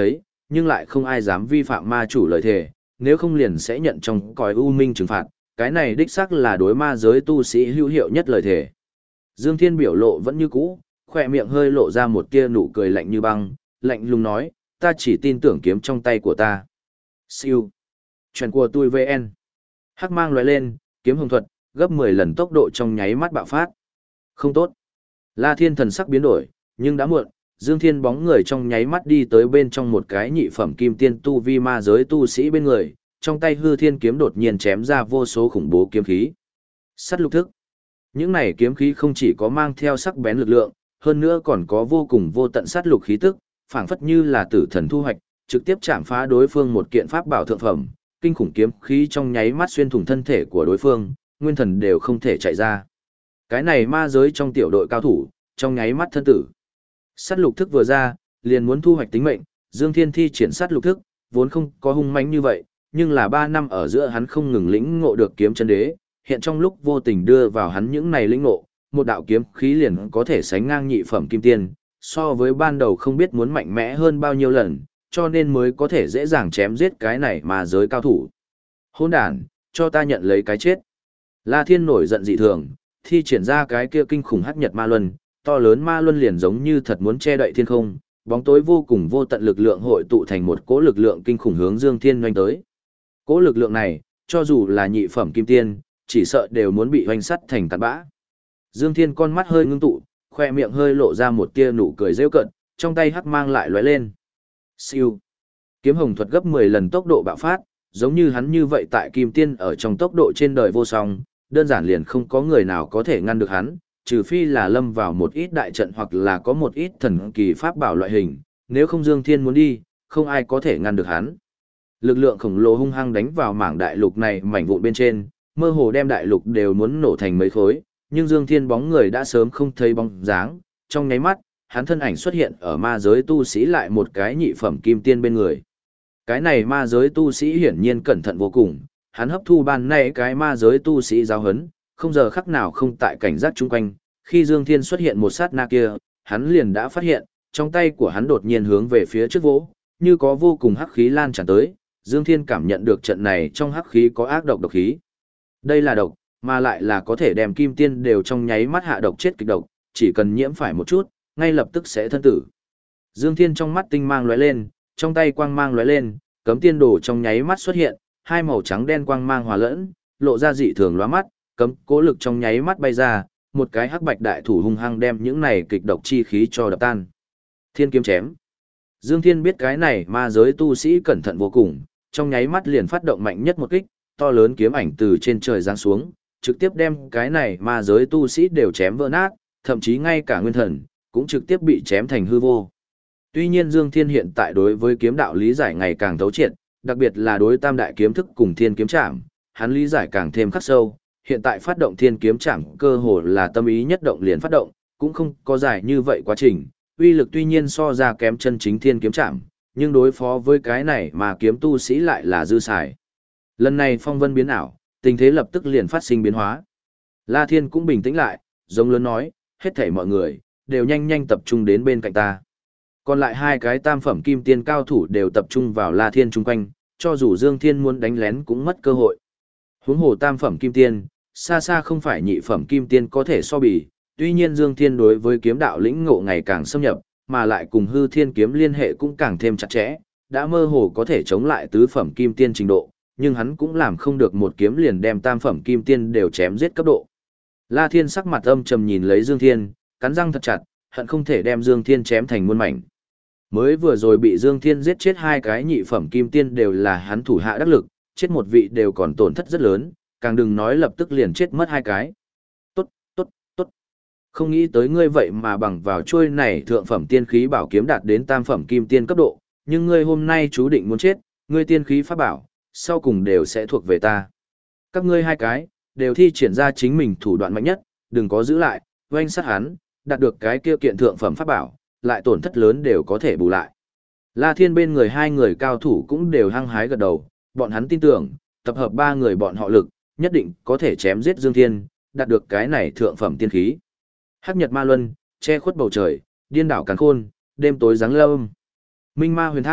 [SPEAKER 1] nhưng lại không ai dám vi phạm ma chủ lời thề, nếu không liền sẽ nhận trong cõi u minh trừng phạt, cái này đích xác là đối ma giới tu sĩ hữu hiệu nhất lời thề. Dương Thiên biểu lộ vẫn như cũ, khỏe miệng hơi lộ ra một tia nụ cười lạnh như băng, lạnh lùng nói, ta chỉ tin tưởng kiếm trong tay của ta. Siêu. Chuyện của tôi VN. Hắc mang lóe lên, kiếm hồng thuật, gấp 10 lần tốc độ trong nháy mắt bạo phát. Không tốt. La Thiên thần sắc biến đổi, nhưng đã muộn, Dương Thiên bóng người trong nháy mắt đi tới bên trong một cái nhị phẩm kim tiên tu vi ma giới tu sĩ bên người, trong tay hư thiên kiếm đột nhiên chém ra vô số khủng bố kiếm khí. Sắt lục thức. Những này kiếm khí không chỉ có mang theo sắc bén lực lượng, hơn nữa còn có vô cùng vô tận sát lục khí tức, phảng phất như là tử thần thu hoạch, trực tiếp chạm phá đối phương một kiện pháp bảo thượng phẩm, kinh khủng kiếm khí trong nháy mắt xuyên thủng thân thể của đối phương, nguyên thần đều không thể chạy ra. Cái này ma giới trong tiểu đội cao thủ, trong nháy mắt thân tử. Sát lục thức vừa ra, liền muốn thu hoạch tính mệnh, Dương Thiên thi triển sát lục thức, vốn không có hung mãnh như vậy, nhưng là 3 năm ở giữa hắn không ngừng lĩnh ngộ được kiếm chân đế, hiện trong lúc vô tình đưa vào hắn những này lĩnh ngộ, một đạo kiếm khí liền có thể sánh ngang nhị phẩm kim tiên, so với ban đầu không biết muốn mạnh mẽ hơn bao nhiêu lần, cho nên mới có thể dễ dàng chém giết cái này mà giới cao thủ. Hỗn đản, cho ta nhận lấy cái chết. La Thiên nổi giận dị thường, thi triển ra cái kia kinh khủng hắc nhật ma luân, to lớn ma luân liền giống như thật muốn che đậy thiên không, bóng tối vô cùng vô tận lực lượng hội tụ thành một cỗ lực lượng kinh khủng hướng Dương Thiên doanh tới. Cỗ lực lượng này, cho dù là nhị phẩm kim tiên, chỉ sợ đều muốn bị hoành sắt thành tàn bã. Dương Thiên con mắt hơi ngưng tụ, khoe miệng hơi lộ ra một tia nụ cười rêu cợt, trong tay hắc mang lại lóe lên. Siêu. Kiếm hồng thuật gấp 10 lần tốc độ bạo phát, giống như hắn như vậy tại kim tiên ở trong tốc độ trên đời vô song, đơn giản liền không có người nào có thể ngăn được hắn, trừ phi là lâm vào một ít đại trận hoặc là có một ít thần kỳ pháp bảo loại hình, nếu không Dương Thiên muốn đi, không ai có thể ngăn được hắn. Lực lượng khổng lồ hung hăng đánh vào mảng đại lục này mảnh vụn bên trên, mơ hồ đem đại lục đều muốn nổ thành mấy khối, nhưng Dương Thiên bóng người đã sớm không thấy bóng dáng, trong nháy mắt, hắn thân ảnh xuất hiện ở ma giới tu sĩ lại một cái nhị phẩm kim tiên bên người. Cái này ma giới tu sĩ hiển nhiên cẩn thận vô cùng, hắn hấp thu ban nay cái ma giới tu sĩ giáo huấn, không giờ khắc nào không tại cảnh giác chung quanh, khi Dương Thiên xuất hiện một sát na kia, hắn liền đã phát hiện, trong tay của hắn đột nhiên hướng về phía trước vỗ, như có vô cùng hắc khí lan tràn tới, Dương Thiên cảm nhận được trận này trong hắc khí có ác độc khí. Đây là độc, mà lại là có thể đem kim tiên đều trong nháy mắt hạ độc chết kịch độc, chỉ cần nhiễm phải một chút, ngay lập tức sẽ thân tử. Dương Thiên trong mắt tinh mang lóe lên, trong tay quang mang lóe lên, cấm tiên đồ trong nháy mắt xuất hiện, hai màu trắng đen quang mang hòa lẫn, lộ ra dị thường lóa mắt, cấm cố lực trong nháy mắt bay ra, một cái hắc bạch đại thủ hung hăng đem những này kịch độc chi khí cho đập tan. Thiên kiếm chém. Dương Thiên biết cái này ma giới tu sĩ cẩn thận vô cùng, trong nháy mắt liền phát động mạnh nhất một kích, to lớn kiếm ảnh từ trên trời giáng xuống, trực tiếp đem cái này ma giới tu sĩ đều chém vỡ nát, thậm chí ngay cả nguyên thần cũng trực tiếp bị chém thành hư vô. Tuy nhiên Dương Thiên hiện tại đối với kiếm đạo lý giải ngày càng thấu triệt, đặc biệt là đối tam đại kiếm thức cùng thiên kiếm trảm, hắn lý giải càng thêm khắc sâu, hiện tại phát động thiên kiếm trảm cơ hồ là tâm ý nhất động liền phát động, cũng không có dài như vậy quá trình, uy lực tuy nhiên so ra kém chân chính thiên kiếm trảm, nhưng đối phó với cái này mà kiếm tu sĩ lại là dư xài. Lần này phong vân biến ảo, tình thế lập tức liền phát sinh biến hóa. La Thiên cũng bình tĩnh lại, giống lớn nói, hết thảy mọi người, đều nhanh nhanh tập trung đến bên cạnh ta. Còn lại hai cái tam phẩm kim tiên cao thủ đều tập trung vào La Thiên chung quanh, cho dù Dương Thiên muốn đánh lén cũng mất cơ hội. Huống hồ tam phẩm kim tiên, xa xa không phải nhị phẩm kim tiên có thể so bì, tuy nhiên Dương Thiên đối với kiếm đạo lĩnh ngộ ngày càng xâm nhập, mà lại cùng hư thiên kiếm liên hệ cũng càng thêm chặt chẽ, đã mơ hồ có thể chống lại tứ phẩm kim tiên trình độ, nhưng hắn cũng làm không được một kiếm liền đem tam phẩm kim tiên đều chém giết cấp độ. La Thiên sắc mặt âm trầm nhìn lấy Dương Thiên, cắn răng thật chặt, hận không thể đem Dương Thiên chém thành muôn mảnh. Mới vừa rồi bị Dương Thiên giết chết hai cái nhị phẩm kim tiên đều là hắn thủ hạ đắc lực, chết một vị đều còn tổn thất rất lớn, càng đừng nói lập tức liền chết mất hai cái. Tốt, tốt, tốt. Không nghĩ tới ngươi vậy mà bằng vào trôi này thượng phẩm tiên khí bảo kiếm đạt đến tam phẩm kim tiên cấp độ, nhưng ngươi hôm nay chú định muốn chết, ngươi tiên khí pháp bảo, sau cùng đều sẽ thuộc về ta. Các ngươi hai cái, đều thi triển ra chính mình thủ đoạn mạnh nhất, đừng có giữ lại, oanh sát hắn, đạt được cái kia kiện thượng phẩm pháp bảo, lại tổn thất lớn đều có thể bù lại. La Thiên bên người hai người cao thủ cũng đều hăng hái gật đầu, bọn hắn tin tưởng, tập hợp ba người bọn họ lực, nhất định có thể chém giết Dương Thiên, đạt được cái này thượng phẩm tiên khí. Hắc nhật ma luân, che khuất bầu trời, điên đảo càn khôn, đêm tối giáng lâm. Minh ma huyền tháp,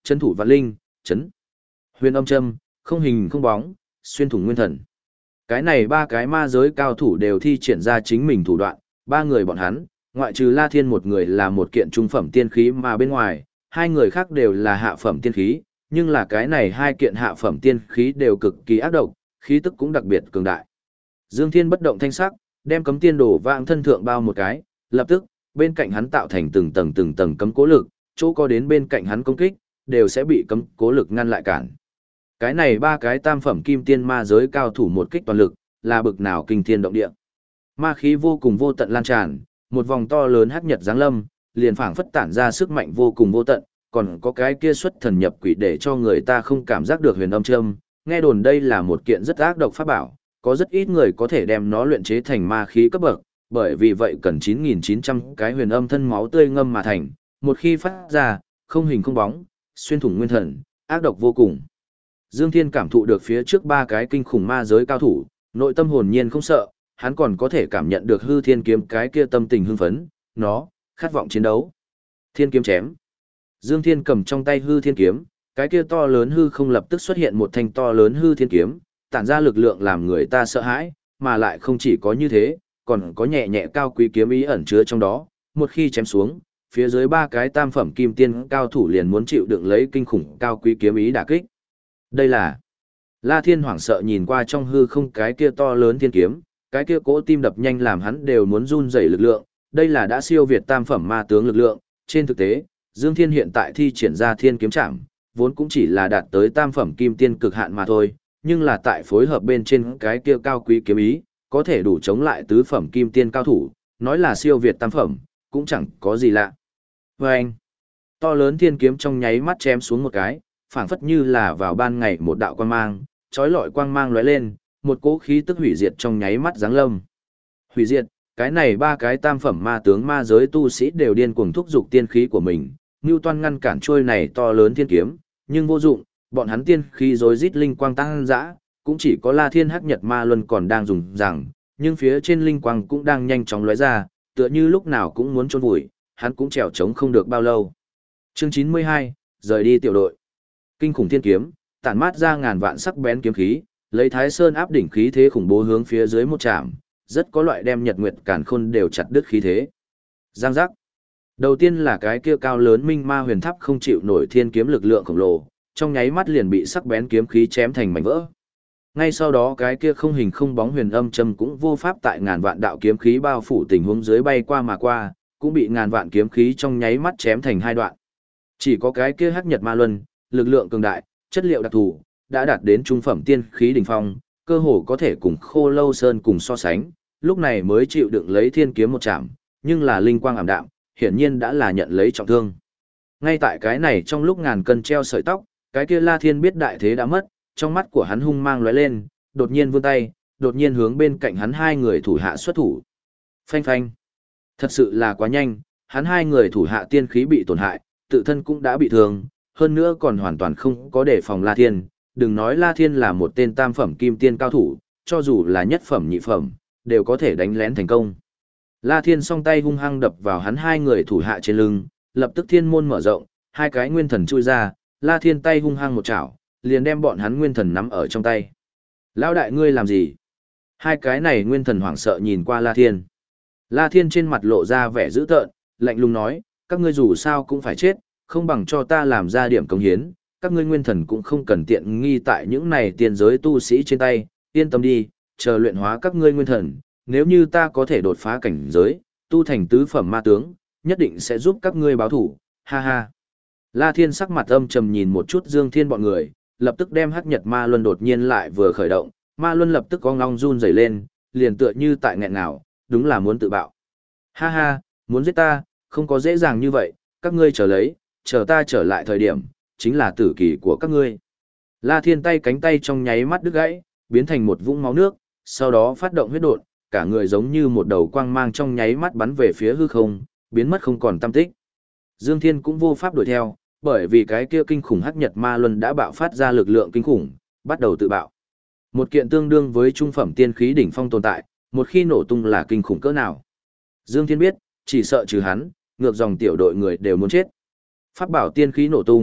[SPEAKER 1] chấn thủ vạn linh, chấn huyền âm châm, không hình không bóng, xuyên thủng nguyên thần. Cái này ba cái ma giới cao thủ đều thi triển ra chính mình thủ đoạn, ba người bọn hắn, ngoại trừ La Thiên một người là một kiện trung phẩm tiên khí mà bên ngoài, hai người khác đều là hạ phẩm tiên khí, nhưng là cái này hai kiện hạ phẩm tiên khí đều cực kỳ ác độc, khí tức cũng đặc biệt cường đại. Dương Thiên bất động thanh sắc, đem cấm tiên đồ vạng thân thượng bao một cái, lập tức, bên cạnh hắn tạo thành từng tầng cấm cố lực, chỗ có đến bên cạnh hắn công kích, đều sẽ bị cấm cố lực ngăn lại cản. Cái này ba cái tam phẩm kim tiên ma giới cao thủ một kích toàn lực, là bực nào kinh thiên động địa. Ma khí vô cùng vô tận lan tràn, một vòng to lớn hắc nhật giáng lâm, liền phảng phất tản ra sức mạnh vô cùng vô tận, còn có cái kia xuất thần nhập quỷ để cho người ta không cảm giác được huyền âm châm. Nghe đồn đây là một kiện rất ác độc pháp bảo, có rất ít người có thể đem nó luyện chế thành ma khí cấp bậc, bởi vì vậy cần 9.900 cái huyền âm thân máu tươi ngâm mà thành, một khi phát ra, không hình không bóng, xuyên thủng nguyên thần, ác độc vô cùng. Dương Thiên cảm thụ được phía trước ba cái kinh khủng ma giới cao thủ, nội tâm hồn nhiên không sợ, hắn còn có thể cảm nhận được hư thiên kiếm cái kia tâm tình hưng phấn, nó, khát vọng chiến đấu. Thiên kiếm chém. Dương Thiên cầm trong tay hư thiên kiếm, cái kia to lớn hư không lập tức xuất hiện một thanh to lớn hư thiên kiếm, tản ra lực lượng làm người ta sợ hãi, mà lại không chỉ có như thế, còn có nhẹ nhẹ cao quý kiếm ý ẩn chứa trong đó, một khi chém xuống, phía dưới ba cái tam phẩm kim tiên cao thủ liền muốn chịu đựng lấy kinh khủng cao quý kiếm ý đả kích. Đây là La Thiên hoảng sợ nhìn qua trong hư không cái kia to lớn thiên kiếm, cái kia cỗ tim đập nhanh làm hắn đều muốn run rẩy lực lượng, đây là đã siêu việt tam phẩm ma tướng lực lượng, trên thực tế, Dương Thiên hiện tại thi triển ra thiên kiếm trảm, vốn cũng chỉ là đạt tới tam phẩm kim tiên cực hạn mà thôi, nhưng là tại phối hợp bên trên cái kia cao quý kiếm ý, có thể đủ chống lại tứ phẩm kim tiên cao thủ, nói là siêu việt tam phẩm, cũng chẳng có gì lạ. Và anh, to lớn thiên kiếm trong nháy mắt chém xuống một cái, phảng phất như là vào ban ngày một đạo quang mang, chói lọi quang mang lóe lên, một cỗ khí tức hủy diệt trong nháy mắt giáng lâm. Hủy diệt, cái này ba cái tam phẩm ma tướng ma giới tu sĩ đều điên cuồng thúc dục tiên khí của mình, Ngưu Toan ngăn cản trôi này to lớn thiên kiếm, nhưng vô dụng, bọn hắn tiên khí rối rít linh quang tăng dã, cũng chỉ có La Thiên Hắc Nhật Ma Luân còn đang dùng rằng, nhưng phía trên linh quang cũng đang nhanh chóng lóe ra, tựa như lúc nào cũng muốn chôn vùi, hắn cũng trèo trống không được bao lâu. Chương 92, rời đi tiểu đội. Kinh khủng thiên kiếm, tản mát ra ngàn vạn sắc bén kiếm khí, lấy Thái Sơn áp đỉnh khí thế khủng bố hướng phía dưới một trạm, rất có loại đem nhật nguyệt càn khôn đều chặt đứt khí thế. Giang giác. Đầu tiên là cái kia cao lớn minh ma huyền tháp không chịu nổi thiên kiếm lực lượng khổng lồ, trong nháy mắt liền bị sắc bén kiếm khí chém thành mảnh vỡ. Ngay sau đó cái kia không hình không bóng huyền âm châm cũng vô pháp tại ngàn vạn đạo kiếm khí bao phủ tình huống dưới bay qua mà qua, cũng bị ngàn vạn kiếm khí trong nháy mắt chém thành hai đoạn. Chỉ có cái kia hắc nhật ma luân, lực lượng cường đại, chất liệu đặc thù, đã đạt đến trung phẩm tiên khí đỉnh phong, cơ hồ có thể cùng Khô Lâu Sơn cùng so sánh, lúc này mới chịu đựng lấy thiên kiếm một chạm, nhưng là linh quang ảm đạm, hiển nhiên đã là nhận lấy trọng thương. Ngay tại cái này trong lúc ngàn cân treo sợi tóc, cái kia La Thiên biết đại thế đã mất, trong mắt của hắn hung mang lóe lên, đột nhiên vươn tay, đột nhiên hướng bên cạnh hắn hai người thủ hạ xuất thủ. Phanh phanh. Thật sự là quá nhanh, hắn hai người thủ hạ tiên khí bị tổn hại, tự thân cũng đã bị thương, hơn nữa còn hoàn toàn không có đề phòng La Thiên. Đừng nói La Thiên là một tên tam phẩm kim tiên cao thủ, cho dù là nhất phẩm nhị phẩm, đều có thể đánh lén thành công. La Thiên song tay hung hăng đập vào hắn hai người thủ hạ trên lưng, lập tức thiên môn mở rộng, hai cái nguyên thần chui ra, La Thiên tay hung hăng một chảo, liền đem bọn hắn nguyên thần nắm ở trong tay. Lão đại ngươi làm gì? Hai cái này nguyên thần hoảng sợ nhìn qua La Thiên. La Thiên trên mặt lộ ra vẻ dữ tợn, lạnh lùng nói, các ngươi dù sao cũng phải chết, không bằng cho ta làm ra điểm công hiến, các ngươi nguyên thần cũng không cần tiện nghi tại những này tiền giới tu sĩ trên tay, yên tâm đi, chờ luyện hóa các ngươi nguyên thần, nếu như ta có thể đột phá cảnh giới, tu thành tứ phẩm ma tướng, nhất định sẽ giúp các ngươi báo thủ, ha ha. La Thiên sắc mặt âm trầm nhìn một chút Dương Thiên bọn người, lập tức đem hắc nhật ma luân đột nhiên lại vừa khởi động, ma luân lập tức có ngong run rẩy lên, liền tựa như tại nghẹn nào, đúng là muốn tự bạo. Ha ha, muốn giết ta, không có dễ dàng như vậy, các ngươi chờ lấy, chờ ta trở lại thời điểm, chính là tử kỳ của các ngươi. La Thiên tay cánh tay trong nháy mắt đứt gãy, biến thành một vũng máu nước, sau đó phát động huyết độn, cả người giống như một đầu quang mang trong nháy mắt bắn về phía hư không, biến mất không còn tăm tích. Dương Thiên cũng vô pháp đuổi theo, bởi vì cái kia kinh khủng hắc nhật ma luân đã bạo phát ra lực lượng kinh khủng, bắt đầu tự bạo. Một kiện tương đương với trung phẩm tiên khí đỉnh phong tồn tại, một khi nổ tung là kinh khủng cỡ nào. Dương Thiên biết, chỉ sợ trừ hắn, ngược dòng tiểu đội người đều muốn chết. Pháp bảo tiên khí nổ tung,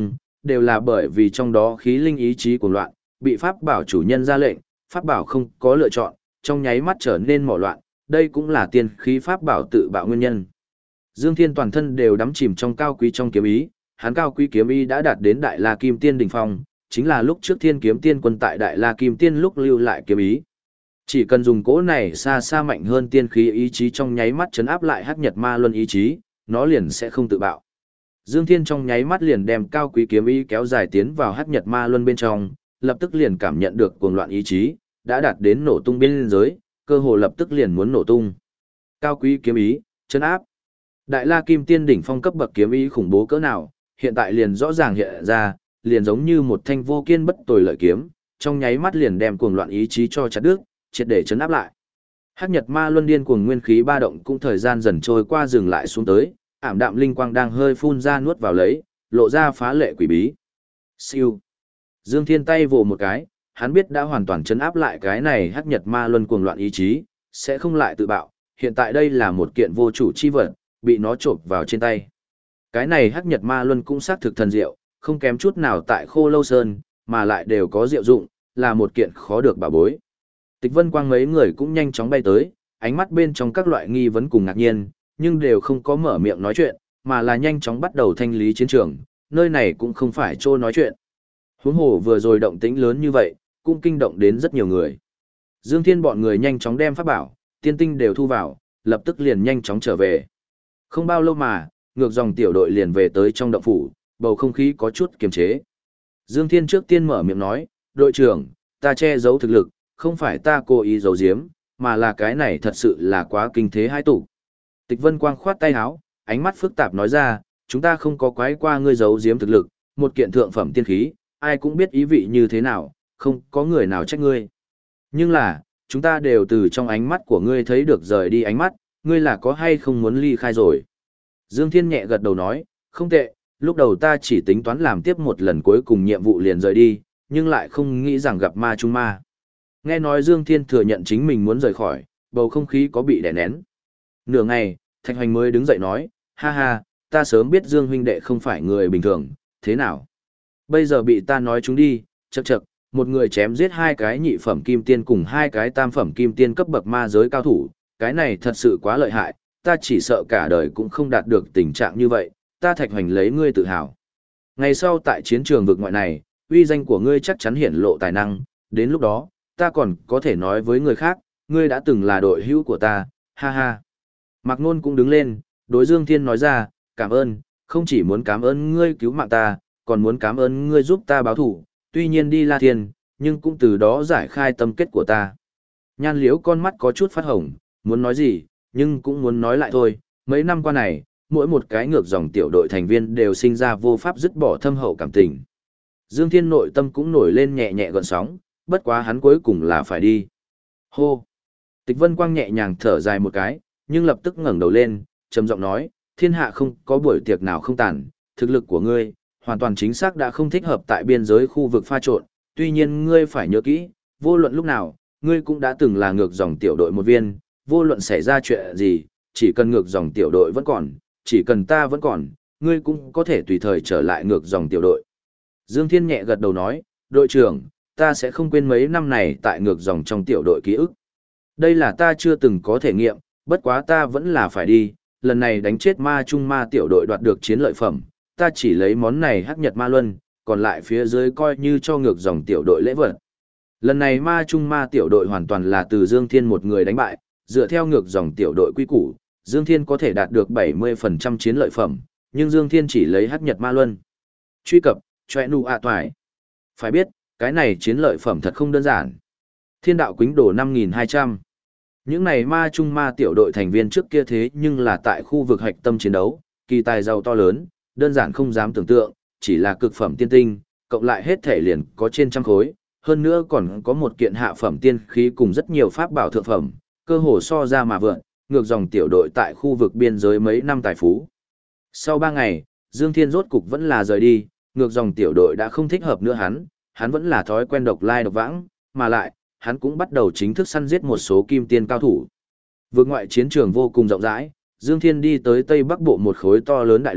[SPEAKER 1] đều là bởi vì trong đó khí linh ý chí cuồng loạn, bị pháp bảo chủ nhân ra lệnh, pháp bảo không có lựa chọn, trong nháy mắt trở nên mỏ loạn, đây cũng là tiên khí pháp bảo tự bạo nguyên nhân. Dương Thiên toàn thân đều đắm chìm trong cao quý trong kiếm ý, hắn cao quý kiếm ý đã đạt đến Đại La Kim Tiên đỉnh phong, chính là lúc trước Thiên Kiếm Tiên quân tại Đại La Kim Tiên lúc lưu lại kiếm ý. Chỉ cần dùng cỗ này xa xa mạnh hơn tiên khí ý chí trong nháy mắt chấn áp lại Hắc Nhật Ma Luân ý chí, nó liền sẽ không tự bạo. Dương Thiên trong nháy mắt liền đem cao quý kiếm ý kéo dài tiến vào Hắc Nhật Ma Luân bên trong, lập tức liền cảm nhận được cuồng loạn ý chí, đã đạt đến nổ tung biên giới, cơ hồ lập tức liền muốn nổ tung. Cao quý kiếm ý, chấn áp. Đại La Kim Tiên đỉnh phong cấp bậc kiếm ý khủng bố cỡ nào, hiện tại liền rõ ràng hiện ra, liền giống như một thanh vô kiên bất tồi lợi kiếm, trong nháy mắt liền đem cuồng loạn ý chí cho chặt đứt, triệt để chấn áp lại. Hắc Nhật Ma Luân điên cuồng nguyên khí ba động cũng thời gian dần trôi qua dừng lại xuống tới, ảm đạm linh quang đang hơi phun ra nuốt vào lấy, lộ ra phá lệ quỷ bí. Siêu. Dương Thiên tay vồ một cái, hắn biết đã hoàn toàn chấn áp lại cái này Hắc Nhật Ma Luân cuồng loạn ý chí, sẽ không lại tự bạo, hiện tại đây là một kiện vô chủ chi vật, bị nó chộp vào trên tay. Cái này Hắc Nhật Ma Luân cũng xác thực thần diệu, không kém chút nào tại Khô Lâu Sơn, mà lại đều có diệu dụng, là một kiện khó được bảo bối. Tịch Vân Quang mấy người cũng nhanh chóng bay tới, ánh mắt bên trong các loại nghi vấn cùng ngạc nhiên, nhưng đều không có mở miệng nói chuyện, mà là nhanh chóng bắt đầu thanh lý chiến trường, nơi này cũng không phải chỗ nói chuyện. Huống hồ vừa rồi động tĩnh lớn như vậy, cũng kinh động đến rất nhiều người. Dương Thiên bọn người nhanh chóng đem pháp bảo, tiên tinh đều thu vào, lập tức liền nhanh chóng trở về. Không bao lâu mà, ngược dòng tiểu đội liền về tới trong động phủ, bầu không khí có chút kiềm chế. Dương Thiên trước tiên mở miệng nói, đội trưởng, ta che giấu thực lực, không phải ta cố ý giấu giếm, mà là cái này thật sự là quá kinh thế hai tụ. Tịch Vân Quang khoát tay áo, ánh mắt phức tạp nói ra, chúng ta không có quái qua ngươi giấu giếm thực lực, một kiện thượng phẩm tiên khí, ai cũng biết ý vị như thế nào, không có người nào trách ngươi. Nhưng là, chúng ta đều từ trong ánh mắt của ngươi thấy được rời đi ánh mắt, ngươi là có hay không muốn ly khai rồi. Dương Thiên nhẹ gật đầu nói, không tệ, lúc đầu ta chỉ tính toán làm tiếp một lần cuối cùng nhiệm vụ liền rời đi, nhưng lại không nghĩ rằng gặp ma trung ma. Nghe nói Dương Thiên thừa nhận chính mình muốn rời khỏi, bầu không khí có bị đè nén. Nửa ngày, Thạch Hoành mới đứng dậy nói, ha ha, ta sớm biết Dương huynh đệ không phải người bình thường, thế nào? Bây giờ bị ta nói chúng đi, chậc chậc, một người chém giết hai cái nhị phẩm kim tiên cùng hai cái tam phẩm kim tiên cấp bậc ma giới cao thủ, cái này thật sự quá lợi hại, ta chỉ sợ cả đời cũng không đạt được tình trạng như vậy, ta Thạch Hoành lấy ngươi tự hào. Ngày sau tại chiến trường vực ngoại này, uy danh của ngươi chắc chắn hiển lộ tài năng, đến lúc đó, ta còn có thể nói với người khác, ngươi đã từng là đội hữu của ta, ha ha. Mạc Nôn cũng đứng lên, đối Dương Thiên nói ra, cảm ơn, không chỉ muốn cảm ơn ngươi cứu mạng ta, còn muốn cảm ơn ngươi giúp ta báo thủ, tuy nhiên đi La Thiên, nhưng cũng từ đó giải khai tâm kết của ta. Nhan Liễu con mắt có chút phát hồng, muốn nói gì, nhưng cũng muốn nói lại thôi, mấy năm qua này, mỗi một cái ngược dòng tiểu đội thành viên đều sinh ra vô pháp dứt bỏ thâm hậu cảm tình. Dương Thiên nội tâm cũng nổi lên nhẹ nhẹ gợn sóng, bất quá hắn cuối cùng là phải đi. Hô! Tịch Vân Quang nhẹ nhàng thở dài một cái, nhưng lập tức ngẩng đầu lên, trầm giọng nói, thiên hạ không có buổi tiệc nào không tàn, thực lực của ngươi, hoàn toàn chính xác đã không thích hợp tại biên giới khu vực pha trộn, tuy nhiên ngươi phải nhớ kỹ, vô luận lúc nào, ngươi cũng đã từng là ngược dòng tiểu đội một viên, vô luận xảy ra chuyện gì, chỉ cần ngược dòng tiểu đội vẫn còn, chỉ cần ta vẫn còn, ngươi cũng có thể tùy thời trở lại ngược dòng tiểu đội. Dương Thiên nhẹ gật đầu nói, đội trưởng, ta sẽ không quên mấy năm này tại ngược dòng trong tiểu đội ký ức. Đây là ta chưa từng có thể nghiệm, bất quá ta vẫn là phải đi, lần này đánh chết ma trung ma tiểu đội đoạt được chiến lợi phẩm, ta chỉ lấy món này Hắc Nhật Ma Luân, còn lại phía dưới coi như cho ngược dòng tiểu đội lễ vật. Lần này ma trung ma tiểu đội hoàn toàn là từ Dương Thiên một người đánh bại, dựa theo ngược dòng tiểu đội quy củ, Dương Thiên có thể đạt được 70% chiến lợi phẩm, nhưng Dương Thiên chỉ lấy Hắc Nhật Ma Luân. Truy cập, choe nu a toại. Phải biết, cái này chiến lợi phẩm thật không đơn giản. Thiên đạo quýnh đồ 5.200. Những này ma trung ma tiểu đội thành viên trước kia thế nhưng là tại khu vực hạch tâm chiến đấu, kỳ tài giàu to lớn, đơn giản không dám tưởng tượng, chỉ là cực phẩm tiên tinh, cộng lại hết thể liền có trên trăm khối, hơn nữa còn có một kiện hạ phẩm tiên khí cùng rất nhiều pháp bảo thượng phẩm, cơ hồ so ra mà vượn, ngược dòng tiểu đội tại khu vực biên giới mấy năm tài phú. Sau 3 ngày, Dương Thiên rốt cục vẫn là rời đi, ngược dòng tiểu đội đã không thích hợp nữa hắn vẫn là thói quen độc lai độc vãng, mà lại, hắn cũng bắt đầu chính thức săn giết một số kim tiên cao thủ. Vượt ngoại chiến trường vô cùng rộng rãi, Dương Thiên đi tới Tây Bắc Bộ một khối to lớn đại lục,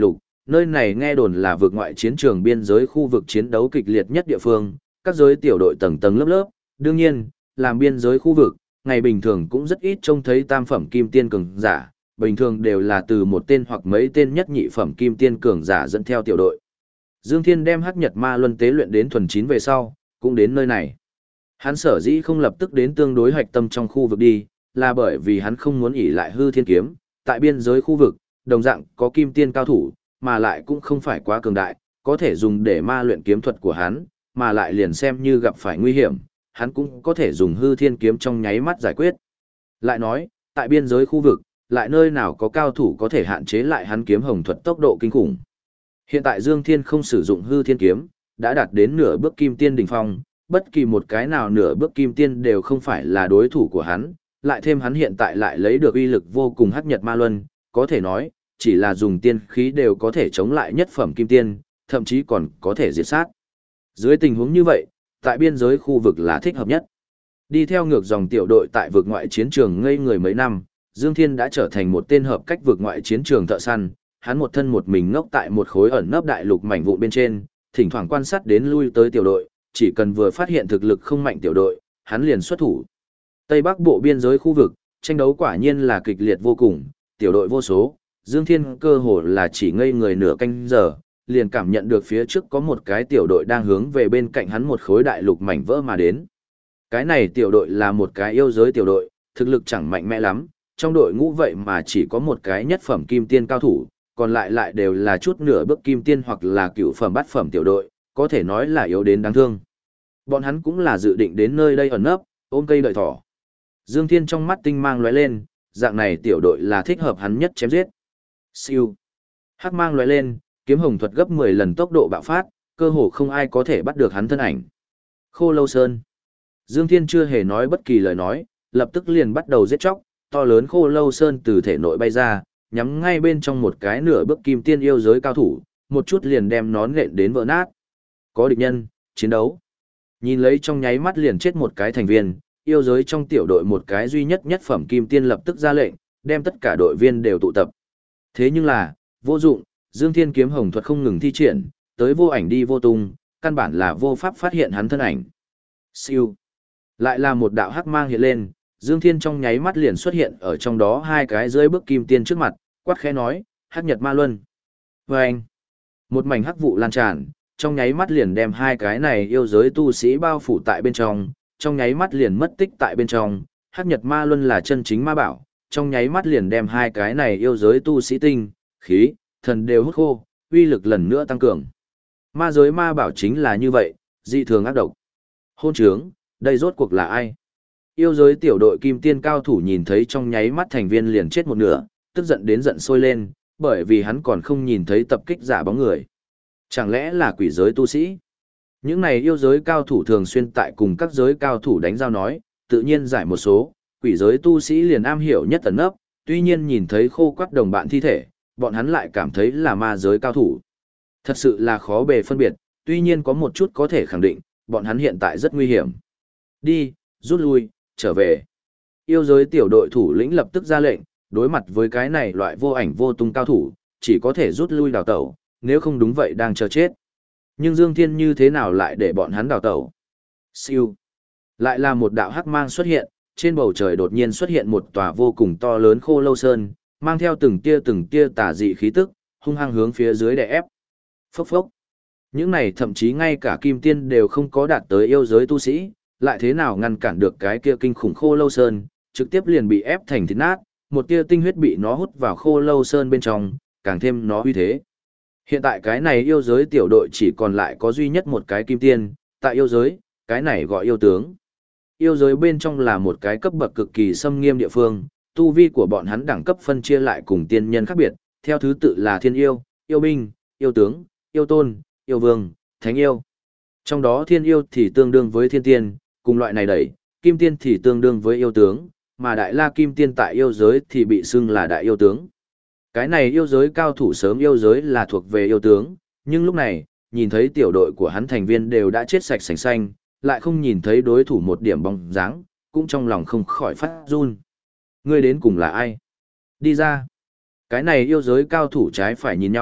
[SPEAKER 1] nơi này nghe đồn là vực ngoại chiến trường biên giới khu vực chiến đấu kịch liệt nhất địa phương, các giới tiểu đội tầng tầng lớp lớp, đương nhiên, làm biên giới khu vực, ngày bình thường cũng rất ít trông thấy tam phẩm kim tiên cường giả, bình thường đều là từ một tên hoặc mấy tên nhất nhị phẩm kim tiên cường giả dẫn theo tiểu đội. Dương Thiên đem Hắc Nhật Ma Luân tế luyện đến thuần 9 về sau, cũng đến nơi này. Hắn sở dĩ không lập tức đến tương đối hoạch tâm trong khu vực đi, là bởi vì hắn không muốn ỷ lại hư thiên kiếm, tại biên giới khu vực, đồng dạng có kim tiên cao thủ, mà lại cũng không phải quá cường đại, có thể dùng để ma luyện kiếm thuật của hắn, mà lại liền xem như gặp phải nguy hiểm, hắn cũng có thể dùng hư thiên kiếm trong nháy mắt giải quyết. Lại nói, tại biên giới khu vực, lại nơi nào có cao thủ có thể hạn chế lại hắn kiếm hồng thuật tốc độ kinh khủng. Hiện tại Dương Thiên không sử dụng hư thiên kiếm, đã đạt đến nửa bước kim tiên đỉnh phong, bất kỳ một cái nào nửa bước kim tiên đều không phải là đối thủ của hắn, lại thêm hắn hiện tại lại lấy được uy lực vô cùng Hắc Nhật Ma Luân, có thể nói, chỉ là dùng tiên khí đều có thể chống lại nhất phẩm kim tiên, thậm chí còn có thể diệt sát. Dưới tình huống như vậy, tại biên giới khu vực là thích hợp nhất. Đi theo ngược dòng tiểu đội tại vực ngoại chiến trường ngây người mấy năm, Dương Thiên đã trở thành một tên hợp cách vực ngoại chiến trường thợ săn, hắn một thân một mình ngốc tại một khối ẩn nấp đại lục mảnh vụn bên trên, thỉnh thoảng quan sát đến lui tới tiểu đội, chỉ cần vừa phát hiện thực lực không mạnh tiểu đội, hắn liền xuất thủ. Tây Bắc bộ biên giới khu vực, tranh đấu quả nhiên là kịch liệt vô cùng, tiểu đội vô số, Dương Thiên cơ hồ là chỉ ngây người nửa canh giờ, liền cảm nhận được phía trước có một cái tiểu đội đang hướng về bên cạnh hắn một khối đại lục mảnh vỡ mà đến. Cái này tiểu đội là một cái yêu giới tiểu đội, thực lực chẳng mạnh mẽ lắm, trong đội ngũ vậy mà chỉ có một cái nhất phẩm kim tiên cao thủ, còn lại đều là chút nửa bước kim tiên hoặc là cựu phẩm bát phẩm tiểu đội, có thể nói là yếu đến đáng thương. Bọn hắn cũng là dự định đến nơi đây ẩn nấp, ôm cây đợi thỏ. Dương Thiên trong mắt tinh mang lóe lên, dạng này tiểu đội là thích hợp hắn nhất chém giết. Siêu. Hắc mang lóe lên, kiếm hồng thuật gấp 10 lần tốc độ bạo phát, cơ hồ không ai có thể bắt được hắn thân ảnh. Khô Lâu Sơn. Dương Thiên chưa hề nói bất kỳ lời nói, lập tức liền bắt đầu giết chóc, to lớn Khô Lâu Sơn từ thể nội bay ra, nhắm ngay bên trong một cái nửa bước kim tiên yêu giới cao thủ, một chút liền đem nó nện đến vỡ nát. Có địch nhân, chiến đấu. Nhìn lấy trong nháy mắt liền chết một cái thành viên, yêu giới trong tiểu đội một cái duy nhất nhất phẩm kim tiên lập tức ra lệnh, đem tất cả đội viên đều tụ tập. Thế nhưng là, vô dụng, Dương Thiên kiếm hồng thuật không ngừng thi triển, tới vô ảnh đi vô tung, căn bản là vô pháp phát hiện hắn thân ảnh. Siêu. Lại là một đạo hắc mang hiện lên, Dương Thiên trong nháy mắt liền xuất hiện ở trong đó hai cái dưới bước kim tiên trước mặt, quát khẽ nói, Hắc Nhật Ma Luân. Vâng. Một mảnh hắc vụ lan tràn, trong nháy mắt liền đem hai cái này yêu giới tu sĩ bao phủ tại bên trong nháy mắt liền mất tích tại bên trong, Hắc Nhật Ma Luân là chân chính ma bảo, trong nháy mắt liền đem hai cái này yêu giới tu sĩ tinh, khí, thần đều hút khô, uy lực lần nữa tăng cường. Ma giới ma bảo chính là như vậy, dị thường ác độc. Hôn trướng, đây rốt cuộc là ai? Yêu giới tiểu đội kim tiên cao thủ nhìn thấy trong nháy mắt thành viên liền chết một nửa, tức giận đến giận sôi lên, bởi vì hắn còn không nhìn thấy tập kích giả bóng người. Chẳng lẽ là quỷ giới tu sĩ? Những này yêu giới cao thủ thường xuyên tại cùng các giới cao thủ đánh giao nói, tự nhiên giải một số, quỷ giới tu sĩ liền am hiểu nhất ẩn nấp, tuy nhiên nhìn thấy khô quắt đồng bạn thi thể, bọn hắn lại cảm thấy là ma giới cao thủ. Thật sự là khó bề phân biệt, tuy nhiên có một chút có thể khẳng định, bọn hắn hiện tại rất nguy hiểm. Đi, rút lui, trở về. Yêu giới tiểu đội thủ lĩnh lập tức ra lệnh, đối mặt với cái này loại vô ảnh vô tung cao thủ, chỉ có thể rút lui đào tẩu, nếu không đúng vậy đang chờ chết. Nhưng Dương Thiên như thế nào lại để bọn hắn đào tẩu? Siêu. Lại là một đạo hắc mang xuất hiện, trên bầu trời đột nhiên xuất hiện một tòa vô cùng to lớn Khô Lâu Sơn, mang theo từng tia tà dị khí tức, hung hăng hướng phía dưới đè ép. Phốc phốc. Những này thậm chí ngay cả kim tiên đều không có đạt tới yêu giới tu sĩ, lại thế nào ngăn cản được cái kia kinh khủng Khô Lâu Sơn, trực tiếp liền bị ép thành thịt nát, một tia tinh huyết bị nó hút vào Khô Lâu Sơn bên trong, càng thêm nó uy thế. Hiện tại cái này yêu giới tiểu đội chỉ còn lại có duy nhất một cái kim tiên, tại yêu giới, cái này gọi yêu tướng. Yêu giới bên trong là một cái cấp bậc cực kỳ xâm nghiêm địa phương, tu vi của bọn hắn đẳng cấp phân chia lại cùng tiên nhân khác biệt, theo thứ tự là thiên yêu, yêu binh, yêu tướng, yêu tôn, yêu vương, thánh yêu. Trong đó thiên yêu thì tương đương với thiên tiên, cùng loại này đẩy, kim tiên thì tương đương với yêu tướng, mà đại la kim tiên tại yêu giới thì bị xưng là đại yêu tướng. Cái này yêu giới cao thủ sớm yêu giới là thuộc về yêu tướng, nhưng lúc này, nhìn thấy tiểu đội của hắn thành viên đều đã chết sạch sành xanh, lại không nhìn thấy đối thủ một điểm bóng dáng, cũng trong lòng không khỏi phát run. Ngươi đến cùng là ai? Đi ra. Cái này yêu giới cao thủ trái phải nhìn nhau,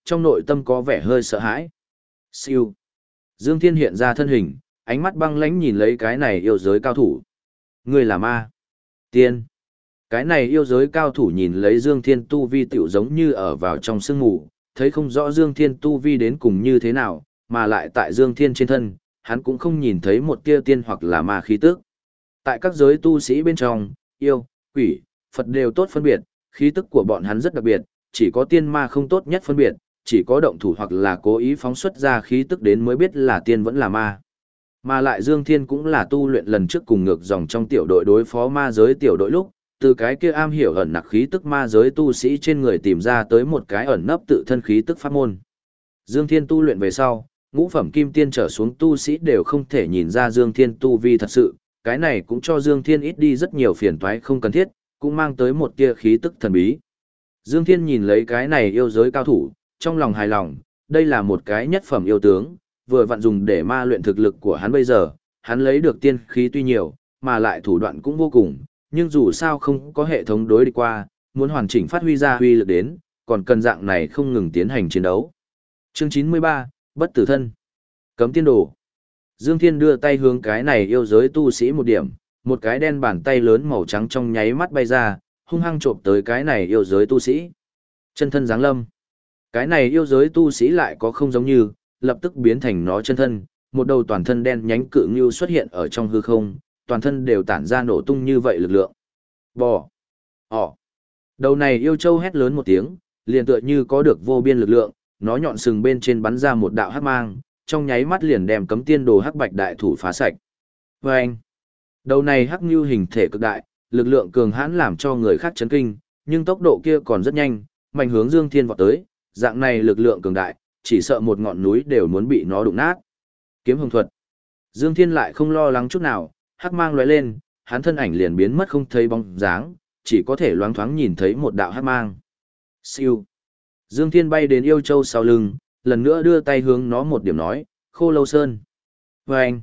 [SPEAKER 1] trong nội tâm có vẻ hơi sợ hãi. Siêu. Dương Thiên hiện ra thân hình, ánh mắt băng lãnh nhìn lấy cái này yêu giới cao thủ. Ngươi là ma. Tiên. Cái này yêu giới cao thủ nhìn lấy Dương Thiên tu vi tiểu giống như ở vào trong sương mù, thấy không rõ Dương Thiên tu vi đến cùng như thế nào, mà lại tại Dương Thiên trên thân, hắn cũng không nhìn thấy một tia tiên hoặc là ma khí tức. Tại các giới tu sĩ bên trong, yêu, quỷ, Phật đều tốt phân biệt, khí tức của bọn hắn rất đặc biệt, chỉ có tiên ma không tốt nhất phân biệt, chỉ có động thủ hoặc là cố ý phóng xuất ra khí tức đến mới biết là tiên vẫn là ma. Mà lại Dương Thiên cũng là tu luyện lần trước cùng ngược dòng trong tiểu đội đối phó ma giới tiểu đội lúc, từ cái kia am hiểu ẩn nặc khí tức ma giới tu sĩ trên người tìm ra tới một cái ẩn nấp tự thân khí tức pháp môn. Dương Thiên tu luyện về sau, ngũ phẩm kim tiên trở xuống tu sĩ đều không thể nhìn ra Dương Thiên tu vi thật sự, cái này cũng cho Dương Thiên ít đi rất nhiều phiền toái không cần thiết, cũng mang tới một tia khí tức thần bí. Dương Thiên nhìn lấy cái này yêu giới cao thủ, trong lòng hài lòng, đây là một cái nhất phẩm yêu tướng, vừa vặn dùng để ma luyện thực lực của hắn bây giờ, hắn lấy được tiên khí tuy nhiều, mà lại thủ đoạn cũng vô cùng, nhưng dù sao không có hệ thống đối địch qua, muốn hoàn chỉnh phát huy ra huy lực đến, còn cần dạng này không ngừng tiến hành chiến đấu. Chương 93, Bất tử thân. Cấm tiên đồ. Dương Thiên đưa tay hướng cái này yêu giới tu sĩ một điểm, một cái đen bàn tay lớn màu trắng trong nháy mắt bay ra, hung hăng chộp tới cái này yêu giới tu sĩ. Chân thân giáng lâm. Cái này yêu giới tu sĩ lại có không giống như, lập tức biến thành nó chân thân, một đầu toàn thân đen nhánh cự ngưu xuất hiện ở trong hư không, toàn thân đều tản ra nổ tung như vậy lực lượng. Bò. Ỏ. Đầu này yêu châu hét lớn một tiếng, liền tựa như có được vô biên lực lượng, nó nhọn sừng bên trên bắn ra một đạo hắc mang, trong nháy mắt liền đem cấm tiên đồ hắc bạch đại thủ phá sạch. Vâng! Đầu này hắc ngưu hình thể cực đại, lực lượng cường hãn làm cho người khác chấn kinh, nhưng tốc độ kia còn rất nhanh, mạnh hướng Dương Thiên vọt tới, dạng này lực lượng cường đại, chỉ sợ một ngọn núi đều muốn bị nó đụng nát. Kiếm hồng thuật. Dương Thiên lại không lo lắng chút nào, hắc mang lóe lên, hắn thân ảnh liền biến mất không thấy bóng dáng, chỉ có thể loáng thoáng nhìn thấy một đạo hắc mang. Siêu. Dương Thiên bay đến yêu châu sau lưng, lần nữa đưa tay hướng nó một điểm nói, Khô Lâu Sơn. Vâng!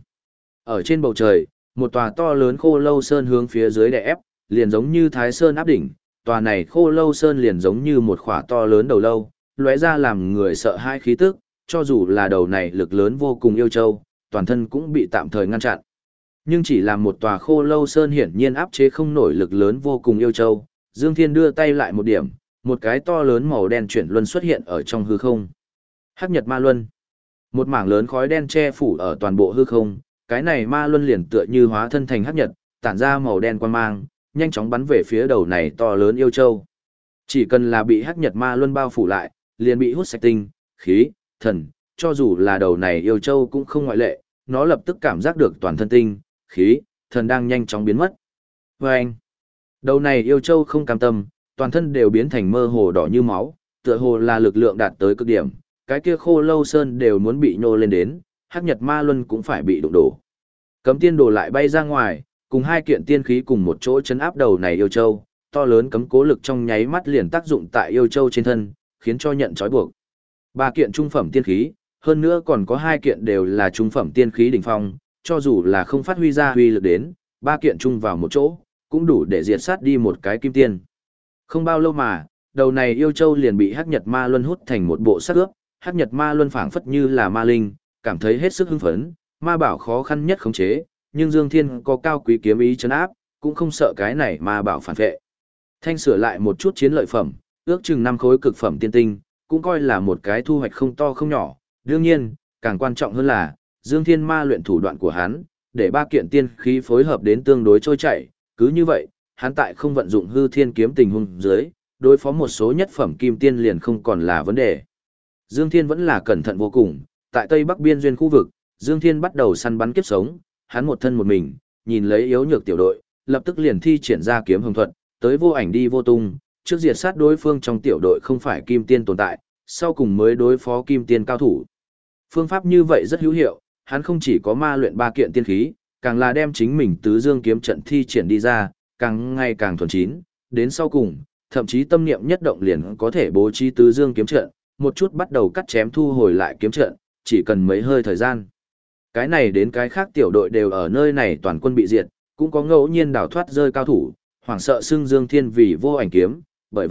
[SPEAKER 1] Ở trên bầu trời, một tòa to lớn Khô Lâu Sơn hướng phía dưới đè ép, liền giống như Thái Sơn áp đỉnh, tòa này Khô Lâu Sơn liền giống như một khỏa to lớn đầu lâu, lóe ra làm người sợ hai khí tức, cho dù là đầu này lực lớn vô cùng yêu châu, toàn thân cũng bị tạm thời ngăn chặn. Nhưng chỉ là một tòa Khô Lâu Sơn hiển nhiên áp chế không nổi lực lớn vô cùng yêu châu, Dương Thiên đưa tay lại một điểm, một cái to lớn màu đen chuyển luân xuất hiện ở trong hư không. Hắc Nhật Ma Luân. Một mảng lớn khói đen che phủ ở toàn bộ hư không, cái này ma luân liền tựa như hóa thân thành hắc nhật, tản ra màu đen quang mang, nhanh chóng bắn về phía đầu này to lớn yêu châu. Chỉ cần là bị hắc nhật ma luân bao phủ lại, liền bị hút sạch tinh, khí, thần, cho dù là đầu này yêu châu cũng không ngoại lệ, nó lập tức cảm giác được toàn thân tinh, khí, thần đang nhanh chóng biến mất. Vâng! Đầu này yêu châu không cam tâm, toàn thân đều biến thành mơ hồ đỏ như máu, tựa hồ là lực lượng đạt tới cực điểm, cái kia Khô Lâu Sơn đều muốn bị nhô lên đến, hắc nhật ma luân cũng phải bị đụng đổ. Cấm tiên đồ lại bay ra ngoài, cùng hai kiện tiên khí cùng một chỗ chấn áp đầu này yêu châu, to lớn cấm cố lực trong nháy mắt liền tác dụng tại yêu châu trên thân, khiến cho nhận trói buộc. Ba kiện trung phẩm tiên khí, hơn nữa còn có hai kiện đều là trung phẩm tiên khí đỉnh phong, cho dù là không phát huy ra huy lực đến, ba kiện chung vào một chỗ, cũng đủ để diệt sát đi một cái kim tiên. Không bao lâu mà, đầu này yêu châu liền bị hắc nhật ma luân hút thành một bộ xác ướp, hắc nhật ma luân phảng phất như là ma linh, cảm thấy hết sức hưng phấn, ma bảo khó khăn nhất khống chế, nhưng Dương Thiên có cao quý kiếm ý trấn áp, cũng không sợ cái này ma bảo phản vệ. Thanh sửa lại một chút chiến lợi phẩm, ước chừng 5 khối cực phẩm tiên tinh, cũng coi là một cái thu hoạch không to không nhỏ. Đương nhiên, càng quan trọng hơn là, Dương Thiên ma luyện thủ đoạn của hắn, để ba kiện tiên khí phối hợp đến tương đối trôi chảy, cứ như vậy, hắn tại không vận dụng hư thiên kiếm tình huống dưới, đối phó một số nhất phẩm kim tiên liền không còn là vấn đề. Dương Thiên vẫn là cẩn thận vô cùng, tại Tây Bắc biên duyên khu vực, Dương Thiên bắt đầu săn bắn kiếp sống, hắn một thân một mình, nhìn lấy yếu nhược tiểu đội, lập tức liền thi triển ra kiếm hồng thuật, tới vô ảnh đi vô tung, trước diệt sát đối phương trong tiểu đội không phải kim tiên tồn tại, sau cùng mới đối phó kim tiên cao thủ. Phương pháp như vậy rất hữu hiệu, hắn không chỉ có ma luyện ba kiện tiên khí, càng là đem chính mình tứ dương kiếm trận thi triển đi ra, càng ngày càng thuần chín, đến sau cùng, thậm chí tâm niệm nhất động liền có thể bố trí tứ dương kiếm trận, một chút bắt đầu cắt chém thu hồi lại kiếm trận, chỉ cần mấy hơi thời gian. Cái này đến cái khác tiểu đội đều ở nơi này toàn quân bị diệt, cũng có ngẫu nhiên đào thoát rơi cao thủ, hoảng sợ xưng Dương Thiên vì vô ảnh kiếm, bởi vậy,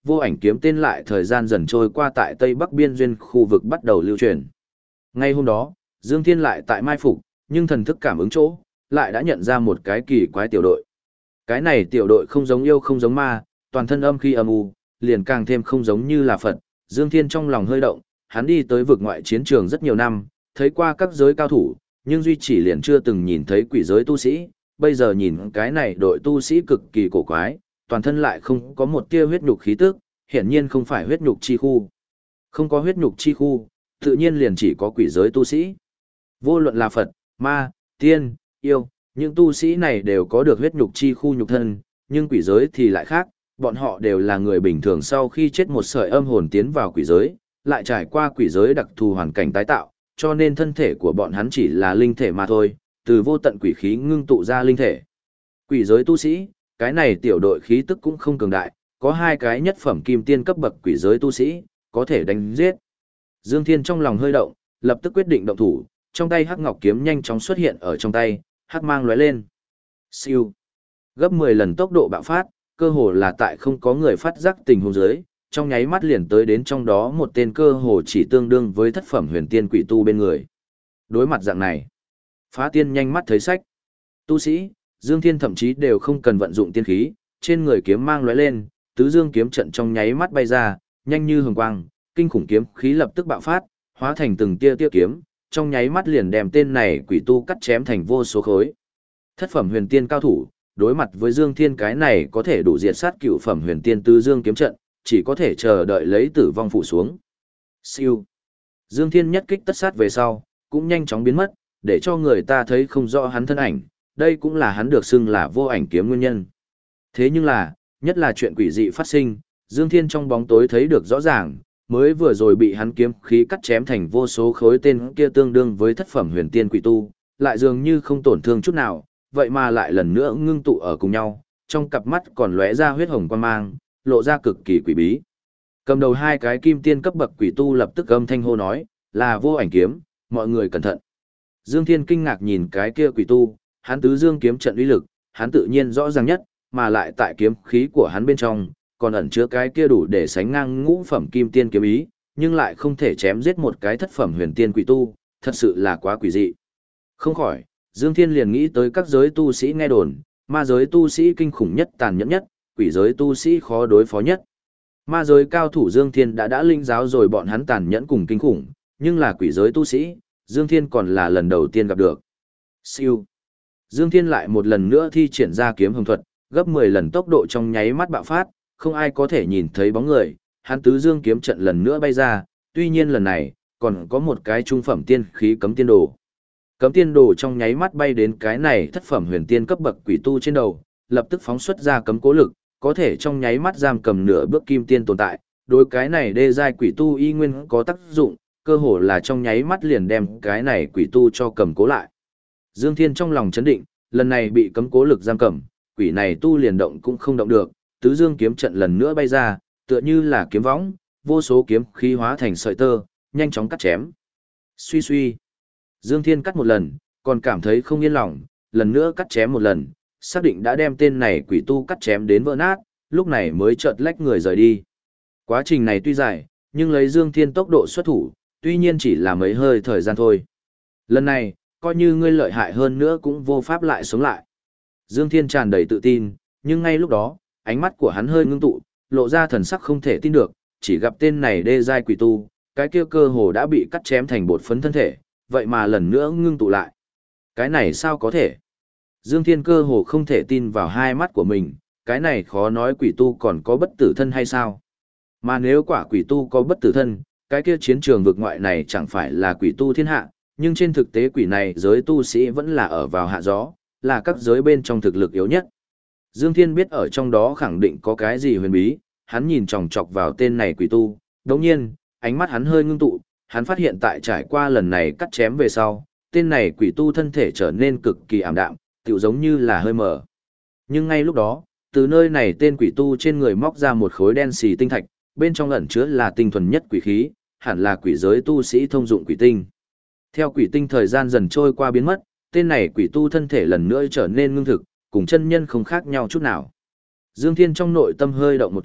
[SPEAKER 1] vô ảnh kiếm tên lại thời gian dần trôi qua tại Tây Bắc biên duyên khu vực bắt đầu lưu truyền. Ngay hôm đó, Dương Thiên lại tại mai phục, nhưng thần thức cảm ứng chỗ, lại đã nhận ra một cái kỳ quái tiểu đội. Cái này tiểu đội không giống yêu không giống ma, toàn thân âm khí âm u, liền càng thêm không giống như là Phật. Dương Thiên trong lòng hơi động, hắn đi tới vực ngoại chiến trường rất nhiều năm, thấy qua các giới cao thủ, nhưng duy chỉ liền chưa từng nhìn thấy quỷ giới tu sĩ. Bây giờ nhìn cái này đội tu sĩ cực kỳ cổ quái, toàn thân lại không có một tia huyết nhục khí tức, hiển nhiên không phải huyết nhục chi khu. Không có huyết nhục chi khu, tự nhiên liền chỉ có quỷ giới tu sĩ. Vô luận là Phật, ma, tiên, yêu, những tu sĩ này đều có được huyết nhục chi khu nhục thân, nhưng quỷ giới thì lại khác, bọn họ đều là người bình thường sau khi chết một sợi âm hồn tiến vào quỷ giới, lại trải qua quỷ giới đặc thù hoàn cảnh tái tạo, cho nên thân thể của bọn hắn chỉ là linh thể mà thôi, từ vô tận quỷ khí ngưng tụ ra linh thể. Quỷ giới tu sĩ, cái này tiểu đội khí tức cũng không cường đại, có 2 cái nhất phẩm kim tiên cấp bậc quỷ giới tu sĩ, có thể đánh giết. Dương Thiên trong lòng hơi động, lập tức quyết định động thủ, trong tay hắc ngọc kiếm nhanh chóng xuất hiện ở trong tay, hắc mang lóe lên. Siêu. Gấp 10 lần tốc độ bạo phát, cơ hồ là tại không có người phát giác tình huống dưới, trong nháy mắt liền tới đến trong đó một tên cơ hồ chỉ tương đương với thất phẩm huyền tiên quỷ tu bên người. Đối mặt dạng này, Phá Tiên nhanh mắt thấy sách. Tu sĩ, Dương Thiên thậm chí đều không cần vận dụng tiên khí, trên người kiếm mang lóe lên, tứ dương kiếm trận trong nháy mắt bay ra, nhanh như hồng quang, kinh khủng kiếm khí lập tức bạo phát, hóa thành từng tia tia kiếm, trong nháy mắt liền đem tên này quỷ tu cắt chém thành vô số khối. Thất phẩm huyền tiên cao thủ, đối mặt với Dương Thiên cái này có thể đủ diệt sát cửu phẩm huyền tiên tứ dương kiếm trận, chỉ có thể chờ đợi lấy tử vong phụ xuống. Siêu. Dương Thiên nhất kích tất sát về sau, cũng nhanh chóng biến mất, để cho người ta thấy không rõ hắn thân ảnh, đây cũng là hắn được xưng là vô ảnh kiếm nguyên nhân. Thế nhưng là, nhất là chuyện quỷ dị phát sinh, Dương Thiên trong bóng tối thấy được rõ ràng, mới vừa rồi bị hắn kiếm khí cắt chém thành vô số khối tên kia tương đương với thất phẩm huyền tiên quỷ tu, lại dường như không tổn thương chút nào, vậy mà lại lần nữa ngưng tụ ở cùng nhau, trong cặp mắt còn lóe ra huyết hồng quan mang, lộ ra cực kỳ quỷ bí. Cầm đầu 2 cái kim tiên cấp bậc quỷ tu lập tức âm thanh hô nói, là vô ảnh kiếm, mọi người cẩn thận. Dương Thiên kinh ngạc nhìn cái kia quỷ tu, hắn tứ dương kiếm trận uy lực, hắn tự nhiên rõ ràng nhất, mà lại tại kiếm khí của hắn bên trong, còn ẩn chứa cái kia đủ để sánh ngang ngũ phẩm kim tiên kiếm ý, nhưng lại không thể chém giết một cái thất phẩm huyền tiên quỷ tu, thật sự là quá quỷ dị. Không khỏi, Dương Thiên liền nghĩ tới các giới tu sĩ nghe đồn, ma giới tu sĩ kinh khủng nhất tàn nhẫn nhất, quỷ giới tu sĩ khó đối phó nhất. Ma giới cao thủ Dương Thiên đã linh giáo rồi bọn hắn tàn nhẫn cùng kinh khủng, nhưng là quỷ giới tu sĩ, Dương Thiên còn là lần đầu tiên gặp được. Siêu. Dương Thiên lại một lần nữa thi triển ra kiếm hồng thuật, gấp 10 lần tốc độ trong nháy mắt bạo phát, không ai có thể nhìn thấy bóng người, hắn tứ dương kiếm trận lần nữa bay ra, tuy nhiên lần này, còn có một cái trung phẩm tiên khí cấm tiên đồ. Cấm tiên đồ trong nháy mắt bay đến cái này thất phẩm huyền tiên cấp bậc quỷ tu trên đầu, lập tức phóng xuất ra cấm cố lực, có thể trong nháy mắt giam cầm nửa bước kim tiên tồn tại, đối cái này đê giai quỷ tu y nguyên có tác dụng, cơ hồ là trong nháy mắt liền đem cái này quỷ tu cho cầm cố lại. Dương Thiên trong lòng chấn định, lần này bị cấm cố lực giam cầm, quỷ này tu liền động cũng không động được, tứ dương kiếm trận lần nữa bay ra, tựa như là kiếm võng, vô số kiếm khí hóa thành sợi tơ, nhanh chóng cắt chém. Suy suy. Dương Thiên cắt một lần, còn cảm thấy không yên lòng, lần nữa cắt chém một lần, xác định đã đem tên này quỷ tu cắt chém đến vỡ nát, lúc này mới chợt lách người rời đi. Quá trình này tuy dài, nhưng lấy Dương Thiên tốc độ xuất thủ, tuy nhiên chỉ là mấy hơi thời gian thôi. Lần này, coi như ngươi lợi hại hơn nữa cũng vô pháp lại sống lại. Dương Thiên tràn đầy tự tin, nhưng ngay lúc đó, ánh mắt của hắn hơi ngưng tụ, lộ ra thần sắc không thể tin được, chỉ gặp tên này đê giai quỷ tu, cái kia cơ hồ đã bị cắt chém thành bột phấn thân thể, vậy mà lần nữa ngưng tụ lại. Cái này sao có thể? Dương Thiên cơ hồ không thể tin vào hai mắt của mình, cái này khó nói quỷ tu còn có bất tử thân hay sao? Mà nếu quả quỷ tu có bất tử thân, cái kia chiến trường vực ngoại này chẳng phải là quỷ tu thiên hạ, nhưng trên thực tế quỷ này giới tu sĩ vẫn là ở vào hạ gió, là các giới bên trong thực lực yếu nhất. Dương Thiên biết ở trong đó khẳng định có cái gì huyền bí, hắn nhìn chòng chọc vào tên này quỷ tu, đồng nhiên, ánh mắt hắn hơi ngưng tụ, hắn phát hiện tại trải qua lần này cắt chém về sau, tên này quỷ tu thân thể trở nên cực kỳ ảm đạm, tựu giống như là hơi mờ. Nhưng ngay lúc đó, từ nơi này tên quỷ tu trên người móc ra một khối đen xì tinh thạch, bên trong ẩn chứa là tinh thuần nhất quỷ khí, hẳn là quỷ giới tu sĩ thông dụng quỷ tinh. Theo quỷ tinh thời gian dần trôi qua biến mất, tên này quỷ tu thân thể lần nữa trở nên ngưng thực, cùng chân nhân không khác nhau chút nào. Dương Thiên trong nội tâm hơi động một chút,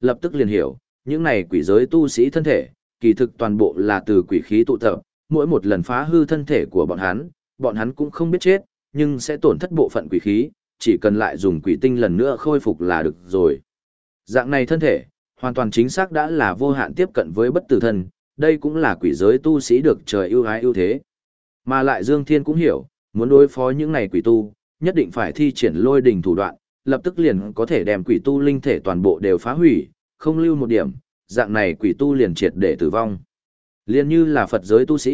[SPEAKER 1] lập tức liền hiểu, những này quỷ giới tu sĩ thân thể, kỳ thực toàn bộ là từ quỷ khí tụ tập, mỗi một lần phá hư thân thể của bọn hắn cũng không biết chết, nhưng sẽ tổn thất bộ phận quỷ khí, chỉ cần lại dùng quỷ tinh lần nữa khôi phục là được rồi. Dạng này thân thể, hoàn toàn chính xác đã là vô hạn tiếp cận với bất tử thân, đây cũng là quỷ giới tu sĩ được trời ưu ái ưu thế. Mà lại Dương Thiên cũng hiểu, muốn đối phó những này quỷ tu, nhất định phải thi triển lôi đình thủ đoạn, lập tức liền có thể đem quỷ tu linh thể toàn bộ đều phá hủy, không lưu một điểm, dạng này quỷ tu liền triệt để tử vong. Liên như là Phật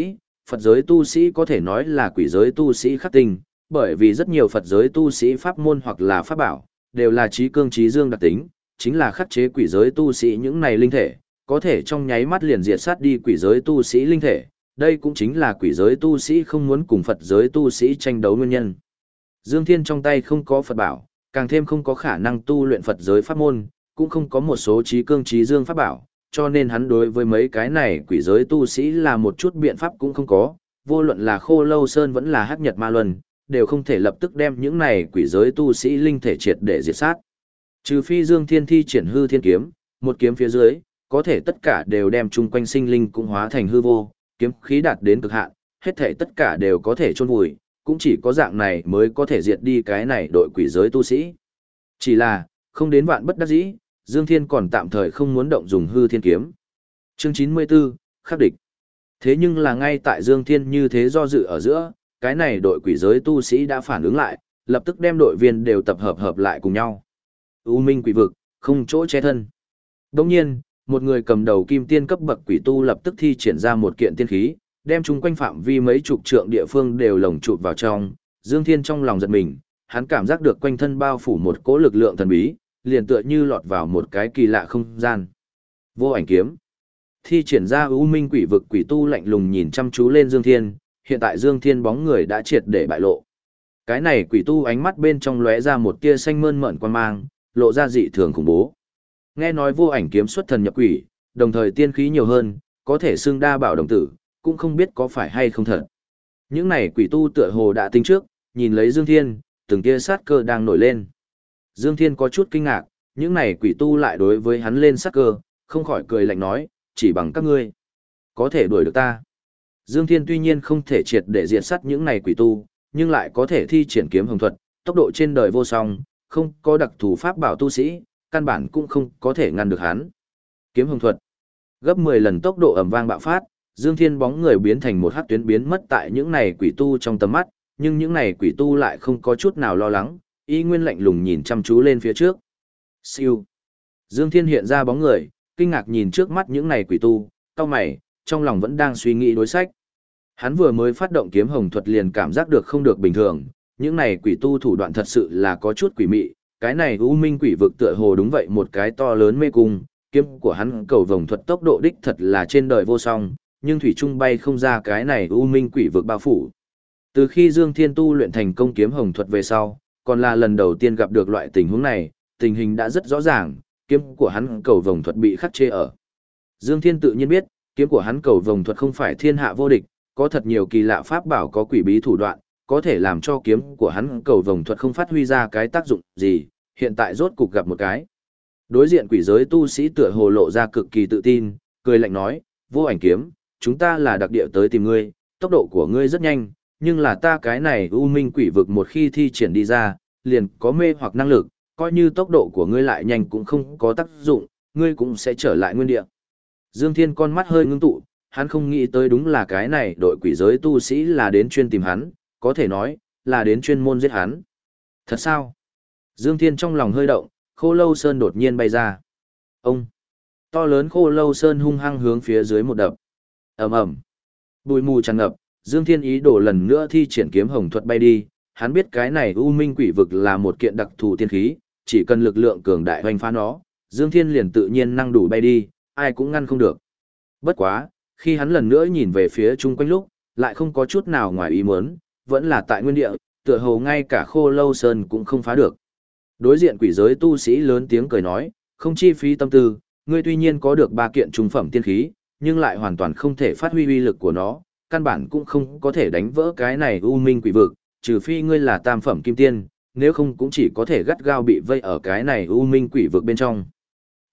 [SPEAKER 1] giới tu sĩ có thể nói là quỷ giới tu sĩ khắc tinh, bởi vì rất nhiều Phật giới tu sĩ pháp môn hoặc là pháp bảo, đều là trí cương trí dương đặc tính, chính là khắc chế quỷ giới tu sĩ những này linh thể, có thể trong nháy mắt liền diệt sát đi quỷ giới tu sĩ linh thể, đây cũng chính là quỷ giới tu sĩ không muốn cùng Phật giới tu sĩ tranh đấu nguyên nhân. Dương Thiên trong tay không có Phật bảo, càng thêm không có khả năng tu luyện Phật giới pháp môn, cũng không có một số trí cương trí dương pháp bảo, cho nên hắn đối với mấy cái này quỷ giới tu sĩ là một chút biện pháp cũng không có, vô luận là Khô Lâu Sơn vẫn là Hắc Nhật Ma Luân, đều không thể lập tức đem những này quỷ giới tu sĩ linh thể triệt để diệt sát. Trừ phi Dương Thiên thi triển hư thiên kiếm, một kiếm phía dưới, có thể tất cả đều đem chung quanh sinh linh cũng hóa thành hư vô, kiếm khí đạt đến cực hạn, hết thể tất cả đều có thể chôn vùi, cũng chỉ có dạng này mới có thể diệt đi cái này đội quỷ giới tu sĩ. Chỉ là, không đến vạn bất đắc dĩ, Dương Thiên còn tạm thời không muốn động dùng hư thiên kiếm. Chương 94, khắc địch. Thế nhưng là ngay tại Dương Thiên như thế do dự ở giữa, cái này đội quỷ giới tu sĩ đã phản ứng lại, lập tức đem đội viên đều tập hợp lại cùng nhau. U Minh quỷ vực, không chỗ che thân. Đồng nhiên, một người cầm đầu kim tiên cấp bậc quỷ tu lập tức thi triển ra một kiện tiên khí, đem chúng quanh phạm vi mấy chục trượng địa phương đều lồng chụp vào trong. Dương Thiên trong lòng giật mình, hắn cảm giác được quanh thân bao phủ một cỗ lực lượng thần bí, liền tựa như lọt vào một cái kỳ lạ không gian. Vô ảnh kiếm. Thi triển ra U Minh quỷ vực, quỷ tu lạnh lùng nhìn chăm chú lên Dương Thiên, hiện tại Dương Thiên bóng người đã triệt để bại lộ. Cái này quỷ tu ánh mắt bên trong lóe ra một tia xanh mơn mởn quan mang, lộ ra dị thường khủng bố. Nghe nói vô ảnh kiếm xuất thần nhập quỷ, đồng thời tiên khí nhiều hơn, có thể xưng đa bảo đồng tử, cũng không biết có phải hay không thật. Những này quỷ tu tựa hồ đã tính trước, nhìn lấy Dương Thiên, từng tia sát cơ đang nổi lên. Dương Thiên có chút kinh ngạc, những này quỷ tu lại đối với hắn lên sát cơ, không khỏi cười lạnh nói, chỉ bằng các ngươi, có thể đuổi được ta. Dương Thiên tuy nhiên không thể triệt để diệt sát những này quỷ tu, nhưng lại có thể thi triển kiếm hồng thuật, tốc độ trên đời vô song, không có đặc thù pháp bảo tu sĩ, căn bản cũng không có thể ngăn được hắn. Kiếm hồng thuật, gấp 10 lần tốc độ ầm vang bạo phát, Dương Thiên bóng người biến thành một hắc tuyến biến mất tại những này quỷ tu trong tầm mắt, nhưng những này quỷ tu lại không có chút nào lo lắng, y nguyên lạnh lùng nhìn chăm chú lên phía trước. Siêu. Dương Thiên hiện ra bóng người, kinh ngạc nhìn trước mắt những này quỷ tu, cau mày, trong lòng vẫn đang suy nghĩ đối sách. Hắn vừa mới phát động kiếm hồng thuật liền cảm giác được không được bình thường, những này quỷ tu thủ đoạn thật sự là có chút quỷ mị, cái này U Minh quỷ vực tựa hồ đúng vậy một cái to lớn mê cung, kiếm của hắn cầu vồng thuật tốc độ đích thật là trên đời vô song, nhưng thủy trung bay không ra cái này U Minh quỷ vực bao phủ. Từ khi Dương Thiên tu luyện thành công kiếm hồng thuật về sau, còn là lần đầu tiên gặp được loại tình huống này, tình hình đã rất rõ ràng, kiếm của hắn cầu vồng thuật bị khắc chế ở. Dương Thiên tự nhiên biết, kiếm của hắn cầu vồng thuật không phải thiên hạ vô địch, có thật nhiều kỳ lạ pháp bảo có quỷ bí thủ đoạn, có thể làm cho kiếm của hắn cầu vồng thuật không phát huy ra cái tác dụng gì, hiện tại rốt cục gặp một cái. Đối diện quỷ giới tu sĩ tựa hồ lộ ra cực kỳ tự tin, cười lạnh nói, vô ảnh kiếm, chúng ta là đặc địa tới tìm ngươi, tốc độ của ngươi rất nhanh, nhưng là ta cái này U Minh quỷ vực một khi thi triển đi ra, liền có mê hoặc năng lực, coi như tốc độ của ngươi lại nhanh cũng không có tác dụng, ngươi cũng sẽ trở lại nguyên địa. Dương Thiên con mắt hơi ngưng tụ, hắn không nghĩ tới đúng là cái này đội quỷ giới tu sĩ là đến chuyên tìm hắn, có thể nói, là đến chuyên môn giết hắn. Thật sao? Dương Thiên trong lòng hơi động, Khô Lâu Sơn đột nhiên bay ra. Ông! To lớn Khô Lâu Sơn hung hăng hướng phía dưới một đập. Ầm ầm! Bụi mù tràn ngập, Dương Thiên ý đồ lần nữa thi triển kiếm hồng thuật bay đi, hắn biết cái này U Minh quỷ vực là một kiện đặc thù tiên khí, chỉ cần lực lượng cường đại hoành phá nó, Dương Thiên liền tự nhiên năng đủ bay đi, ai cũng ngăn không được. Bất quá, khi hắn lần nữa nhìn về phía chung quanh lúc, lại không có chút nào ngoài ý muốn, vẫn là tại nguyên địa, tựa hồ ngay cả Khô Lâu Sơn cũng không phá được. Đối diện quỷ giới tu sĩ lớn tiếng cười nói, không chi phí tâm tư, ngươi tuy nhiên có được 3 kiện trung phẩm tiên khí, nhưng lại hoàn toàn không thể phát huy uy lực của nó, căn bản cũng không có thể đánh vỡ cái này U Minh quỷ vực, trừ phi ngươi là tam phẩm kim tiên, nếu không cũng chỉ có thể gắt gao bị vây ở cái này U Minh quỷ vực bên trong.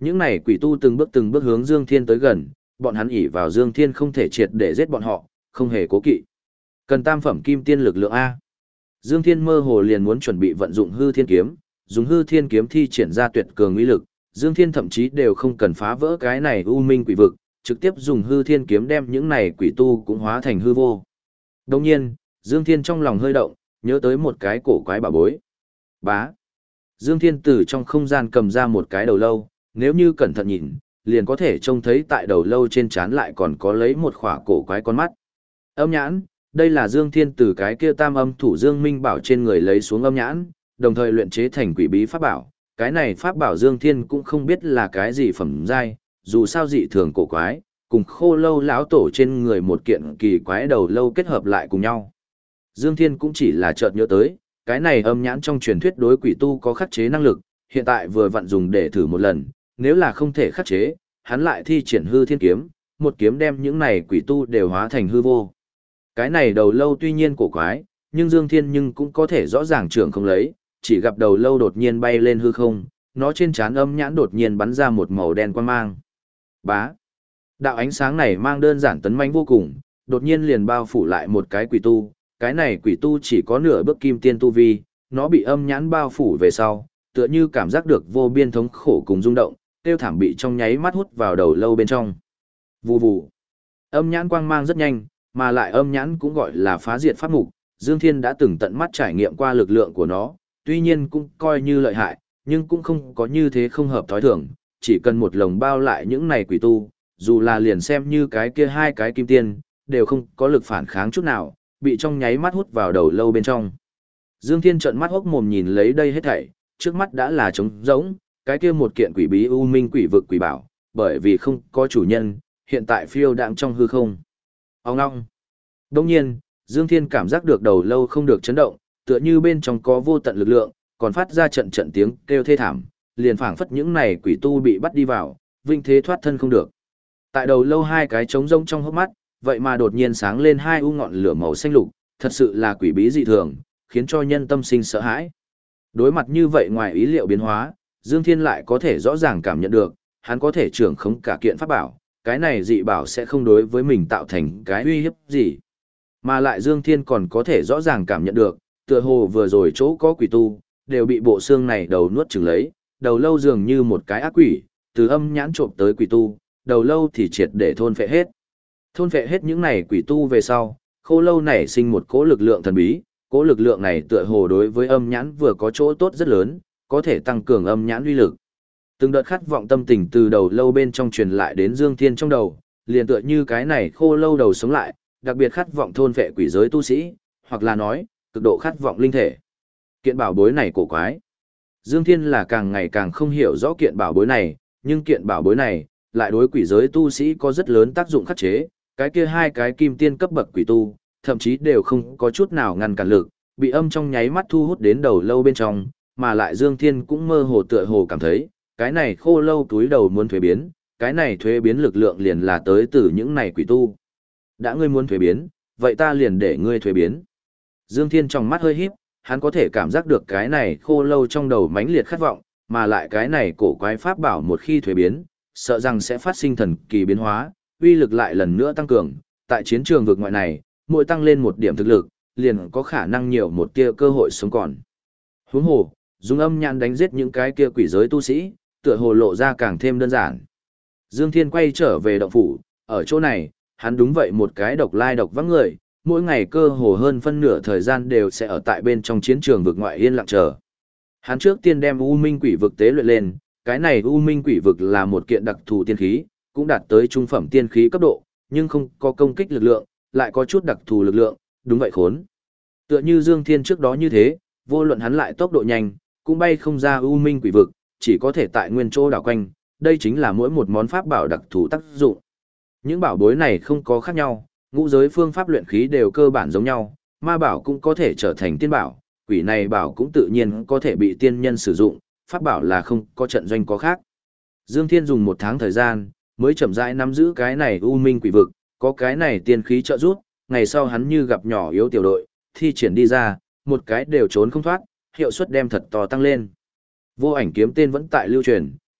[SPEAKER 1] Những này quỷ tu từng bước hướng Dương Thiên tới gần, bọn hắn ỷ vào Dương Thiên không thể triệt để giết bọn họ, không hề cố kỵ. Cần tam phẩm kim tiên lực lượng A. Dương Thiên mơ hồ liền muốn chuẩn bị vận dụng hư thiên kiếm, dùng hư thiên kiếm thi triển ra tuyệt cường uy lực, Dương Thiên thậm chí đều không cần phá vỡ cái này u minh quỷ vực, trực tiếp dùng hư thiên kiếm đem những này quỷ tu cũng hóa thành hư vô. Đồng nhiên, Dương Thiên trong lòng hơi động, nhớ tới một cái cổ quái bảo bối. Bá. Dương Thiên từ trong không gian cầm ra một cái đầu lâu, nếu như cẩn thận nhìn, liền có thể trông thấy tại đầu lâu trên trán lại còn có lấy một khỏa cổ quái con mắt. Âm nhãn, đây là Dương Thiên từ cái kia tam âm thủ Dương Minh bảo trên người lấy xuống âm nhãn, đồng thời luyện chế thành quỷ bí pháp bảo. Cái này pháp bảo Dương Thiên cũng không biết là cái gì phẩm giai, dù sao dị thường cổ quái, cùng khô lâu lão tổ trên người một kiện kỳ quái đầu lâu kết hợp lại cùng nhau. Dương Thiên cũng chỉ là chợt nhớ tới, cái này âm nhãn trong truyền thuyết đối quỷ tu có khắc chế năng lực, hiện tại vừa vặn dùng để thử một lần, nếu là không thể khắc chế, hắn lại thi triển hư thiên kiếm, một kiếm đem những này quỷ tu đều hóa thành hư vô. Cái này đầu lâu tuy nhiên cổ quái, nhưng Dương Thiên cũng có thể rõ ràng trưởng không lấy, chỉ gặp đầu lâu đột nhiên bay lên hư không, nó trên trán âm nhãn đột nhiên bắn ra một màu đen quang mang. Bá. Đạo ánh sáng này mang đơn giản tấn mãnh vô cùng, đột nhiên liền bao phủ lại một cái quỷ tu, cái này quỷ tu chỉ có nửa bước kim tiên tu vi, nó bị âm nhãn bao phủ về sau, tựa như cảm giác được vô biên thống khổ cùng rung động, tiêu thảm bị trong nháy mắt hút vào đầu lâu bên trong. Vù vù. Âm nhãn quang mang rất nhanh, mà lại âm nhãn cũng gọi là phá diệt pháp mục, Dương Thiên đã từng tận mắt trải nghiệm qua lực lượng của nó, tuy nhiên cũng coi như lợi hại, nhưng cũng không có như thế không hợp thói thường, chỉ cần một lồng bao lại những này quỷ tu, dù là liền xem như cái kia hai cái kim tiên, đều không có lực phản kháng chút nào, bị trong nháy mắt hút vào đầu lâu bên trong. Dương Thiên trợn mắt hốc mồm nhìn lấy đây hết thảy, trước mắt đã là trống rỗng, cái kia một kiện quỷ bí u minh quỷ vực quỷ bảo, bởi vì không có chủ nhân, hiện tại phiêu đạm trong hư không. Ông ngong. Đồng nhiên, Dương Thiên cảm giác được đầu lâu không được chấn động, tựa như bên trong có vô tận lực lượng, còn phát ra trận trận tiếng kêu thê thảm, liền phảng phất những này quỷ tu bị bắt đi vào, vinh thế thoát thân không được. Tại đầu lâu hai cái trống rỗng trong hốc mắt, vậy mà đột nhiên sáng lên hai u ngọn lửa màu xanh lục, thật sự là quỷ bí dị thường, khiến cho nhân tâm sinh sợ hãi. Đối mặt như vậy ngoài ý liệu biến hóa, Dương Thiên lại có thể rõ ràng cảm nhận được, hắn có thể trưởng khống cả kiện pháp bảo, cái này dị bảo sẽ không đối với mình tạo thành cái uy hiếp gì. Mà lại Dương Thiên còn có thể rõ ràng cảm nhận được, tựa hồ vừa rồi chỗ có quỷ tu, đều bị bộ xương này đầu nuốt chửng lấy, đầu lâu dường như một cái ác quỷ, từ âm nhãn trộm tới quỷ tu, đầu lâu thì triệt để thôn phệ hết. Thôn phệ hết những này quỷ tu về sau, khô lâu nảy sinh một cỗ lực lượng thần bí, cỗ lực lượng này tựa hồ đối với âm nhãn vừa có chỗ tốt rất lớn, có thể tăng cường âm nhãn uy lực. Từng đợt khát vọng tâm tình từ đầu lâu bên trong truyền lại đến Dương Thiên trong đầu, liền tựa như cái này khô lâu đầu sống lại, đặc biệt khát vọng thôn phệ quỷ giới tu sĩ, hoặc là nói, cực độ khát vọng linh thể. Kiện bảo bối này cổ quái. Dương Thiên là càng ngày càng không hiểu rõ kiện bảo bối này, nhưng kiện bảo bối này lại đối quỷ giới tu sĩ có rất lớn tác dụng khắc chế, cái kia hai cái kim tiên cấp bậc quỷ tu, thậm chí đều không có chút nào ngăn cản lực, bị âm trong nháy mắt thu hút đến đầu lâu bên trong, mà lại Dương Thiên cũng mơ hồ tựa hồ cảm thấy, cái này khô lâu túi đầu muốn thuế biến, cái này thuế biến lực lượng liền là tới từ những này quỷ tu. Đã ngươi muốn thuế biến, vậy ta liền để ngươi thuế biến. Dương Thiên trong mắt hơi híp, hắn có thể cảm giác được cái này khô lâu trong đầu mãnh liệt khát vọng, mà lại cái này cổ quái pháp bảo một khi thuế biến, sợ rằng sẽ phát sinh thần kỳ biến hóa, uy lực lại lần nữa tăng cường, tại chiến trường vực ngoại này, mỗi tăng lên một điểm thực lực, liền có khả năng nhiều một tia cơ hội sống còn. Huống hồ, dùng âm nhãn đánh giết những cái kia quỷ giới tu sĩ, tựa hồ lộ ra càng thêm đơn giản. Dương Thiên quay trở về động phủ, ở chỗ này, hắn đúng vậy một cái độc lai độc vắng người, mỗi ngày cơ hồ hơn phân nửa thời gian đều sẽ ở tại bên trong chiến trường vực ngoại yên lặng chờ. Hắn trước tiên đem U Minh Quỷ vực tế luyện lên, cái này U Minh Quỷ vực là một kiện đặc thù tiên khí, cũng đạt tới trung phẩm tiên khí cấp độ, nhưng không có công kích lực lượng, lại có chút đặc thù lực lượng, đúng vậy khốn. Tựa như Dương Thiên trước đó như thế, vô luận hắn lại tốc độ nhanh, cũng bay không ra U Minh Quỷ vực, chỉ có thể tại nguyên chỗ đảo quanh, đây chính là mỗi một món pháp bảo đặc thù tác dụng. Những bảo bối này không có khác nhau, ngũ giới phương pháp luyện khí đều cơ bản giống nhau, ma bảo cũng có thể trở thành tiên bảo, quỷ này bảo cũng tự nhiên có thể bị tiên nhân sử dụng, pháp bảo là không có trận doanh có khác. Dương Thiên dùng 1 tháng thời gian, mới chậm rãi nắm giữ cái này U Minh Quỷ vực, có cái này tiên khí trợ giúp, ngày sau hắn như gặp nhỏ yếu tiểu đội, thi triển đi ra, một cái đều trốn không thoát, hiệu suất đem thật to tăng lên. Vô ảnh kiếm tên vẫn tại lưu truyền,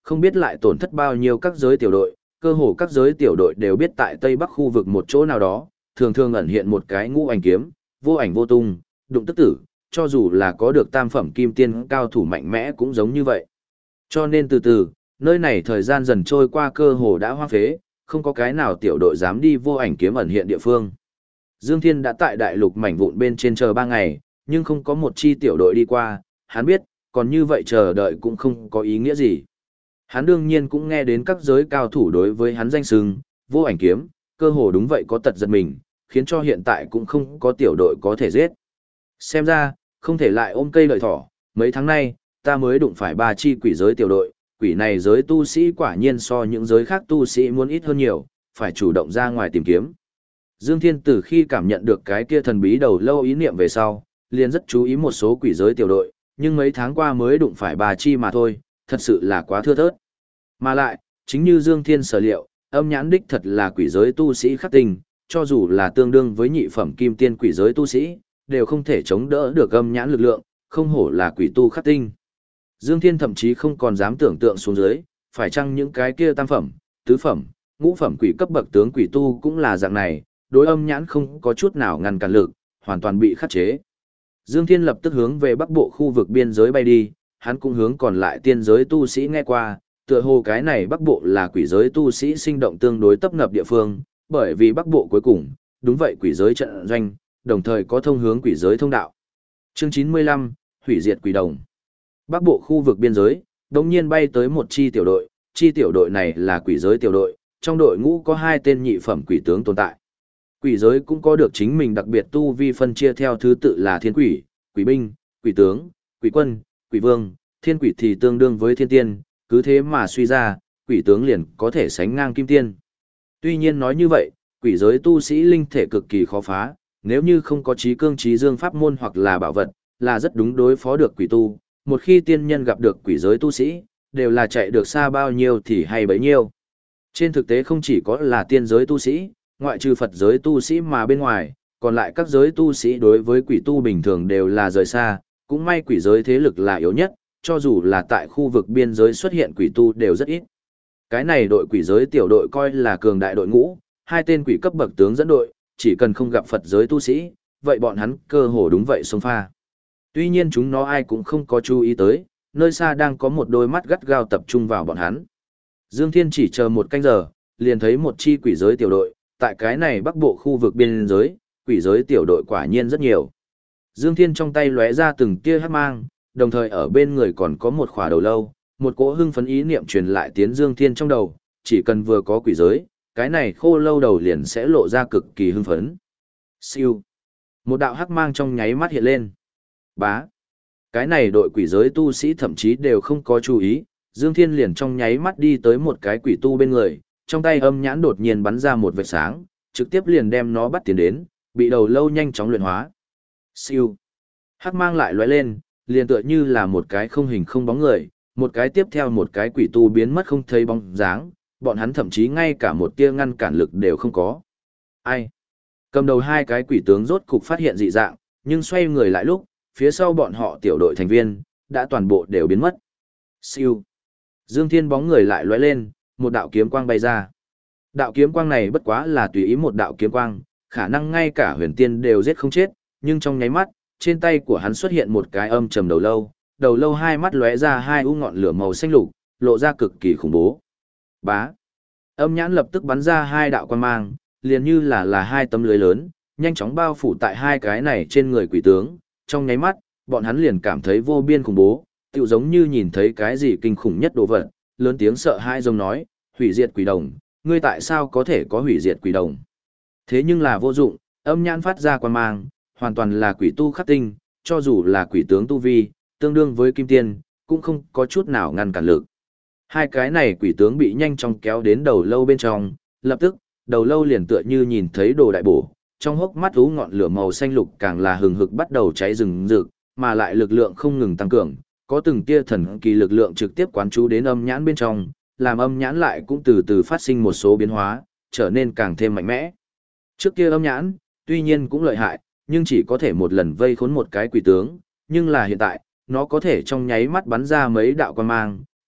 [SPEAKER 1] không biết lại tổn thất bao nhiêu các giới tiểu đội, cơ hồ các giới tiểu đội đều biết tại Tây Bắc khu vực một chỗ nào đó, thường thường ẩn hiện một cái ngũ ảnh kiếm, vô ảnh vô tung, đụng tức tử, cho dù là có được tam phẩm kim tiên cao thủ mạnh mẽ cũng giống như vậy. Cho nên từ từ, nơi này thời gian dần trôi qua cơ hồ đã hoang phế, không có cái nào tiểu đội dám đi vô ảnh kiếm ẩn hiện địa phương. Dương Thiên đã tại đại lục mảnh vụn bên trên chờ 3 ngày, nhưng không có một chi tiểu đội đi qua, hắn biết, còn như vậy chờ đợi cũng không có ý nghĩa gì. Hắn đương nhiên cũng nghe đến các giới cao thủ đối với hắn danh xưng, vô ảnh kiếm, cơ hồ đúng vậy có tật giật mình, khiến cho hiện tại cũng không có tiểu đội có thể giết. Xem ra, không thể lại ôm cây đợi thỏ, mấy tháng nay, ta mới đụng phải 3 chi quỷ giới tiểu đội, quỷ này giới tu sĩ quả nhiên so những giới khác tu sĩ muốn ít hơn nhiều, phải chủ động ra ngoài tìm kiếm. Dương Thiên từ khi cảm nhận được cái kia thần bí đầu lâu ý niệm về sau, liền rất chú ý một số quỷ giới tiểu đội, nhưng mấy tháng qua mới đụng phải 3 chi mà thôi, thật sự là quá thưa thớt. Mà lại, chính như Dương Thiên sở liệu, âm nhãn đích thật là quỷ giới tu sĩ khắc tinh, cho dù là tương đương với nhị phẩm kim tiên quỷ giới tu sĩ, đều không thể chống đỡ được âm nhãn lực lượng, không hổ là quỷ tu khắc tinh. Dương Thiên thậm chí không còn dám tưởng tượng xuống dưới, phải chăng những cái kia tam phẩm, tứ phẩm, ngũ phẩm quỷ cấp bậc tướng quỷ tu cũng là dạng này, đối âm nhãn không có chút nào ngăn cản lực, hoàn toàn bị khắc chế. Dương Thiên lập tức hướng về bắc bộ khu vực biên giới bay đi, hắn cũng hướng còn lại tiên giới tu sĩ nghe qua, tựa hồ cái này bắc bộ là quỷ giới tu sĩ sinh động tương đối tấp nập địa phương, bởi vì bắc bộ cuối cùng, đúng vậy quỷ giới trận doanh, đồng thời có thông hướng quỷ giới thông đạo. Chương 95, hủy diệt quỷ đồng. Bắc bộ khu vực biên giới, đột nhiên bay tới một chi tiểu đội này là quỷ giới tiểu đội, trong đội ngũ có 2 tên nhị phẩm quỷ tướng tồn tại. Quỷ giới cũng có được chính mình đặc biệt tu vi phân chia theo thứ tự là thiên quỷ, quỷ binh, quỷ tướng, quỷ quân, quỷ vương, thiên quỷ thì tương đương với thiên tiên, cứ thế mà suy ra, quỷ tướng liền có thể sánh ngang kim tiên. Tuy nhiên nói như vậy, quỷ giới tu sĩ linh thể cực kỳ khó phá, nếu như không có trí cương trí dương pháp môn hoặc là bảo vật, là rất đúng đối phó được quỷ tu. Một khi tiên nhân gặp được quỷ giới tu sĩ, đều là chạy được xa bao nhiêu thì hay bấy nhiêu. Trên thực tế không chỉ có là tiên giới tu sĩ, ngoại trừ Phật giới tu sĩ mà bên ngoài, còn lại các giới tu sĩ đối với quỷ tu bình thường đều là rời xa, cũng may quỷ giới thế lực là yếu nhất, cho dù là tại khu vực biên giới xuất hiện quỷ tu đều rất ít. Cái này đội quỷ giới tiểu đội coi là cường đại đội ngũ, 2 tên quỷ cấp bậc tướng dẫn đội, chỉ cần không gặp Phật giới tu sĩ, vậy bọn hắn cơ hồ đúng vậy xông pha. Tuy nhiên chúng nó ai cũng không có chú ý tới, nơi xa đang có một đôi mắt gắt gao tập trung vào bọn hắn. Dương Thiên chỉ chờ 1 canh giờ, liền thấy một chi quỷ giới tiểu đội, tại cái này bắc bộ khu vực biên giới, quỷ giới tiểu đội quả nhiên rất nhiều. Dương Thiên trong tay lóe ra từng tia hắc mang, đồng thời ở bên người còn có một khỏa đầu lâu, một cỗ hưng phấn ý niệm truyền lại tiến Dương Thiên trong đầu, chỉ cần vừa có quỷ giới, cái này khô lâu đầu liền sẽ lộ ra cực kỳ hưng phấn. Siêu. Một đạo hắc mang trong nháy mắt hiện lên. Bá. Cái này đội quỷ giới tu sĩ thậm chí đều không có chú ý, Dương Thiên liền trong nháy mắt đi tới một cái quỷ tu bên người, trong tay âm nhãn đột nhiên bắn ra một vệt sáng, trực tiếp liền đem nó bắt tiến đến, bị đầu lâu nhanh chóng luyện hóa. Siêu. Hắc mang lại lóe lên, liền tựa như là một cái không hình không bóng người, một cái tiếp theo một cái quỷ tu biến mất không thấy bóng dáng, bọn hắn thậm chí ngay cả một tia ngăn cản lực đều không có. Ai? Cầm đầu 2 cái quỷ tướng rốt cục phát hiện dị dạng, nhưng xoay người lại lúc, phía sau bọn họ tiểu đội thành viên, đã toàn bộ đều biến mất. Siêu. Dương Thiên bóng người lại lóe lên, một đạo kiếm quang bay ra. Đạo kiếm quang này bất quá là tùy ý một đạo kiếm quang, khả năng ngay cả huyền tiên đều giết không chết, nhưng trong nháy mắt, trên tay của hắn xuất hiện một cái âm trầm đầu lâu 2 mắt lóe ra 2 u ngọn lửa màu xanh lục, lộ ra cực kỳ khủng bố. Bá. Âm nhãn lập tức bắn ra 2 đạo quang mang, liền như là 2 tấm lưới lớn, nhanh chóng bao phủ tại 2 cái này trên người quỷ tướng, trong nháy mắt, bọn hắn liền cảm thấy vô biên khủng bố, tựu giống như nhìn thấy cái gì kinh khủng nhất đồ vật, lớn tiếng sợ hãi rống nói, hủy diệt quỷ đồng, ngươi tại sao có thể có hủy diệt quỷ đồng? Thế nhưng là vô dụng, âm nhãn phát ra quang mang, hoàn toàn là quỷ tu khắc tinh, cho dù là quỷ tướng tu vi, tương đương với kim tiên, cũng không có chút nào ngăn cản lực. 2 cái này quỷ tướng bị nhanh chóng kéo đến đầu lâu bên trong, lập tức, đầu lâu liền tựa như nhìn thấy đồ đại bổ, trong hốc mắt ú ngọn lửa màu xanh lục càng là hừng hực bắt đầu cháy rừng rực, mà lại lực lượng không ngừng tăng cường, có từng tia thần kỳ lực lượng trực tiếp quán chú đến âm nhãn bên trong, làm âm nhãn lại cũng từ từ phát sinh một số biến hóa, trở nên càng thêm mạnh mẽ. Trước kia âm nhãn, tuy nhiên cũng lợi hại, nhưng chỉ có thể một lần vây khốn một cái quỷ tướng, nhưng là hiện tại, nó có thể trong nháy mắt bắn ra mấy đạo quang mang,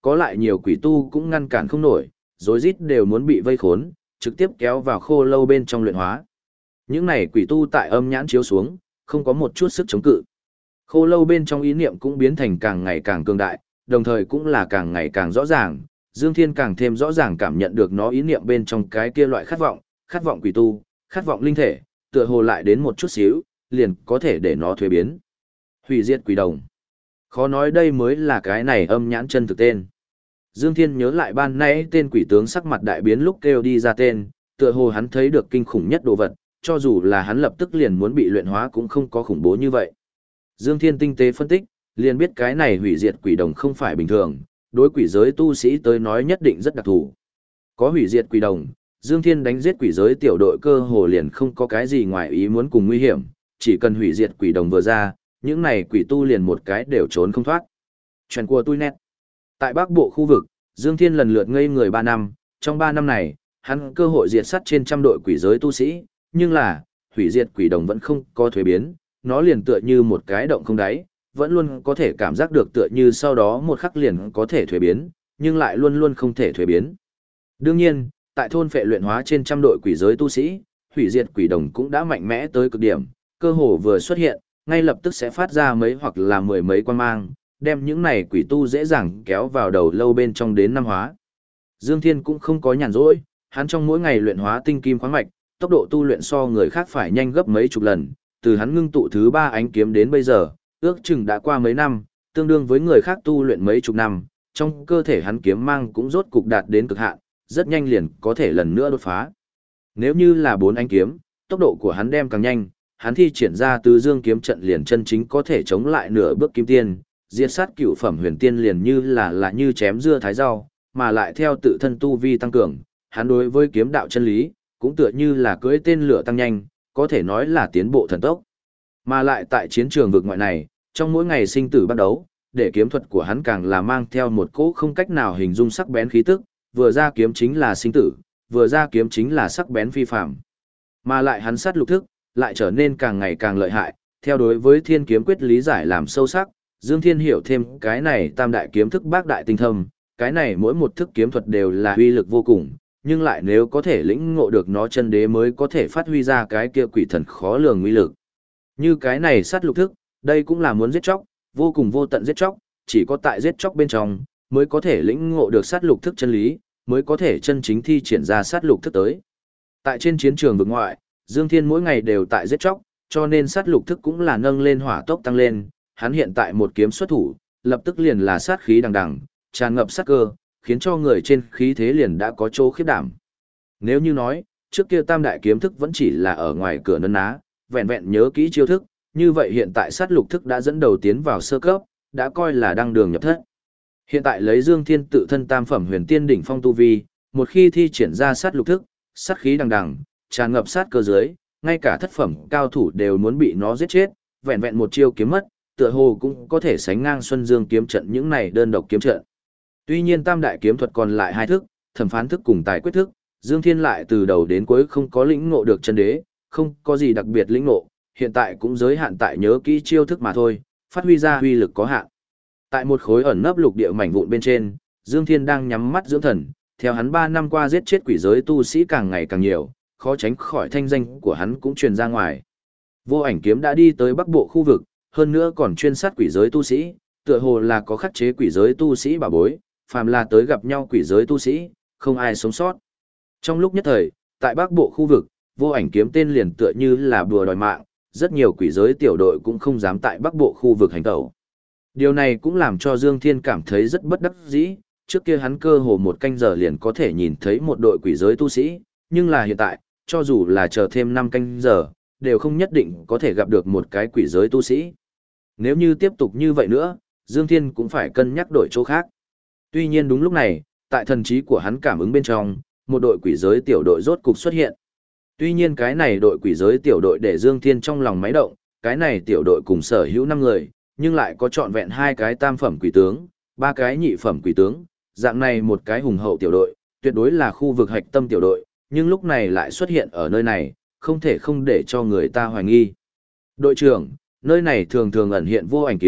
[SPEAKER 1] có lại nhiều quỷ tu cũng ngăn cản không nổi, rối rít đều muốn bị vây khốn, trực tiếp kéo vào khô lâu bên trong luyện hóa. Những này quỷ tu tại âm nhãn chiếu xuống, không có một chút sức chống cự. Khô lâu bên trong ý niệm cũng biến thành càng ngày càng cường đại, đồng thời cũng là càng ngày càng rõ ràng, Dương Thiên càng thêm rõ ràng cảm nhận được nó ý niệm bên trong cái kia loại khát vọng quỷ tu, khát vọng linh thể, tựa hồ lại đến một chút xíu, liền có thể để nó thuế biến. Hủy diệt quỷ đồng. Khó nói đây mới là cái này âm nhãn chân thực tên. Dương Thiên nhớ lại ban nãy tên quỷ tướng sắc mặt đại biến lúc kêu đi ra tên, tựa hồ hắn thấy được kinh khủng nhất đồ vật, cho dù là hắn lập tức liền muốn bị luyện hóa cũng không có khủng bố như vậy. Dương Thiên tinh tế phân tích, liền biết cái này hủy diệt quỷ đồng không phải bình thường, đối quỷ giới tu sĩ tới nói nhất định rất đặc thù. Có hủy diệt quỷ đồng, Dương Thiên đánh giết quỷ giới tiểu đội cơ hồ liền không có cái gì ngoài ý muốn cùng nguy hiểm, chỉ cần hủy diệt quỷ đồng vừa ra, những này quỷ tu liền một cái đều trốn không thoát. Chuyện của tôi nét. Tại Bắc Bộ khu vực, Dương Thiên lần lượt ngây người 3 năm, trong 3 năm này, hắn cơ hội diệt sát trên trăm đội quỷ giới tu sĩ, nhưng là, hủy diệt quỷ đồng vẫn không có thuế biến, nó liền tựa như một cái động không đáy, vẫn luôn có thể cảm giác được tựa như sau đó một khắc liền có thể thuế biến, nhưng lại luôn luôn không thể thuế biến. Đương nhiên, tại thôn phệ luyện hóa trên trăm đội quỷ giới tu sĩ, hủy diệt quỷ đồng cũng đã mạnh mẽ tới cực điểm, cơ hồ vừa xuất hiện, ngay lập tức sẽ phát ra mấy hoặc là mười mấy quang mang, đem những này quỷ tu dễ dàng kéo vào đầu lâu bên trong đến năm hóa. Dương Thiên cũng không có nhàn rỗi, hắn trong mỗi ngày luyện hóa tinh kim khoáng mạch, tốc độ tu luyện so người khác phải nhanh gấp mấy chục lần, từ hắn ngưng tụ thứ 3 ánh kiếm đến bây giờ, ước chừng đã qua mấy năm, tương đương với người khác tu luyện mấy chục năm, trong cơ thể hắn kiếm mang cũng rốt cục đạt đến cực hạn, rất nhanh liền có thể lần nữa đột phá. Nếu như là 4 ánh kiếm, tốc độ của hắn đem càng nhanh, hắn thi triển ra tứ dương kiếm trận liền chân chính có thể chống lại nửa bước kim tiên, diệt sát cửu phẩm huyền tiên liền như là như chém dưa thái rau, mà lại theo tự thân tu vi tăng cường, hắn đối với kiếm đạo chân lý, cũng tựa như là cưỡi tên lửa tăng nhanh, có thể nói là tiến bộ thần tốc. Mà lại tại chiến trường vực ngoại này, trong mỗi ngày sinh tử bắt đấu, để kiếm thuật của hắn càng là mang theo một cỗ không cách nào hình dung sắc bén khí tức, vừa ra kiếm chính là sinh tử, vừa ra kiếm chính là sắc bén phi phàm. Mà lại hắn sát lục thức, lại trở nên càng ngày càng lợi hại, theo đối với thiên kiếm quyết lý giải làm sâu sắc, Dương Thiên hiểu thêm cái này tam đại kiếm thức bác đại tinh thâm, cái này mỗi một thức kiếm thuật đều là uy lực vô cùng, nhưng lại nếu có thể lĩnh ngộ được nó chân đế mới có thể phát huy ra cái kia quỷ thần khó lường uy lực. Như cái này sát lục thức, đây cũng là muốn giết chóc, vô cùng vô tận giết chóc, chỉ có tại giết chóc bên trong, mới có thể lĩnh ngộ được sát lục thức chân lý, mới có thể chân chính thi triển ra sát lục thức tới. Tại trên chiến trường vực ngoại, Dương Thiên mỗi ngày đều tại giết chóc, cho nên sát lục thức cũng là nâng lên hỏa tốc tăng lên, hắn hiện tại một kiếm xuất thủ, lập tức liền là sát khí đằng đằng, tràn ngập sát cơ, khiến cho người trên khí thế liền đã có chỗ khiếp đảm. Nếu như nói, trước kia tam đại kiếm thức vẫn chỉ là ở ngoài cửa nấn ná, vẹn vẹn nhớ kỹ chiêu thức, như vậy hiện tại sát lục thức đã dẫn đầu tiến vào sơ cấp, đã coi là đăng đường nhập thất. Hiện tại lấy Dương Thiên tự thân tam phẩm huyền tiên đỉnh phong tu vi, một khi thi triển ra sát lục thức, sát khí đằng đằng, tràn ngập sát cơ dưới, ngay cả thất phẩm cao thủ đều muốn bị nó giết chết, vẹn vẹn một chiêu kiếm mất, tựa hồ cũng có thể sánh ngang Xuân Dương kiếm trận những này đơn độc kiếm trận. Tuy nhiên tam đại kiếm thuật còn lại hai thức, thẩm phán thức cùng tài quyết thức, Dương Thiên lại từ đầu đến cuối không có lĩnh ngộ được chân đế, không có gì đặc biệt lĩnh ngộ, hiện tại cũng giới hạn tại nhớ kỹ chiêu thức mà thôi, phát huy ra huy lực có hạn. Tại một khối ẩn nấp lục địa mảnh vụn bên trên, Dương Thiên đang nhắm mắt dưỡng thần, theo hắn 3 năm qua giết chết quỷ giới tu sĩ càng ngày càng nhiều, khó tránh khỏi thanh danh của hắn cũng truyền ra ngoài. Vô Ảnh kiếm đã đi tới Bắc Bộ khu vực, hơn nữa còn chuyên sát quỷ giới tu sĩ, tựa hồ là có khắc chế quỷ giới tu sĩ bảo bối, phàm là tới gặp nhau quỷ giới tu sĩ, không ai sống sót. Trong lúc nhất thời, tại Bắc Bộ khu vực, Vô Ảnh kiếm tên liền tựa như là bùa đòi mạng, rất nhiều quỷ giới tiểu đội cũng không dám tại Bắc Bộ khu vực hành tẩu. Điều này cũng làm cho Dương Thiên cảm thấy rất bất đắc dĩ, trước kia hắn cơ hồ một canh giờ liền có thể nhìn thấy một đội quỷ giới tu sĩ, nhưng là hiện tại, cho dù là chờ thêm 5 canh giờ, đều không nhất định có thể gặp được một cái quỷ giới tu sĩ. Nếu như tiếp tục như vậy nữa, Dương Thiên cũng phải cân nhắc đổi chỗ khác. Tuy nhiên đúng lúc này, tại thần trí của hắn cảm ứng bên trong, một đội quỷ giới tiểu đội rốt cục xuất hiện. Tuy nhiên cái này đội quỷ giới tiểu đội để Dương Thiên trong lòng máy động, cái này tiểu đội cùng sở hữu 5 người, nhưng lại có trọn vẹn 2 cái tam phẩm quỷ tướng, 3 cái nhị phẩm quỷ tướng, dạng này một cái hùng hậu tiểu đội, tuyệt đối là khu vực hạch tâm tiểu đội, nhưng lúc này lại xuất hiện ở nơi này, không thể không để cho người ta hoài nghi. Đội trưởng, nơi này thường thường ẩn hiện Vô Ảnh kiếm,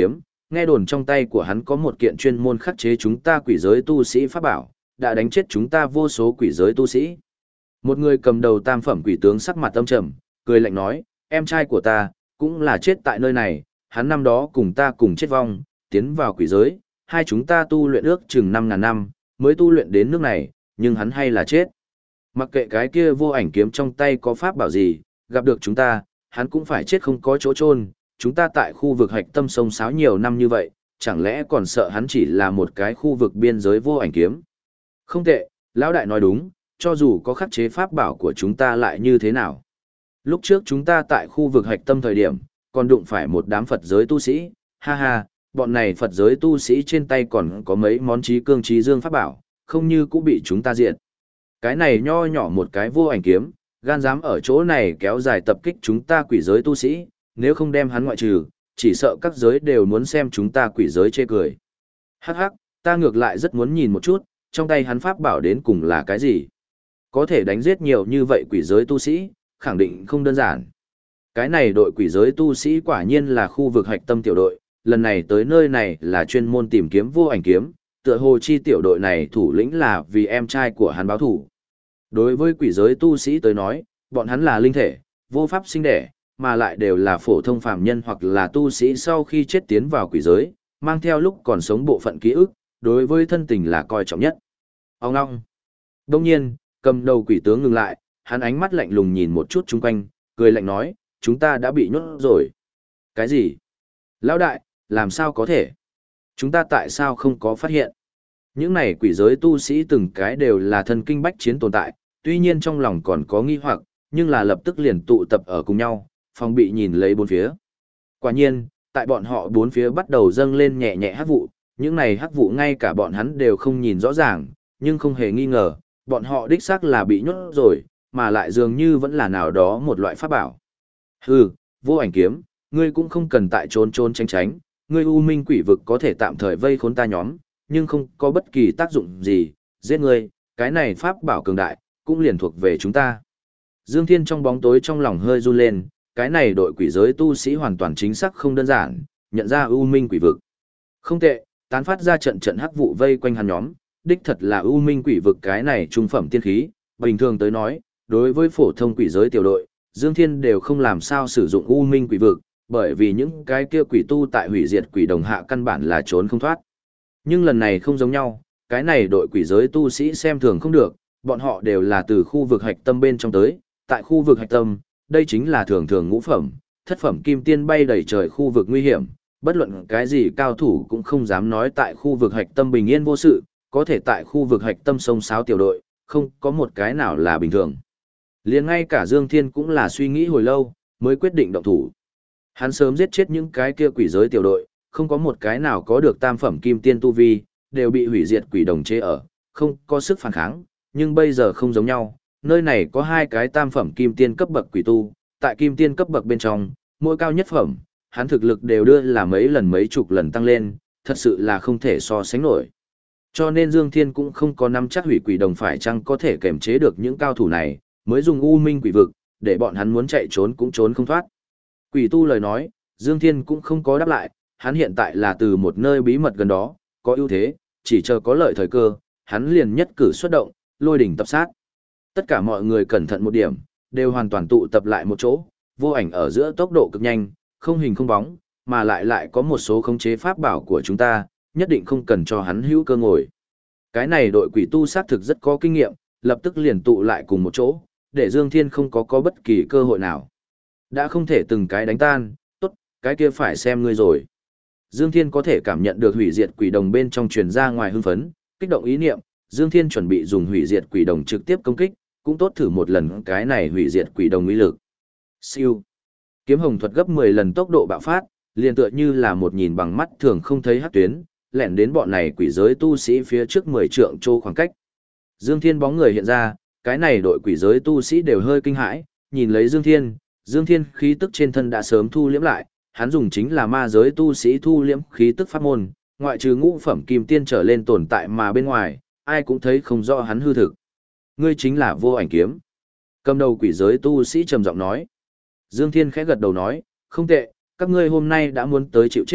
[SPEAKER 1] nghe đồn trong tay của hắn có một kiện chuyên môn khắc chế chúng ta quỷ giới tu sĩ pháp bảo, đã đánh chết chúng ta vô số quỷ giới tu sĩ. Một người cầm đầu tam phẩm quỷ tướng sắc mặt âm trầm, cười lạnh nói, em trai của ta, cũng là chết tại nơi này, hắn năm đó cùng ta cùng chết vong, tiến vào quỷ giới, hai chúng ta tu luyện ước chừng 5.000 năm, mới tu luyện đến nước này, nhưng hắn hay là chết. Mặc kệ cái kia vô ảnh kiếm trong tay có pháp bảo gì, gặp được chúng ta, hắn cũng phải chết không có chỗ chôn. Chúng ta tại khu vực hạch tâm sông sáo nhiều năm như vậy, chẳng lẽ còn sợ hắn chỉ là một cái khu vực biên giới vô ảnh kiếm. Không tệ, lão đại nói đúng, cho dù có khắc chế pháp bảo của chúng ta lại như thế nào. Lúc trước chúng ta tại khu vực hạch tâm thời điểm, còn đụng phải một đám Phật giới tu sĩ, ha ha, bọn này Phật giới tu sĩ trên tay còn có mấy món trí cương trí dương pháp bảo, không như cũng bị chúng ta diệt. Cái này nho nhỏ một cái vô ảnh kiếm, gan dám ở chỗ này kéo dài tập kích chúng ta quỷ giới tu sĩ, nếu không đem hắn ngoại trừ, chỉ sợ các giới đều muốn xem chúng ta quỷ giới chê cười. Hắc hắc, ta ngược lại rất muốn nhìn một chút, trong tay hắn pháp bảo đến cùng là cái gì. Có thể đánh giết nhiều như vậy quỷ giới tu sĩ, khẳng định không đơn giản. Cái này đội quỷ giới tu sĩ quả nhiên là khu vực hạch tâm tiểu đội, lần này tới nơi này là chuyên môn tìm kiếm vô ảnh kiếm, tựa hồ chi tiểu đội này thủ lĩnh là vì em trai của hắn báo thủ. Đối với quỷ giới tu sĩ tới nói, bọn hắn là linh thể, vô pháp sinh đẻ, mà lại đều là phổ thông phàm nhân hoặc là tu sĩ sau khi chết tiến vào quỷ giới, mang theo lúc còn sống bộ phận ký ức, đối với thân tình là coi trọng nhất. Ông ngong. Đông nhiên, cầm đầu quỷ tướng ngừng lại, hắn ánh mắt lạnh lùng nhìn một chút chung quanh, cười lạnh nói, chúng ta đã bị nhốt rồi. Cái gì? Lão đại, làm sao có thể? Chúng ta tại sao không có phát hiện? Những này quỷ giới tu sĩ từng cái đều là thân kinh bách chiến tồn tại, tuy nhiên trong lòng còn có nghi hoặc, nhưng là lập tức liền tụ tập ở cùng nhau, phòng bị nhìn lấy bốn phía. Quả nhiên, tại bọn họ bốn phía bắt đầu dâng lên nhẹ nhẹ hắc vụ, những này hắc vụ ngay cả bọn hắn đều không nhìn rõ ràng, nhưng không hề nghi ngờ, bọn họ đích xác là bị nhốt rồi, mà lại dường như vẫn là nào đó một loại pháp bảo. Hừ, vô ảnh kiếm, ngươi cũng không cần tại trốn trốn tránh tránh, ngươi u minh quỷ vực có thể tạm thời vây khốn ta nhóm, nhưng không có bất kỳ tác dụng gì, giết ngươi, cái này pháp bảo cường đại, cũng liền thuộc về chúng ta. Dương Thiên trong bóng tối trong lòng hơi run lên, cái này đội quỷ giới tu sĩ hoàn toàn chính xác không đơn giản, nhận ra u minh quỷ vực. Không tệ, tán phát ra trận trận hắc vụ vây quanh hắn nhóm, đích thật là u minh quỷ vực cái này trung phẩm tiên khí, bình thường tới nói, đối với phổ thông quỷ giới tiểu đội, Dương Thiên đều không làm sao sử dụng u minh quỷ vực, bởi vì những cái kia quỷ tu tại hủy diệt quỷ đồng hạ căn bản là trốn không thoát. Nhưng lần này không giống nhau, cái này đội quỷ giới tu sĩ xem thường không được, bọn họ đều là từ khu vực hạch tâm bên trong tới, tại khu vực hạch tâm, đây chính là thường thường ngũ phẩm, thất phẩm kim tiên bay đầy trời khu vực nguy hiểm, bất luận cái gì cao thủ cũng không dám nói tại khu vực hạch tâm bình yên vô sự, có thể tại khu vực hạch tâm sông sáo tiểu đội, không có một cái nào là bình thường. Liền ngay cả Dương Thiên cũng là suy nghĩ hồi lâu, mới quyết định động thủ. Hắn sớm giết chết những cái kia quỷ giới tiểu đội, không có một cái nào có được tam phẩm kim tiên tu vi, đều bị hủy diệt quỷ đồng chế ở, không có sức phản kháng, nhưng bây giờ không giống nhau, nơi này có hai cái tam phẩm kim tiên cấp bậc quỷ tu, tại kim tiên cấp bậc bên trong, mỗi cao nhất phẩm, hắn thực lực đều đưa là mấy lần mấy chục lần tăng lên, thật sự là không thể so sánh nổi. Cho nên Dương Thiên cũng không có nắm chắc hủy quỷ đồng phải chăng có thể kềm chế được những cao thủ này, mới dùng u minh quỷ vực, để bọn hắn muốn chạy trốn cũng trốn không thoát. Quỷ tu lời nói, Dương Thiên cũng không có đáp lại, hắn hiện tại là từ một nơi bí mật gần đó, có ưu thế, chỉ chờ có lợi thời cơ, hắn liền nhất cử xuất động, lôi đỉnh tập sát. Tất cả mọi người cẩn thận một điểm, đều hoàn toàn tụ tập lại một chỗ, vô ảnh ở giữa tốc độ cực nhanh, không hình không bóng, mà lại có một số khống chế pháp bảo của chúng ta, nhất định không cần cho hắn hữu cơ ngồi. Cái này đội quỷ tu xác thực rất có kinh nghiệm, lập tức liền tụ lại cùng một chỗ, để Dương Thiên không có bất kỳ cơ hội nào. Đã không thể từng cái đánh tan, tốt, cái kia phải xem ngươi rồi. Dương Thiên có thể cảm nhận được hủy diệt quỷ đồng bên trong truyền ra ngoài hưng phấn, kích động ý niệm, Dương Thiên chuẩn bị dùng hủy diệt quỷ đồng trực tiếp công kích, cũng tốt thử một lần cái này hủy diệt quỷ đồng uy lực. Siêu. Kiếm hồng thuật gấp 10 lần tốc độ bạo phát, liền tựa như là một nhìn bằng mắt thường không thấy hắc tuyến, lẻn đến bọn này quỷ giới tu sĩ phía trước 10 trượng trô khoảng cách. Dương Thiên bóng người hiện ra, cái này đội quỷ giới tu sĩ đều hơi kinh hãi, nhìn lấy Dương Thiên khí tức trên thân đã sớm thu liễm lại, hắn dùng chính là ma giới tu sĩ thu liễm khí tức pháp môn, ngoại trừ ngũ phẩm kim tiên trở lên tồn tại mà bên ngoài, ai cũng thấy không rõ hắn hư thực. Ngươi chính là vô ảnh kiếm. Cầm đầu quỷ giới tu sĩ trầm giọng nói. Dương Thiên khẽ gật đầu nói, không tệ, các ngươi hôm nay đã muốn tới chịu chết,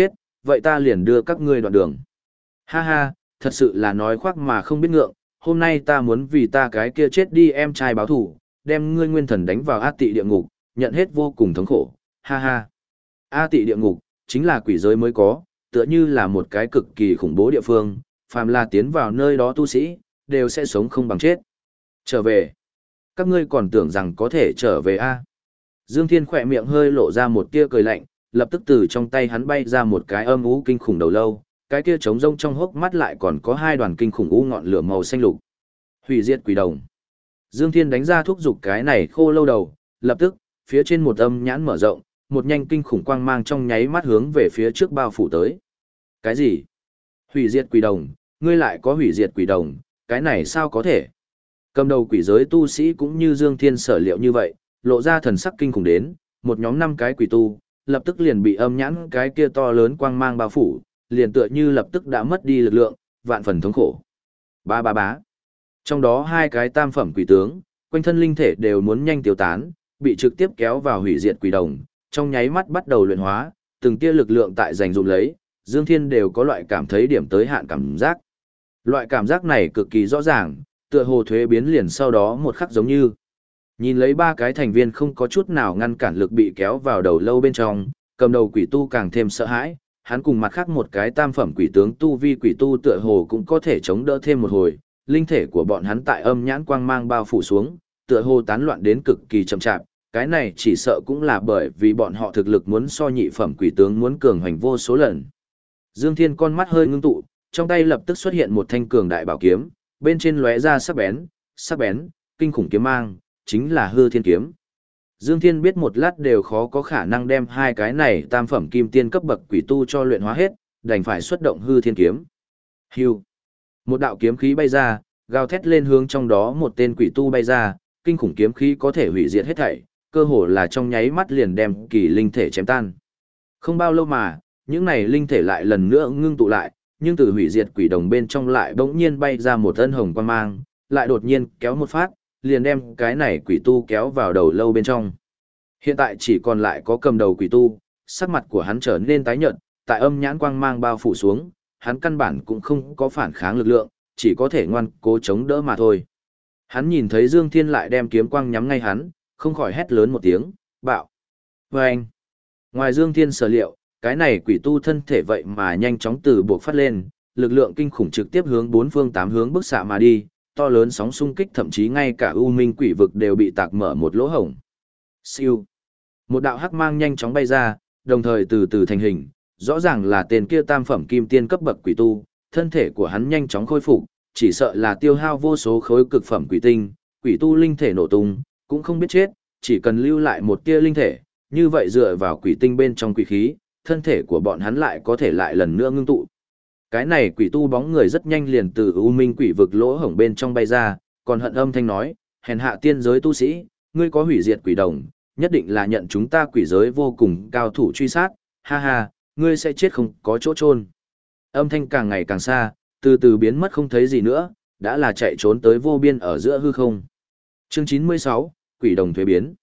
[SPEAKER 1] vậy ta liền đưa các ngươi đoạn đường. Ha ha, thật sự là nói khoác mà không biết ngượng, hôm nay ta muốn vì ta cái kia chết đi em trai báo thù, đem ngươi nguyên thần đánh vào A Tị địa ngục, nhận hết vô cùng thống khổ, ha ha. A Tị địa ngục, chính là quỷ giới mới có, tựa như là một cái cực kỳ khủng bố địa phương, phàm là tiến vào nơi đó tu sĩ, đều sẽ sống không bằng chết. Trở về. Các ngươi còn tưởng rằng có thể trở về a? Dương Thiên khỏe miệng hơi lộ ra một tia cười lạnh, lập tức từ trong tay hắn bay ra một cái âm u kinh khủng đầu lâu, cái kia trống rông trong hốc mắt lại còn có hai đoàn kinh khủng u ngọn lửa màu xanh lục. Hủy diệt quỷ đồng. Dương Thiên đánh ra thúc giục cái này khô lâu đầu, lập tức, phía trên một âm nhãn mở rộng, một nhanh kinh khủng quang mang trong nháy mắt hướng về phía trước bao phủ tới. Cái gì? Hủy diệt quỷ đồng, ngươi lại có hủy diệt quỷ đồng, cái này sao có thể? Cầm đầu quỷ giới tu sĩ cũng như Dương Thiên sở liệu như vậy, lộ ra thần sắc kinh khủng đến, một nhóm 5 cái quỷ tu, lập tức liền bị âm nhãn cái kia to lớn quang mang bao phủ, liền tựa như lập tức đã mất đi lực lượng, vạn phần thống khổ. Ba ba bá. Trong đó 2 cái tam phẩm quỷ tướng, quanh thân linh thể đều muốn nhanh tiêu tán, bị trực tiếp kéo vào hủy diệt quỷ đồng, trong nháy mắt bắt đầu luyện hóa, từng tia lực lượng tại giành dụng lấy, Dương Thiên đều có loại cảm thấy điểm tới hạn cảm giác. Loại cảm giác này cực kỳ rõ ràng, tựa hồ thuế biến liền sau đó một khắc giống như. Nhìn lấy 3 cái thành viên không có chút nào ngăn cản lực bị kéo vào đầu lâu bên trong, cầm đầu quỷ tu càng thêm sợ hãi, hắn cùng mặt khác một cái tam phẩm quỷ tướng tu vi quỷ tu tựa hồ cũng có thể chống đỡ thêm một hồi, linh thể của bọn hắn tại âm nhãn quang mang bao phủ xuống, tựa hồ tán loạn đến cực kỳ chậm chạp, cái này chỉ sợ cũng là bởi vì bọn họ thực lực muốn so nhị phẩm quỷ tướng muốn cường hoành vô số lần. Dương Thiên con mắt hơi ngưng tụ, trong tay lập tức xuất hiện một thanh cường đại bảo kiếm, bên trên lóe ra sắc bén, kinh khủng kiếm mang, chính là hư thiên kiếm. Dương Thiên biết một lát đều khó có khả năng đem 2 cái này tam phẩm kim tiên cấp bậc quỷ tu cho luyện hóa hết, đành phải xuất động hư thiên kiếm. Hưu. Một đạo kiếm khí bay ra, gào thét lên hướng trong đó một tên quỷ tu bay ra, kinh khủng kiếm khí có thể hủy diệt hết thảy, cơ hồ là trong nháy mắt liền đem kỳ linh thể chém tan. Không bao lâu mà, những này linh thể lại lần nữa ngưng tụ lại, nhưng từ hủy diệt quỷ đồng bên trong lại bỗng nhiên bay ra một ân hồng quang mang, lại đột nhiên kéo một phát, liền đem cái này quỷ tu kéo vào đầu lâu bên trong. Hiện tại chỉ còn lại có cầm đầu quỷ tu, sắc mặt của hắn trở nên tái nhợt, tại âm nhãn quang mang bao phủ xuống, hắn căn bản cũng không có phản kháng lực lượng, chỉ có thể ngoan cố chống đỡ mà thôi. Hắn nhìn thấy Dương Thiên lại đem kiếm quang nhắm ngay hắn, không khỏi hét lớn một tiếng, bạo. Vâng! Ngoài Dương Thiên sở liệu, cái này quỷ tu thân thể vậy mà nhanh chóng từ buộc phát lên, lực lượng kinh khủng trực tiếp hướng 4 phương 8 hướng bức xạ mà đi, to lớn sóng xung kích thậm chí ngay cả u minh quỷ vực đều bị tạc mở một lỗ hổng. Siêu. Một đạo hắc mang nhanh chóng bay ra, đồng thời từ từ thành hình, rõ ràng là tên kia tam phẩm kim tiên cấp bậc quỷ tu, thân thể của hắn nhanh chóng khôi phục, chỉ sợ là tiêu hao vô số khối cực phẩm quỷ tinh, quỷ tu linh thể nổ tung, cũng không biết chết, chỉ cần lưu lại một tia linh thể, như vậy dựa vào quỷ tinh bên trong quỷ khí, thân thể của bọn hắn lại có thể lại lần nữa ngưng tụ. Cái này quỷ tu bóng người rất nhanh liền từ u minh quỷ vực lỗ hổng bên trong bay ra, còn hận âm thanh nói, hèn hạ tiên giới tu sĩ, ngươi có hủy diệt quỷ đồng, nhất định là nhận chúng ta quỷ giới vô cùng cao thủ truy sát, ha ha, ngươi sẽ chết không có chỗ chôn. Âm thanh càng ngày càng xa, từ từ biến mất không thấy gì nữa, đã là chạy trốn tới vô biên ở giữa hư không. Chương 96, quỷ đồng thuế biến.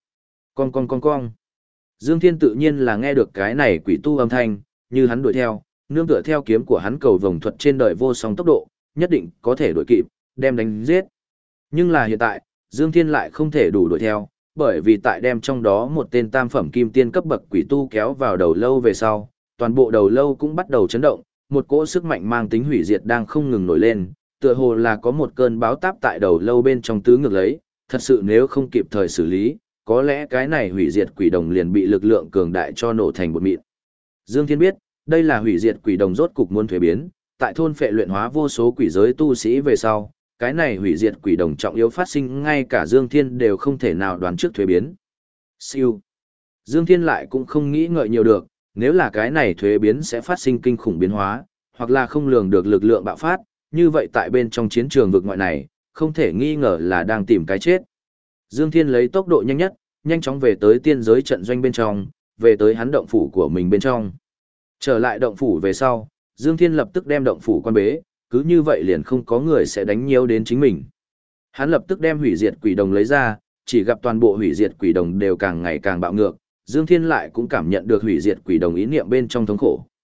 [SPEAKER 1] Con. Dương Thiên tự nhiên là nghe được cái này quỷ tu âm thanh, như hắn đuổi theo, nương tựa theo kiếm của hắn cầu vồng thuật trên đời vô song tốc độ, nhất định có thể đuổi kịp, đem đánh giết. Nhưng là hiện tại, Dương Thiên lại không thể đủ đuổi theo, bởi vì tại đem trong đó một tên tam phẩm kim tiên cấp bậc quỷ tu kéo vào đầu lâu về sau, toàn bộ đầu lâu cũng bắt đầu chấn động, một cỗ sức mạnh mang tính hủy diệt đang không ngừng nổi lên, tựa hồ là có một cơn báo táp tại đầu lâu bên trong tứ ngược lấy, thật sự nếu không kịp thời xử lý, có lẽ cái này hủy diệt quỷ đồng liền bị lực lượng cường đại cho nổ thành bột mịn. Dương Thiên biết, đây là hủy diệt quỷ đồng rốt cục muốn thuế biến, tại thôn phệ luyện hóa vô số quỷ giới tu sĩ về sau, cái này hủy diệt quỷ đồng trọng yếu phát sinh ngay cả Dương Thiên đều không thể nào đoán trước thuế biến. Siêu. Dương Thiên lại cũng không nghĩ ngợi nhiều được, nếu là cái này thuế biến sẽ phát sinh kinh khủng biến hóa, hoặc là không lường được lực lượng bạo phát, như vậy tại bên trong chiến trường vực ngoại này, không thể nghi ngờ là đang tìm cái chết. Dương Thiên lấy tốc độ nhanh nhất, nhanh chóng về tới tiên giới trận doanh bên trong, về tới hắn động phủ của mình bên trong. Trở lại động phủ về sau, Dương Thiên lập tức đem động phủ quan bế, cứ như vậy liền không có người sẽ đánh nhiễu đến chính mình. Hắn lập tức đem hủy diệt quỷ đồng lấy ra, chỉ gặp toàn bộ hủy diệt quỷ đồng đều càng ngày càng bạo ngược, Dương Thiên lại cũng cảm nhận được hủy diệt quỷ đồng ý niệm bên trong thống khổ.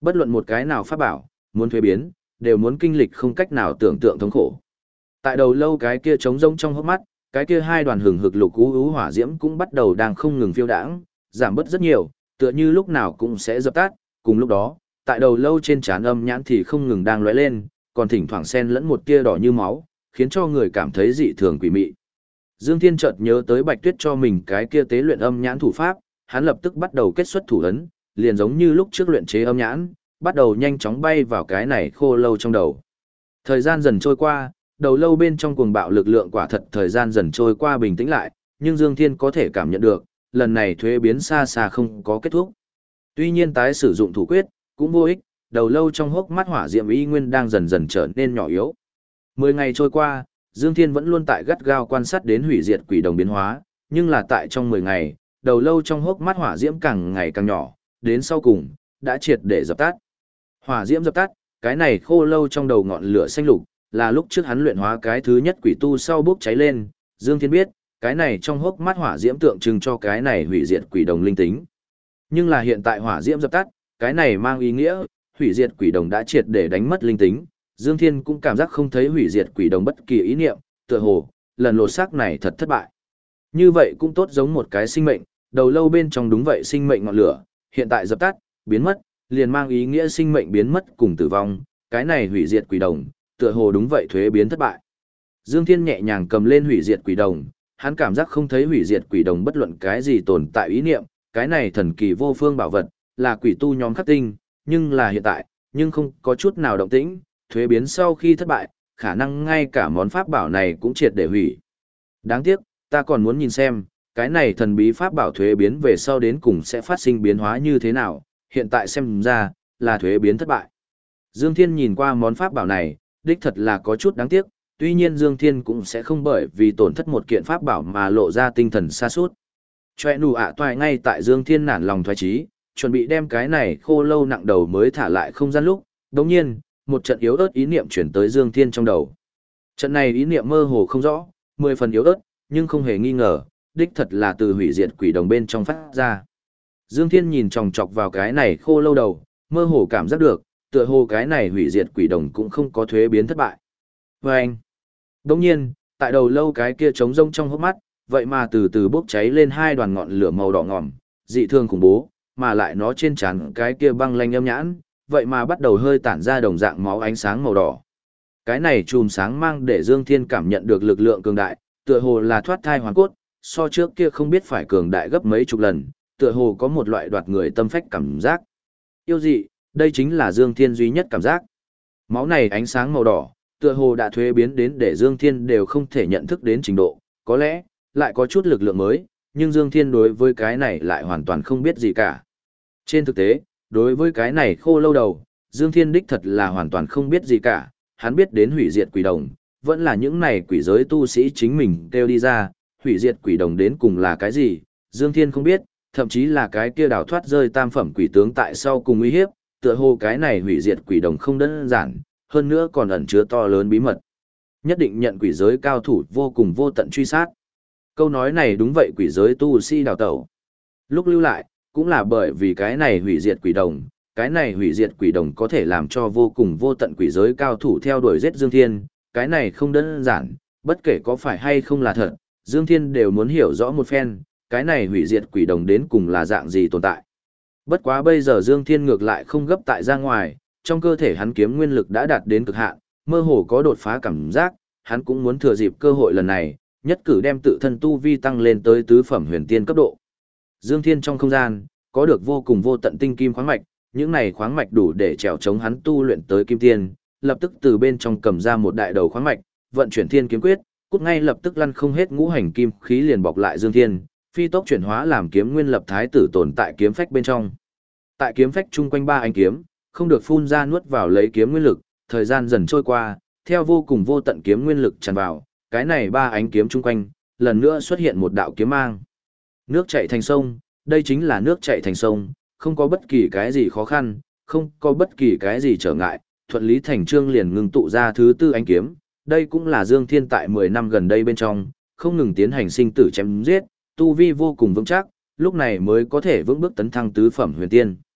[SPEAKER 1] Bất luận một cái nào pháp bảo, muốn thuế biến, đều muốn kinh lịch không cách nào tưởng tượng thống khổ. Tại đầu lâu cái kia trống rỗng trong hốc mắt, cái kia hai đoàn hừng hực lục ú ú hỏa diễm cũng bắt đầu đang không ngừng phiêu đãng, giảm bớt rất nhiều, tựa như lúc nào cũng sẽ dập tắt, cùng lúc đó, tại đầu lâu trên trán âm nhãn thì không ngừng đang lóe lên, còn thỉnh thoảng xen lẫn một tia đỏ như máu, khiến cho người cảm thấy dị thường quỷ mị. Dương Thiên chợt nhớ tới Bạch Tuyết cho mình cái kia tế luyện âm nhãn thủ pháp, hắn lập tức bắt đầu kết xuất thủ ấn, liền giống như lúc trước luyện chế âm nhãn, bắt đầu nhanh chóng bay vào cái này khô lâu trong đầu. Thời gian dần trôi qua, đầu lâu bên trong cuồng bạo lực lượng quả thật thời gian dần trôi qua bình tĩnh lại, nhưng Dương Thiên có thể cảm nhận được, lần này thuế biến xa xa không có kết thúc. Tuy nhiên tái sử dụng thủ quyết, cũng vô ích, đầu lâu trong hốc mắt hỏa diệm y nguyên đang dần dần trở nên nhỏ yếu. 10 ngày trôi qua, Dương Thiên vẫn luôn tại gắt gao quan sát đến hủy diệt quỷ đồng biến hóa, nhưng là tại trong 10 ngày, đầu lâu trong hốc mắt hỏa diễm càng ngày càng nhỏ, đến sau cùng, đã triệt để dập tắt. Hỏa diễm dập tắt, cái này khô lâu trong đầu ngọn lửa xanh lục, là lúc trước hắn luyện hóa cái thứ nhất quỷ tu sau bốc cháy lên, Dương Thiên biết, cái này trong hốc mắt hỏa diễm tượng trưng cho cái này hủy diệt quỷ đồng linh tính. Nhưng là hiện tại hỏa diễm dập tắt, cái này mang ý nghĩa, hủy diệt quỷ đồng đã triệt để đánh mất linh tính, Dương Thiên cũng cảm giác không thấy hủy diệt quỷ đồng bất kỳ ý niệm, tựa hồ, lần lột xác này thật thất bại. Như vậy cũng tốt giống một cái sinh mệnh, đầu lâu bên trong đúng vậy sinh mệnh ngọn lửa, hiện tại dập tắt, biến mất, liền mang ý nghĩa sinh mệnh biến mất cùng tử vong, cái này hủy diệt quỷ đồng, tựa hồ đúng vậy thuế biến thất bại. Dương Thiên nhẹ nhàng cầm lên hủy diệt quỷ đồng, hắn cảm giác không thấy hủy diệt quỷ đồng bất luận cái gì tồn tại ý niệm, cái này thần kỳ vô phương bảo vật, là quỷ tu nhóm khắc tinh, nhưng là hiện tại, nhưng không có chút nào động tĩnh, thuế biến sau khi thất bại, khả năng ngay cả món pháp bảo này cũng triệt để hủy. Đáng tiếc, ta còn muốn nhìn xem, cái này thần bí pháp bảo thuế biến về sau đến cùng sẽ phát sinh biến hóa như thế nào, hiện tại xem ra, là thuế biến thất bại. Dương Thiên nhìn qua món pháp bảo này, đích thật là có chút đáng tiếc, tuy nhiên Dương Thiên cũng sẽ không bởi vì tổn thất một kiện pháp bảo mà lộ ra tinh thần sa sút. Choe nụ ạ toại ngay tại Dương Thiên nản lòng thoái trí, chuẩn bị đem cái này khô lâu nặng đầu mới thả lại không gian lúc, đồng nhiên, một trận yếu ớt ý niệm chuyển tới Dương Thiên trong đầu. Trận này ý niệm mơ hồ không rõ, 10 phần yếu ớt, nhưng không hề nghi ngờ, đích thật là từ hủy diệt quỷ đồng bên trong phát ra. Dương Thiên nhìn chòng chọc vào cái này khô lâu đầu, mơ hồ cảm giác được, tựa hồ cái này hủy diệt quỷ đồng cũng không có thuế biến thất bại. Và anh, đồng nhiên, tại đầu lâu cái kia trống rông trong hốc mắt, vậy mà từ từ bốc cháy lên hai đoàn ngọn lửa màu đỏ ngòm, dị thường khủng bố, mà lại nó trên trán cái kia băng lanh âm nhãn, vậy mà bắt đầu hơi tản ra đồng dạng máu ánh sáng màu đỏ. Cái này chùm sáng mang để Dương Thiên cảm nhận được lực lượng cường đại, tựa hồ là thoát thai hoàn cốt, so trước kia không biết phải cường đại gấp mấy chục lần, tựa hồ có một loại đoạt người tâm phách cảm giác. Yêu dị, đây chính là Dương Thiên duy nhất cảm giác. Máu này ánh sáng màu đỏ, tựa hồ đã thuế biến đến để Dương Thiên đều không thể nhận thức đến trình độ, có lẽ, lại có chút lực lượng mới, nhưng Dương Thiên đối với cái này lại hoàn toàn không biết gì cả. Trên thực tế, đối với cái này khô lâu đầu, Dương Thiên đích thật là hoàn toàn không biết gì cả, hắn biết đến hủy diệt quỷ đồng, vẫn là những này quỷ giới tu sĩ chính mình kêu đi ra, hủy diệt quỷ đồng đến cùng là cái gì, Dương Thiên không biết, thậm chí là cái kia đào thoát rơi tam phẩm quỷ tướng tại sau cùng uy hiếp, tựa hồ cái này hủy diệt quỷ đồng không đơn giản, hơn nữa còn ẩn chứa to lớn bí mật. Nhất định nhận quỷ giới cao thủ vô cùng vô tận truy sát. Câu nói này đúng vậy, quỷ giới tu sĩ đào tẩu. Lúc lưu lại, cũng là bởi vì cái này hủy diệt quỷ đồng, cái này hủy diệt quỷ đồng có thể làm cho vô cùng vô tận quỷ giới cao thủ theo đuổi giết Dương Thiên, cái này không đơn giản, bất kể có phải hay không là thật, Dương Thiên đều muốn hiểu rõ một phen, cái này hủy diệt quỷ đồng đến cùng là dạng gì tồn tại. Bất quá bây giờ Dương Thiên ngược lại không gấp tại ra ngoài, trong cơ thể hắn kiếm nguyên lực đã đạt đến cực hạn, mơ hồ có đột phá cảm giác, hắn cũng muốn thừa dịp cơ hội lần này, nhất cử đem tự thân tu vi tăng lên tới tứ phẩm huyền tiên cấp độ. Dương Thiên trong không gian, có được vô cùng vô tận tinh kim khoáng mạch, những này khoáng mạch đủ để trèo chống hắn tu luyện tới kim tiên, lập tức từ bên trong cầm ra một đại đầu khoáng mạch, vận chuyển thiên kiếm quyết, cút ngay lập tức lăn không hết ngũ hành kim khí liền bọc lại Dương Thiên, phi tốc chuyển hóa làm kiếm nguyên lập thái tử tồn tại kiếm phách bên trong. Tại kiếm phách chung quanh ba ánh kiếm, không được phun ra nuốt vào lấy kiếm nguyên lực, thời gian dần trôi qua, theo vô cùng vô tận kiếm nguyên lực tràn vào, cái này ba ánh kiếm chung quanh, lần nữa xuất hiện một đạo kiếm mang. Nước chảy thành sông, đây chính là nước chảy thành sông, không có bất kỳ cái gì khó khăn, không có bất kỳ cái gì trở ngại, thuận lý thành trương liền ngưng tụ ra thứ tư ánh kiếm. Đây cũng là Dương Thiên tại 10 năm gần đây bên trong, không ngừng tiến hành sinh tử chém giết, tu vi vô cùng vững chắc, lúc này mới có thể vững bước tấn thăng tứ phẩm huyền tiên.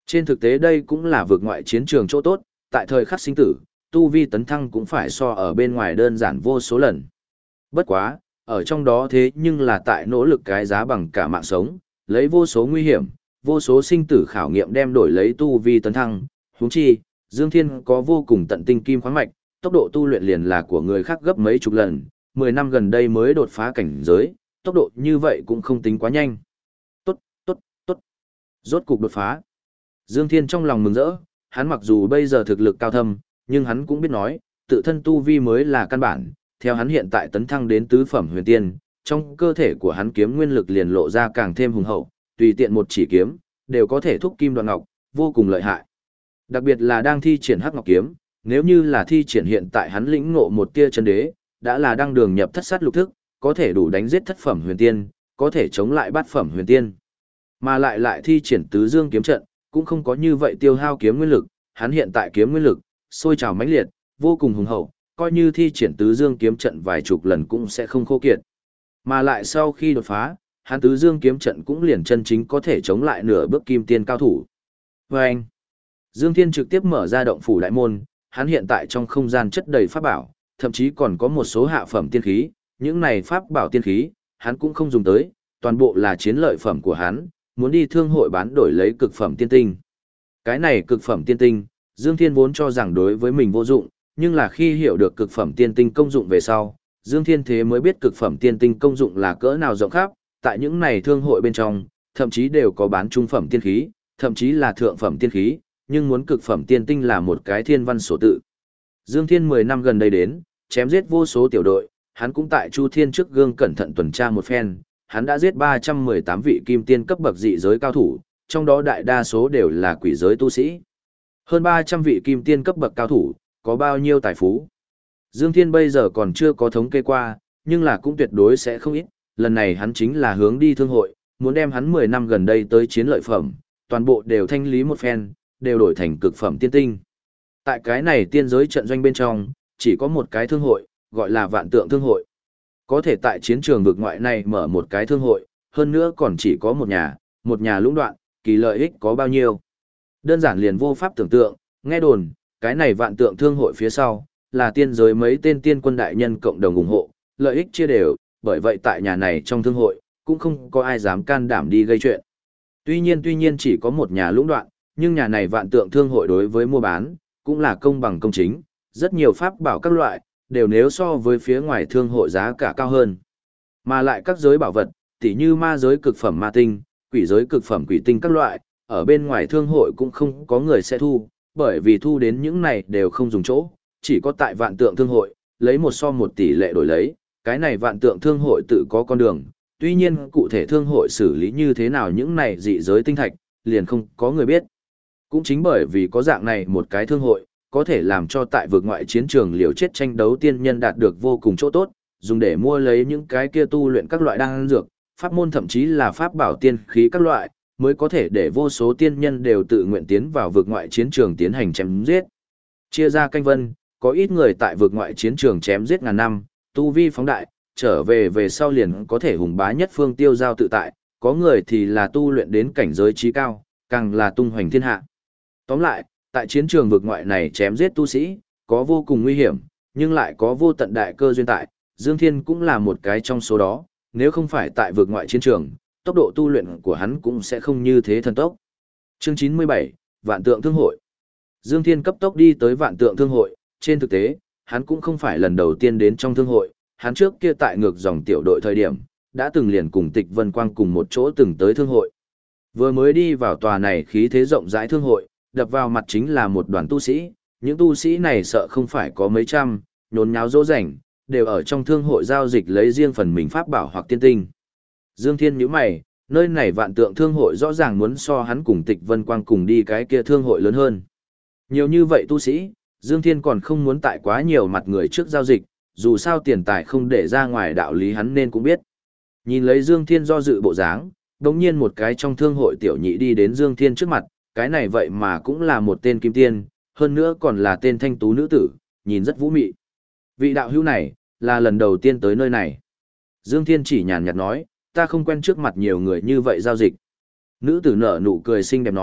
[SPEAKER 1] Trên thực tế đây cũng là vượt ngoại chiến trường chỗ tốt, tại thời khắc sinh tử, tu vi tấn thăng cũng phải so ở bên ngoài đơn giản vô số lần. Bất quá, ở trong đó thế nhưng là tại nỗ lực cái giá bằng cả mạng sống, lấy vô số nguy hiểm, vô số sinh tử khảo nghiệm đem đổi lấy tu vi tấn thăng, huống chi, Dương Thiên có vô cùng tận tinh kim khoáng mạch, tốc độ tu luyện liền là của người khác gấp mấy chục lần, 10 năm gần đây mới đột phá cảnh giới, tốc độ như vậy cũng không tính quá nhanh. Tốt, tốt, tốt. Rốt cục đột phá. Dương Thiên trong lòng mừng rỡ, hắn mặc dù bây giờ thực lực cao thâm, nhưng hắn cũng biết nói, tự thân tu vi mới là căn bản, theo hắn hiện tại tấn thăng đến tứ phẩm huyền tiên, trong cơ thể của hắn kiếm nguyên lực liền lộ ra càng thêm hùng hậu, tùy tiện một chỉ kiếm, đều có thể thúc kim đoạn ngọc, vô cùng lợi hại. Đặc biệt là đang thi triển Hắc Ngọc kiếm, nếu như là thi triển hiện tại hắn lĩnh ngộ một tia chân đế, đã là đang đường nhập thất sát lục thức, có thể đủ đánh giết thất phẩm huyền tiên, có thể chống lại bát phẩm huyền tiên. Mà lại thi triển tứ dương kiếm trận, cũng không có như vậy tiêu hao kiếm nguyên lực, hắn hiện tại kiếm nguyên lực sôi trào mãnh liệt, vô cùng hùng hậu, coi như thi triển tứ dương kiếm trận vài chục lần cũng sẽ không khô kiệt. Mà lại sau khi đột phá, hắn tứ dương kiếm trận cũng liền chân chính có thể chống lại nửa bước kim tiên cao thủ. Và anh, Dương Thiên trực tiếp mở ra động phủ đại môn, hắn hiện tại trong không gian chất đầy pháp bảo, thậm chí còn có một số hạ phẩm tiên khí, những này pháp bảo tiên khí, hắn cũng không dùng tới, toàn bộ là chiến lợi phẩm của hắn, muốn đi thương hội bán đổi lấy cực phẩm tiên tinh. Cái này cực phẩm tiên tinh, Dương Thiên vốn cho rằng đối với mình vô dụng, nhưng là khi hiểu được cực phẩm tiên tinh công dụng về sau, Dương Thiên thế mới biết cực phẩm tiên tinh công dụng là cỡ nào rộng khắp, tại những này thương hội bên trong, thậm chí đều có bán trung phẩm tiên khí, thậm chí là thượng phẩm tiên khí, nhưng muốn cực phẩm tiên tinh là một cái thiên văn sổ tự. Dương Thiên 10 năm gần đây đến, chém giết vô số tiểu đội, hắn cũng tại Chu Thiên trước gương cẩn thận tuần tra một phen, hắn đã giết 318 vị kim tiên cấp bậc dị giới cao thủ, trong đó đại đa số đều là quỷ giới tu sĩ. Hơn 300 vị kim tiên cấp bậc cao thủ, có bao nhiêu tài phú? Dương Thiên bây giờ còn chưa có thống kê qua, nhưng là cũng tuyệt đối sẽ không ít, lần này hắn chính là hướng đi thương hội, muốn đem hắn 10 năm gần đây tới chiến lợi phẩm, toàn bộ đều thanh lý một phen, đều đổi thành cực phẩm tiên tinh. Tại cái này tiên giới trận doanh bên trong, chỉ có một cái thương hội, gọi là Vạn Tượng Thương hội. Có thể tại chiến trường vực ngoại này mở một cái thương hội, hơn nữa còn chỉ có một nhà lũng đoạn, kỳ lợi ích có bao nhiêu. Đơn giản liền vô pháp tưởng tượng, nghe đồn, cái này Vạn Tượng Thương hội phía sau, là tiên giới mấy tên tiên quân đại nhân cộng đồng ủng hộ, lợi ích chia đều, bởi vậy tại nhà này trong thương hội, cũng không có ai dám can đảm đi gây chuyện. Tuy nhiên chỉ có một nhà lũng đoạn, nhưng nhà này Vạn Tượng Thương hội đối với mua bán, cũng là công bằng công chính, rất nhiều pháp bảo các loại, đều nếu so với phía ngoài thương hội giá cả cao hơn. Mà lại các giới bảo vật, tỉ như ma giới cực phẩm ma tinh, quỷ giới cực phẩm quỷ tinh các loại, ở bên ngoài thương hội cũng không có người sẽ thu, bởi vì thu đến những này đều không dùng chỗ, chỉ có tại Vạn Tượng Thương hội, lấy một so một tỷ lệ đổi lấy, cái này Vạn Tượng Thương hội tự có con đường, tuy nhiên cụ thể thương hội xử lý như thế nào những này dị giới tinh thạch, liền không có người biết. Cũng chính bởi vì có dạng này một cái thương hội, có thể làm cho tại vực ngoại chiến trường liều chết tranh đấu tiên nhân đạt được vô cùng chỗ tốt, dùng để mua lấy những cái kia tu luyện các loại đan dược, pháp môn thậm chí là pháp bảo tiên khí các loại, mới có thể để vô số tiên nhân đều tự nguyện tiến vào vực ngoại chiến trường tiến hành chém giết. Chia ra canh vân, có ít người tại vực ngoại chiến trường chém giết ngàn năm, tu vi phóng đại, trở về sau liền có thể hùng bá nhất phương tiêu giao tự tại, có người thì là tu luyện đến cảnh giới trí cao, càng là tung hoành thiên hạ. Tóm lại, tại chiến trường vực ngoại này chém giết tu sĩ, có vô cùng nguy hiểm, nhưng lại có vô tận đại cơ duyên tại, Dương Thiên cũng là một cái trong số đó, nếu không phải tại vực ngoại chiến trường, tốc độ tu luyện của hắn cũng sẽ không như thế thần tốc. Chương 97, Vạn Tượng Thương hội. Dương Thiên cấp tốc đi tới Vạn Tượng Thương hội, trên thực tế, hắn cũng không phải lần đầu tiên đến trong thương hội, hắn trước kia tại ngược dòng tiểu đội thời điểm, đã từng liền cùng Tịch Vân Quang cùng một chỗ từng tới thương hội. Vừa mới đi vào tòa này khí thế rộng rãi thương hội, đập vào mặt chính là một đoàn tu sĩ, những tu sĩ này sợ không phải có mấy trăm, nhốn nháo dỗ rảnh, đều ở trong thương hội giao dịch lấy riêng phần mình pháp bảo hoặc tiên tinh. Dương Thiên nhíu mày, nơi này Vạn Tượng Thương hội rõ ràng muốn so hắn cùng Tịch Vân Quang cùng đi cái kia thương hội lớn hơn. Nhiều như vậy tu sĩ, Dương Thiên còn không muốn tại quá nhiều mặt người trước giao dịch, dù sao tiền tài không để ra ngoài đạo lý hắn nên cũng biết. Nhìn lấy Dương Thiên do dự bộ dáng, đống nhiên một cái trong thương hội tiểu nhị đi đến Dương Thiên trước mặt, cái này vậy mà cũng là một tên kim tiên, hơn nữa còn là tên thanh tú nữ tử, nhìn rất vũ mị. Vị đạo hữu này, là lần đầu tiên tới nơi này. Dương Thiên chỉ nhàn nhạt nói, ta không quen trước mặt nhiều người như vậy giao dịch. Nữ tử nở nụ cười xinh đẹp nói,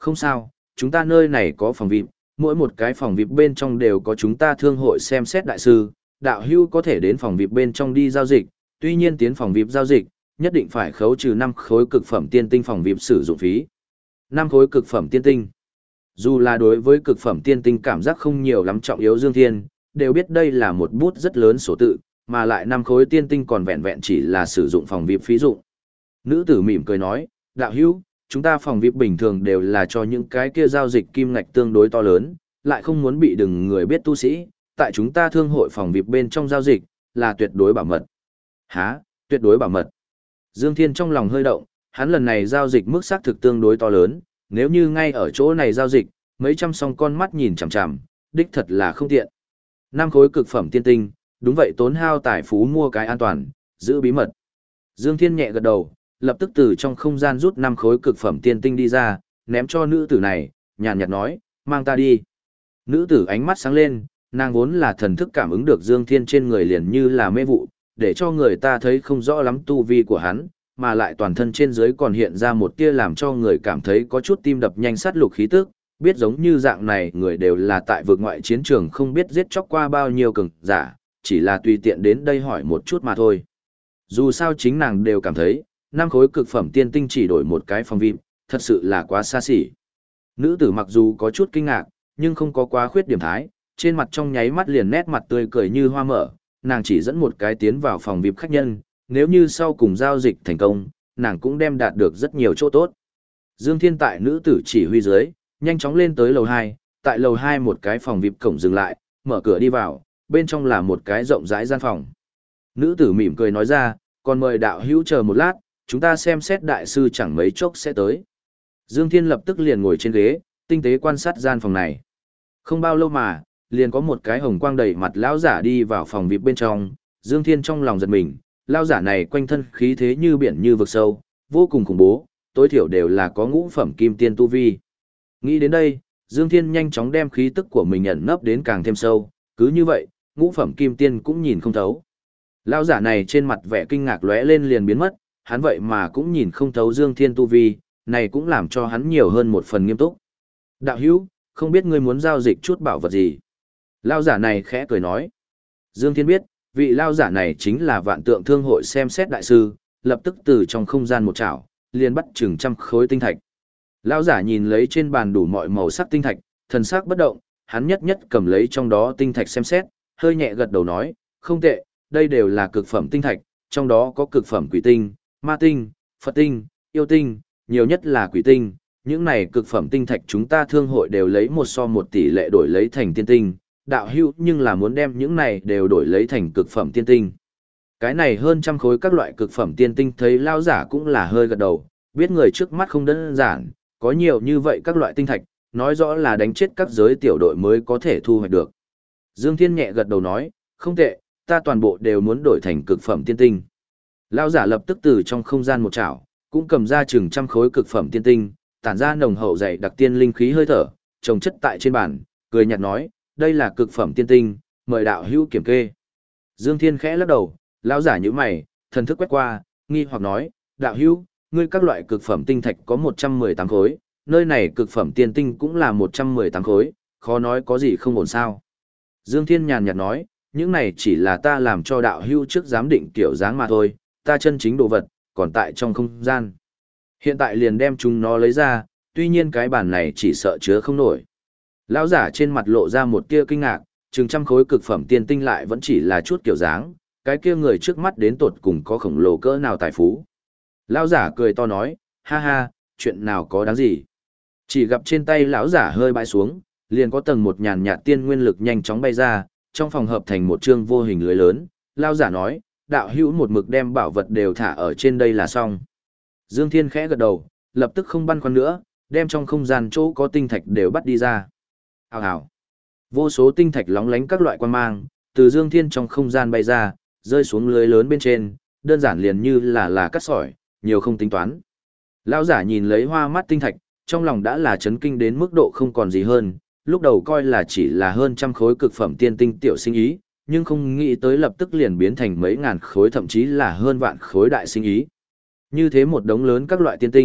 [SPEAKER 1] Không sao, chúng ta nơi này có phòng VIP, mỗi một cái phòng VIP bên trong đều có chúng ta thương hội xem xét đại sư, đạo hữu có thể đến phòng VIP bên trong đi giao dịch, tuy nhiên tiến phòng VIP giao dịch, nhất định phải khấu trừ 5 khối cực phẩm tiên tinh phòng VIP sử dụng phí. 5 khối cực phẩm tiên tinh. Dù là đối với cực phẩm tiên tinh cảm giác không nhiều lắm trọng yếu Dương Thiên, đều biết đây là một bút rất lớn số tự, mà lại 5 khối tiên tinh còn vẹn vẹn chỉ là sử dụng phòng VIP phí dụng. Nữ tử mỉm cười nói, đạo hữu, chúng ta phòng VIP bình thường đều là cho những cái kia giao dịch kim ngạch tương đối to lớn, lại không muốn bị đừng người biết tu sĩ, tại chúng ta thương hội phòng VIP bên trong giao dịch, là tuyệt đối bảo mật. Hả, tuyệt đối bảo mật. Dương Thiên trong lòng hơi động, hắn lần này giao dịch mức xác thực tương đối to lớn, nếu như ngay ở chỗ này giao dịch, mấy trăm song con mắt nhìn chằm chằm, đích thật là không tiện. 5 khối cực phẩm tiên tinh, đúng vậy tốn hao tài phú mua cái an toàn, giữ bí mật. Dương Thiên nhẹ gật đầu, lập tức từ trong không gian rút 5 khối cực phẩm tiên tinh đi ra, ném cho nữ tử này, nhàn nhạt nói, mang ta đi. Nữ tử ánh mắt sáng lên, nàng vốn là thần thức cảm ứng được Dương Thiên trên người liền như là mê vụ, để cho người ta thấy không rõ lắm tu vi của hắn, mà lại toàn thân trên dưới còn hiện ra một tia làm cho người cảm thấy có chút tim đập nhanh sát lục khí tức, biết giống như dạng này người đều là tại vực ngoại chiến trường không biết giết chóc qua bao nhiêu cường giả, chỉ là tùy tiện đến đây hỏi một chút mà thôi. Dù sao chính nàng đều cảm thấy, 5 khối cực phẩm tiên tinh chỉ đổi một cái phòng VIP, thật sự là quá xa xỉ. Nữ tử mặc dù có chút kinh ngạc, nhưng không có quá khuyết điểm thái, trên mặt trong nháy mắt liền nét mặt tươi cười như hoa mở, nàng chỉ dẫn một cái tiến vào phòng VIP khách nhân, nếu như sau cùng giao dịch thành công, nàng cũng đem đạt được rất nhiều chỗ tốt. Dương Thiên tại nữ tử chỉ huy dưới, nhanh chóng lên tới lầu 2, tại lầu 2 một cái phòng VIP cổng dừng lại, mở cửa đi vào, bên trong là một cái rộng rãi gian phòng. Nữ tử mỉm cười nói ra, còn mời đạo hữu chờ một lát, chúng ta xem xét đại sư chẳng mấy chốc sẽ tới. Dương Thiên lập tức liền ngồi trên ghế, tinh tế quan sát gian phòng này. Không bao lâu mà, liền có một cái hồng quang đầy mặt lão giả đi vào phòng VIP bên trong, Dương Thiên trong lòng giật mình, lão giả này quanh thân khí thế như biển như vực sâu, vô cùng khủng bố, tối thiểu đều là có ngũ phẩm kim tiên tu vi. Nghĩ đến đây, Dương Thiên nhanh chóng đem khí tức của mình ẩn nấp đến càng thêm sâu, cứ như vậy, ngũ phẩm kim tiên cũng nhìn không thấu. Lão giả này trên mặt vẻ kinh ngạc lóe lên liền biến mất, hắn vậy mà cũng nhìn không thấu Dương Thiên tu vi, này cũng làm cho hắn nhiều hơn một phần nghiêm túc. Đạo hữu, không biết ngươi muốn giao dịch chút bảo vật gì? Lão giả này khẽ cười nói. Dương Thiên biết, vị lão giả này chính là Vạn Tượng Thương hội xem xét đại sư, lập tức từ trong không gian một chảo, liền bắt chừng 100 khối tinh thạch. Lão giả nhìn lấy trên bàn đủ mọi màu sắc tinh thạch, thần sắc bất động, hắn nhất nhất cầm lấy trong đó tinh thạch xem xét, hơi nhẹ gật đầu nói, không tệ, đây đều là cực phẩm tinh thạch, trong đó có cực phẩm quỷ tinh, ma tinh, Phật tinh, yêu tinh, nhiều nhất là quỷ tinh, những này cực phẩm tinh thạch chúng ta thương hội đều lấy 1:1 tỷ lệ đổi lấy thành tiên tinh, đạo hữu nhưng là muốn đem những này đều đổi lấy thành cực phẩm tiên tinh. Cái này hơn 100 khối các loại cực phẩm tiên tinh thấy lao giả cũng là hơi gật đầu, biết người trước mắt không đơn giản, có nhiều như vậy các loại tinh thạch, nói rõ là đánh chết các giới tiểu đội mới có thể thu hoạch được. Dương Thiên nhẹ gật đầu nói, không tệ, ta toàn bộ đều muốn đổi thành cực phẩm tiên tinh. Lão giả lập tức từ trong không gian một chảo, cũng cầm ra chừng 100 khối cực phẩm tiên tinh, tản ra nồng hậu dày đặc tiên linh khí hơi thở, trồng chất tại trên bàn, cười nhạt nói, đây là cực phẩm tiên tinh, mời đạo hữu kiểm kê. Dương Thiên khẽ lắc đầu, lão giả nhíu mày, thần thức quét qua, nghi hoặc nói, đạo hữu, ngươi các loại cực phẩm tinh thạch có 118 khối, nơi này cực phẩm tiên tinh cũng là 118 khối, khó nói có gì không ổn sao. Dương Thiên nhàn nhạt nói, những này chỉ là ta làm cho đạo hữu trước giám định kiểu dáng mà thôi, ta chân chính đồ vật, còn tại trong không gian. Hiện tại liền đem chúng nó lấy ra, tuy nhiên cái bản này chỉ sợ chứa không nổi. Lão giả trên mặt lộ ra một tia kinh ngạc, chừng 100 khối cực phẩm tiên tinh lại vẫn chỉ là chút kiểu dáng, cái kia người trước mắt đến tột cùng có khổng lồ cỡ nào tài phú. Lão giả cười to nói, ha ha, chuyện nào có đáng gì. Chỉ gặp trên tay lão giả hơi bãi xuống, liền có tầng một nhàn nhạt tiên nguyên lực nhanh chóng bay ra, trong phòng hợp thành một chương vô hình lưới lớn. Lão giả nói, đạo hữu một mực đem bảo vật đều thả ở trên đây là xong. Dương Thiên khẽ gật đầu, lập tức không băn khoăn nữa, đem trong không gian chỗ có tinh thạch đều bắt đi ra. Hào hào. Vô số tinh thạch lóng lánh các loại quan mang, từ Dương Thiên trong không gian bay ra, rơi xuống lưới lớn bên trên, đơn giản liền như là cắt sỏi, nhiều không tính toán. Lão giả nhìn lấy hoa mắt tinh thạch, trong lòng đã là chấn kinh đến mức độ không còn gì hơn, lúc đầu coi là chỉ là hơn 100 khối cực phẩm tiên tinh tiểu sinh ý, nhưng không nghĩ tới lập tức liền biến thành mấy ngàn khối thậm chí là hơn vạn khối đại sinh ý. Như thế một đống lớn các loại tiên tinh,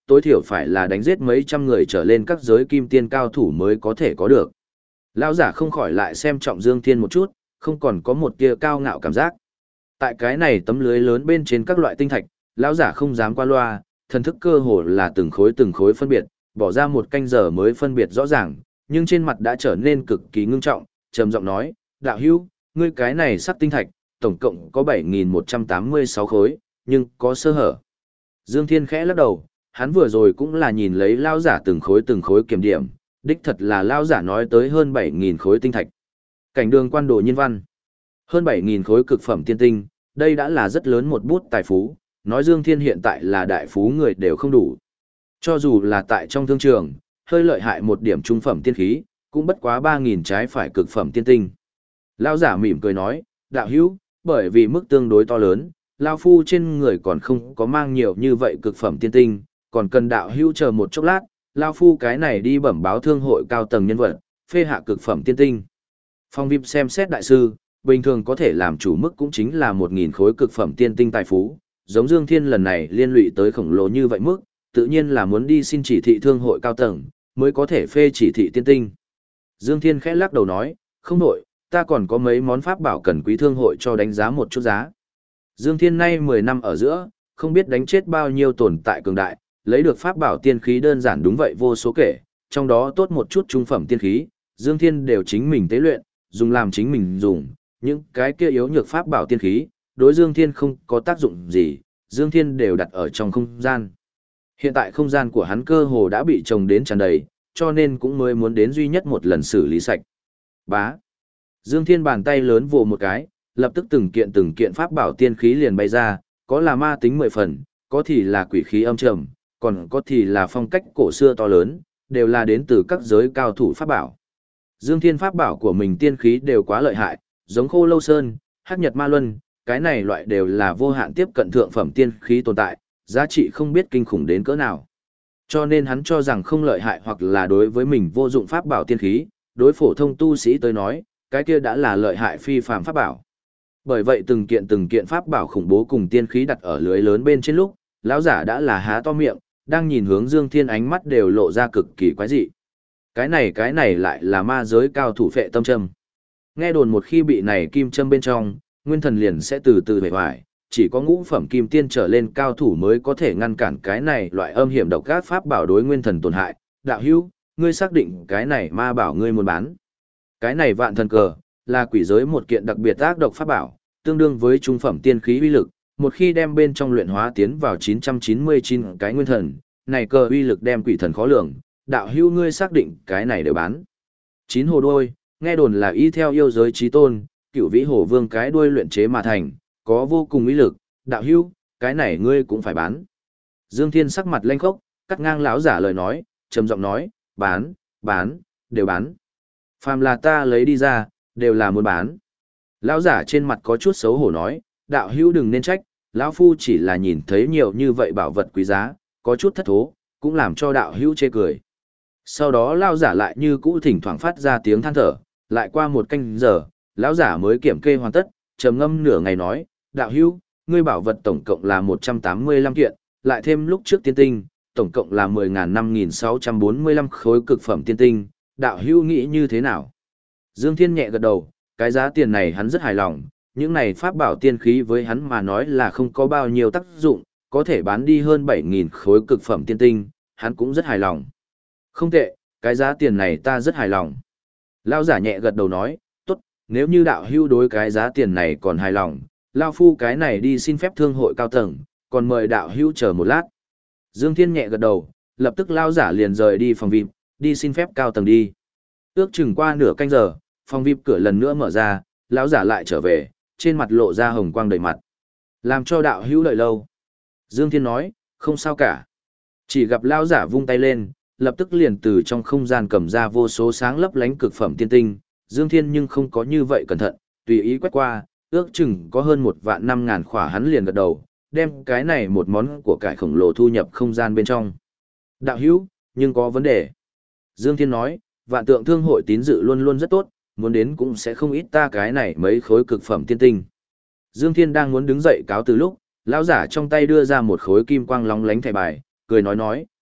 [SPEAKER 1] tối thiểu phải là đánh giết mấy trăm người trở lên các giới kim tiên cao thủ mới có thể có được. Lão giả không khỏi lại xem trọng Dương Thiên một chút, không còn có một tia cao ngạo cảm giác. Tại cái này tấm lưới lớn bên trên các loại tinh thạch, lão giả không dám qua loa, thần thức cơ hồ là từng khối phân biệt, bỏ ra một canh giờ mới phân biệt rõ ràng, nhưng trên mặt đã trở nên cực kỳ ngưng trọng, trầm giọng nói, đạo hữu, ngươi cái này sắc tinh thạch, tổng cộng có 7.186 khối, nhưng có sơ hở. Dương Thiên khẽ lắc đầu, hắn vừa rồi cũng là nhìn lấy lao giả từng khối kiểm điểm, đích thật là lao giả nói tới hơn 7.000 khối tinh thạch. Cảnh đường quan đồ nhân văn. Hơn 7.000 khối cực phẩm tiên tinh, đây đã là rất lớn một bút tài phú, nói Dương Thiên hiện tại là đại phú người đều không đủ. Cho dù là tại trong thương trường, hơi lợi hại một điểm trung phẩm tiên khí, cũng bất quá 3.000 trái phải cực phẩm tiên tinh. Lao giả mỉm cười nói, đạo hữu, bởi vì mức tương đối to lớn, Lao Phu trên người còn không có mang nhiều như vậy cực phẩm tiên tinh, còn cần đạo hữu chờ một chốc lát, Lao Phu cái này đi bẩm báo thương hội cao tầng nhân vật, phê hạ cực phẩm tiên tinh. Phong VIP xem xét đại sư, bình thường có thể làm chủ mức cũng chính là 1.000 khối cực phẩm tiên tinh tài phú, giống Dương Thiên lần này liên lụy tới khổng lồ như vậy mức, tự nhiên là muốn đi xin chỉ thị thương hội cao tầng, mới có thể phê chỉ thị tiên tinh. Dương Thiên khẽ lắc đầu nói, không đổi, ta còn có mấy món pháp bảo cần quý thương hội cho đánh giá một chút giá. Dương Thiên nay 10 năm ở giữa, không biết đánh chết bao nhiêu tồn tại cường đại, lấy được pháp bảo tiên khí đơn giản đúng vậy vô số kể, trong đó tốt một chút trung phẩm tiên khí, Dương Thiên đều chính mình tế luyện, dùng làm chính mình dùng, những cái kia yếu nhược pháp bảo tiên khí, đối Dương Thiên không có tác dụng gì, Dương Thiên đều đặt ở trong không gian. Hiện tại không gian của hắn cơ hồ đã bị trồng đến tràn đầy, cho nên cũng mới muốn đến duy nhất một lần xử lý sạch. Bá. Dương Thiên bàn tay lớn vồ một cái, lập tức từng kiện pháp bảo tiên khí liền bay ra, có là ma tính 10 phần, có thì là quỷ khí âm trầm, còn có thì là phong cách cổ xưa to lớn, đều là đến từ các giới cao thủ pháp bảo. Dương Thiên pháp bảo của mình tiên khí đều quá lợi hại, giống Khô Lâu Sơn, Hắc Nhật Ma Luân, cái này loại đều là vô hạn tiếp cận thượng phẩm tiên khí tồn tại, giá trị không biết kinh khủng đến cỡ nào. Cho nên hắn cho rằng không lợi hại hoặc là đối với mình vô dụng pháp bảo tiên khí, đối phổ thông tu sĩ tới nói, cái kia đã là lợi hại phi phàm pháp bảo. Bởi vậy từng kiện pháp bảo khủng bố cùng tiên khí đặt ở lưới lớn bên trên lúc, lão giả đã là há to miệng, đang nhìn hướng Dương Thiên ánh mắt đều lộ ra cực kỳ quái dị. Cái này lại là ma giới cao thủ phệ tâm châm. Nghe đồn một khi bị này kim châm bên trong, nguyên thần liền sẽ từ từ bể hoại, chỉ có ngũ phẩm kim tiên trở lên cao thủ mới có thể ngăn cản cái này loại âm hiểm độc ác pháp bảo đối nguyên thần tổn hại. Đạo hữu, ngươi xác định cái này ma bảo ngươi muốn bán. Cái này vạn thần cờ, là quỷ giới một kiện đặc biệt ác độc pháp bảo, tương đương với trung phẩm tiên khí uy lực, một khi đem bên trong luyện hóa tiến vào 999 cái nguyên thần, này cờ uy lực đem quỷ thần khó lường, đạo hữu ngươi xác định cái này đều bán. Chín hồ đuôi, nghe đồn là y theo yêu giới chí tôn, cựu vĩ hồ vương cái đuôi luyện chế mà thành, có vô cùng uy lực, đạo hữu, cái này ngươi cũng phải bán. Dương Thiên sắc mặt lanh khốc, cắt ngang lão giả lời nói, trầm giọng nói, bán, đều bán. Phàm là ta lấy đi ra, đều là muốn bán. Lão giả trên mặt có chút xấu hổ nói, đạo hữu đừng nên trách, lão phu chỉ là nhìn thấy nhiều như vậy bảo vật quý giá, có chút thất thố, cũng làm cho đạo hữu chê cười. Sau đó lão giả lại như cũ thỉnh thoảng phát ra tiếng than thở, lại qua một canh giờ, lão giả mới kiểm kê hoàn tất, trầm ngâm nửa ngày nói, đạo hữu, ngươi bảo vật tổng cộng là 185 kiện, lại thêm lúc trước tiên tinh, tổng cộng là 10.5645 khối cực phẩm tiên tinh, đạo hữu nghĩ như thế nào? Dương Thiên nhẹ gật đầu, cái giá tiền này hắn rất hài lòng, những này pháp bảo tiên khí với hắn mà nói là không có bao nhiêu tác dụng, có thể bán đi hơn 7.000 khối cực phẩm tiên tinh, hắn cũng rất hài lòng. Không tệ, cái giá tiền này ta rất hài lòng. Lão giả nhẹ gật đầu nói, tốt, nếu như đạo hữu đối cái giá tiền này còn hài lòng, Lao Phu cái này đi xin phép thương hội cao tầng, còn mời đạo hữu chờ một lát. Dương Thiên nhẹ gật đầu, lập tức Lão giả liền rời đi phòng VIP, đi xin phép cao tầng đi. Ước chừng qua nửa canh giờ, phòng VIP cửa lần nữa mở ra, lão giả lại trở về, trên mặt lộ ra hồng quang đầy mặt. Làm cho đạo hữu đợi lâu. Dương Thiên nói, không sao cả. Chỉ gặp lão giả vung tay lên, lập tức liền từ trong không gian cầm ra vô số sáng lấp lánh cực phẩm tiên tinh. Dương Thiên nhưng không có như vậy cẩn thận, tùy ý quét qua, ước chừng có hơn 1.500.000 khỏa, hắn liền gật đầu, đem cái này một món của cải khổng lồ thu nhập không gian bên trong. Đạo hữu, nhưng có vấn đề. Dương Thiên nói, vạn tượng thương hội tín dự luôn luôn rất tốt, muốn đến cũng sẽ không ít ta cái này mấy khối cực phẩm tiên tinh. Dương Thiên đang muốn đứng dậy cáo từ lúc, lão giả trong tay đưa ra một khối kim quang lóng lánh thẻ bài, cười nói,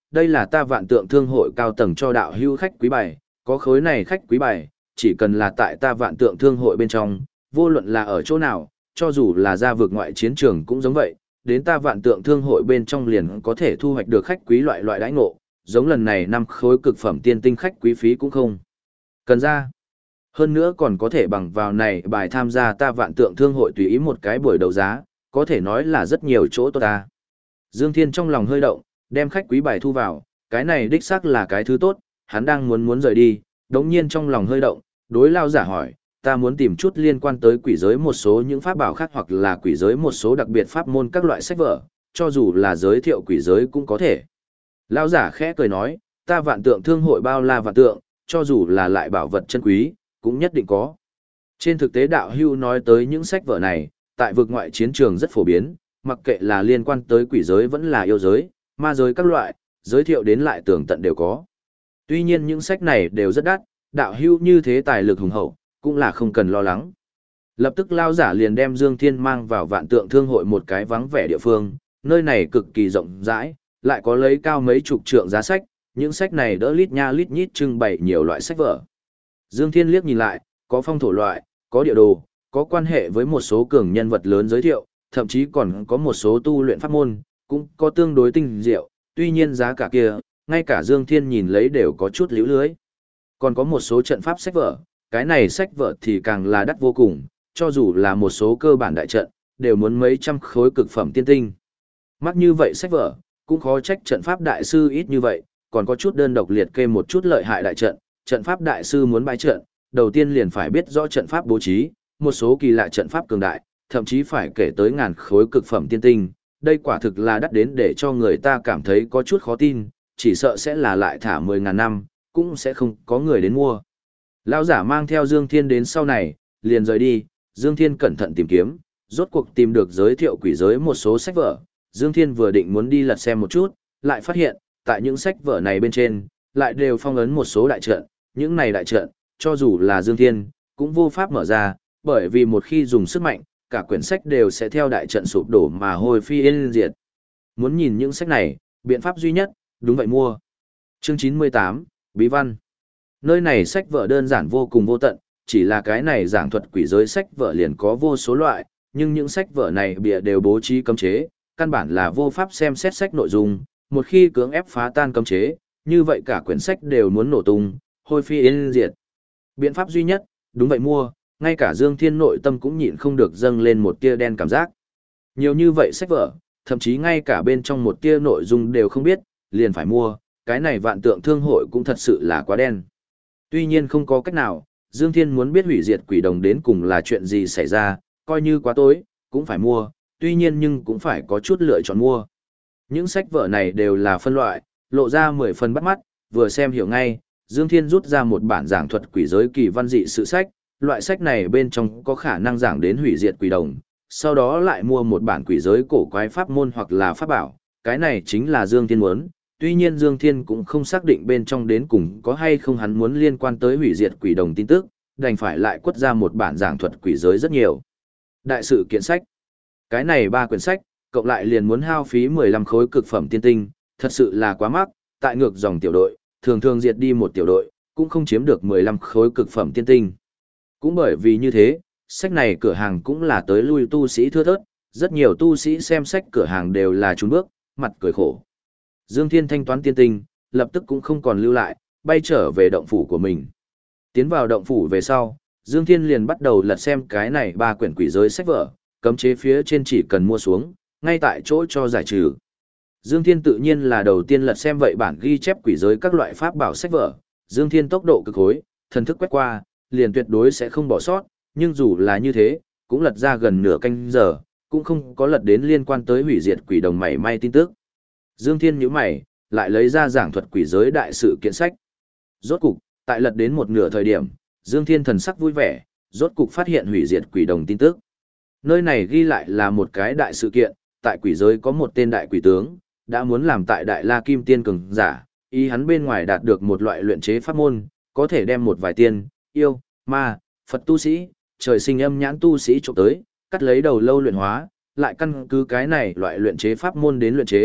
[SPEAKER 1] đây là ta Vạn Tượng Thương hội cao tầng cho đạo hữu khách quý bài, có khối này khách quý bài, chỉ cần là tại ta Vạn Tượng Thương hội bên trong, vô luận là ở chỗ nào, cho dù là ra vực ngoại chiến trường cũng giống vậy, đến ta Vạn Tượng Thương hội bên trong liền có thể thu hoạch được khách quý loại loại đãi ngộ, giống lần này 5 khối cực phẩm tiên tinh khách quý phí cũng không cần ra. Hơn nữa còn có thể bằng vào này bài tham gia ta Vạn Tượng Thương hội tùy ý một cái buổi đấu giá, có thể nói là rất nhiều chỗ tốt ta. Dương Thiên trong lòng hơi động, đem khách quý bài thu vào, cái này đích xác là cái thứ tốt, hắn đang muốn rời đi, đống nhiên trong lòng hơi động, đối lao giả hỏi, ta muốn tìm chút liên quan tới quỷ giới một số những pháp bảo khác hoặc là quỷ giới một số đặc biệt pháp môn các loại sách vở, cho dù là giới thiệu quỷ giới cũng có thể. Lao giả khẽ cười nói, ta Vạn Tượng Thương hội bao la vạn tượng, cho dù là lại bảo vật chân quý, cũng nhất định có. Trên thực tế đạo hưu nói tới những sách vở này, tại vực ngoại chiến trường rất phổ biến, mặc kệ là liên quan tới quỷ giới vẫn là yêu giới, ma giới các loại, giới thiệu đến lại tường tận đều có. Tuy nhiên những sách này đều rất đắt, đạo hưu như thế tài lực hùng hậu, cũng là không cần lo lắng. Lập tức lao giả liền đem Dương Thiên mang vào Vạn Tượng Thương hội một cái vắng vẻ địa phương, nơi này cực kỳ rộng rãi, lại có lấy cao mấy chục trượng giá sách, những sách này đỡ lít nha lít nhít trưng bày nhiều loại sách vở. Dương Thiên liếc nhìn lại, có phong thổ loại, có địa đồ, có quan hệ với một số cường nhân vật lớn giới thiệu, thậm chí còn có một số tu luyện pháp môn, cũng có tương đối tinh diệu, tuy nhiên giá cả kia, ngay cả Dương Thiên nhìn lấy đều có chút líu lưới. Còn có một số trận pháp sách vở, cái này sách vở thì càng là đắt vô cùng, cho dù là một số cơ bản đại trận, đều muốn mấy trăm khối cực phẩm tiên tinh. Mắc như vậy sách vở, cũng khó trách trận pháp đại sư ít như vậy, còn có chút đơn độc liệt kê một chút lợi hại đại trận, trận pháp đại sư muốn bái trận, đầu tiên liền phải biết rõ trận pháp bố trí, một số kỳ lạ trận pháp cường đại, thậm chí phải kể tới ngàn khối cực phẩm tiên tinh, đây quả thực là đắt đến để cho người ta cảm thấy có chút khó tin, chỉ sợ sẽ là lại thả 10.000 năm, cũng sẽ không có người đến mua. Lão giả mang theo Dương Thiên đến sau này, liền rời đi, Dương Thiên cẩn thận tìm kiếm, rốt cuộc tìm được giới thiệu quỷ giới một số sách vở, Dương Thiên vừa định muốn đi lật xem một chút, lại phát hiện, tại những sách vở này bên trên, lại đều phong ấn một số đại trận, những này đại trận, cho dù là Dương Thiên, cũng vô pháp mở ra, bởi vì một khi dùng sức mạnh, cả quyển sách đều sẽ theo đại trận sụp đổ mà hồi phi yên diệt. Muốn nhìn những sách này, biện pháp duy nhất, đúng vậy mua. Chương 98, Bí văn. Nơi này sách vở đơn giản vô cùng vô tận, chỉ là cái này giảng thuật quỷ giới sách vở liền có vô số loại, nhưng những sách vở này bìa đều bố trí cấm chế, căn bản là vô pháp xem xét sách nội dung, một khi cưỡng ép phá tan cấm chế, như vậy cả quyển sách đều muốn nổ tung, hôi phi yên diệt. Biện pháp duy nhất, đúng vậy mua, ngay cả Dương Thiên nội tâm cũng nhịn không được dâng lên một tia đen cảm giác. Nhiều như vậy sách vở, thậm chí ngay cả bên trong một tia nội dung đều không biết, liền phải mua, cái này Vạn Tượng Thương hội cũng thật sự là quá đen. Tuy nhiên không có cách nào, Dương Thiên muốn biết hủy diệt quỷ đồng đến cùng là chuyện gì xảy ra, coi như quá tối, cũng phải mua, tuy nhiên nhưng cũng phải có chút lựa chọn mua. Những sách vở này đều là phân loại, lộ ra 10 phần bắt mắt, vừa xem hiểu ngay, Dương Thiên rút ra một bản giảng thuật quỷ giới kỳ văn dị sự sách, loại sách này bên trong có khả năng giảng đến hủy diệt quỷ đồng, sau đó lại mua một bản quỷ giới cổ quái pháp môn hoặc là pháp bảo, cái này chính là Dương Thiên muốn. Tuy nhiên Dương Thiên cũng không xác định bên trong đến cùng có hay không hắn muốn liên quan tới hủy diệt quỷ đồng tin tức, đành phải lại quất ra một bản giảng thuật quỷ giới rất nhiều. Đại sự kiện sách. Cái này 3 quyển sách, cộng lại liền muốn hao phí 15 khối cực phẩm tiên tinh, thật sự là quá mắc, tại ngược dòng tiểu đội, thường thường diệt đi một tiểu đội, cũng không chiếm được 15 khối cực phẩm tiên tinh. Cũng bởi vì như thế, sách này cửa hàng cũng là tới lui tu sĩ thưa thớt, rất nhiều tu sĩ xem sách cửa hàng đều là trốn bước, mặt cười khổ. Dương Thiên thanh toán tiên tinh, lập tức cũng không còn lưu lại, bay trở về động phủ của mình. Tiến vào động phủ về sau, Dương Thiên liền bắt đầu lật xem cái này 3 quyển quỷ giới sách vở, cấm chế phía trên chỉ cần mua xuống, ngay tại chỗ cho giải trừ. Dương Thiên tự nhiên là đầu tiên lật xem vậy bản ghi chép quỷ giới các loại pháp bảo sách vở, Dương Thiên tốc độ cực hối, thần thức quét qua, liền tuyệt đối sẽ không bỏ sót, nhưng dù là như thế, cũng lật ra gần nửa canh giờ, cũng không có lật đến liên quan tới hủy diệt quỷ đồng mảy may tin tức. Dương Thiên nhíu mày, lại lấy ra giảng thuật quỷ giới đại sự kiện sách. Rốt cục, tại lật đến một nửa thời điểm, Dương Thiên thần sắc vui vẻ, rốt cục phát hiện hủy diệt quỷ đồng tin tức. Nơi này ghi lại là một cái đại sự kiện, tại quỷ giới có một tên đại quỷ tướng, đã muốn làm tại Đại La Kim Tiên cường giả, ý hắn bên ngoài đạt được một loại luyện chế pháp môn, có thể đem một vài tiên, yêu, ma, Phật tu sĩ, trời sinh âm nhãn tu sĩ trộm tới, cắt lấy đầu lâu luyện hóa, lại căn cứ cái này loại luyện chế pháp môn đến luyện chế,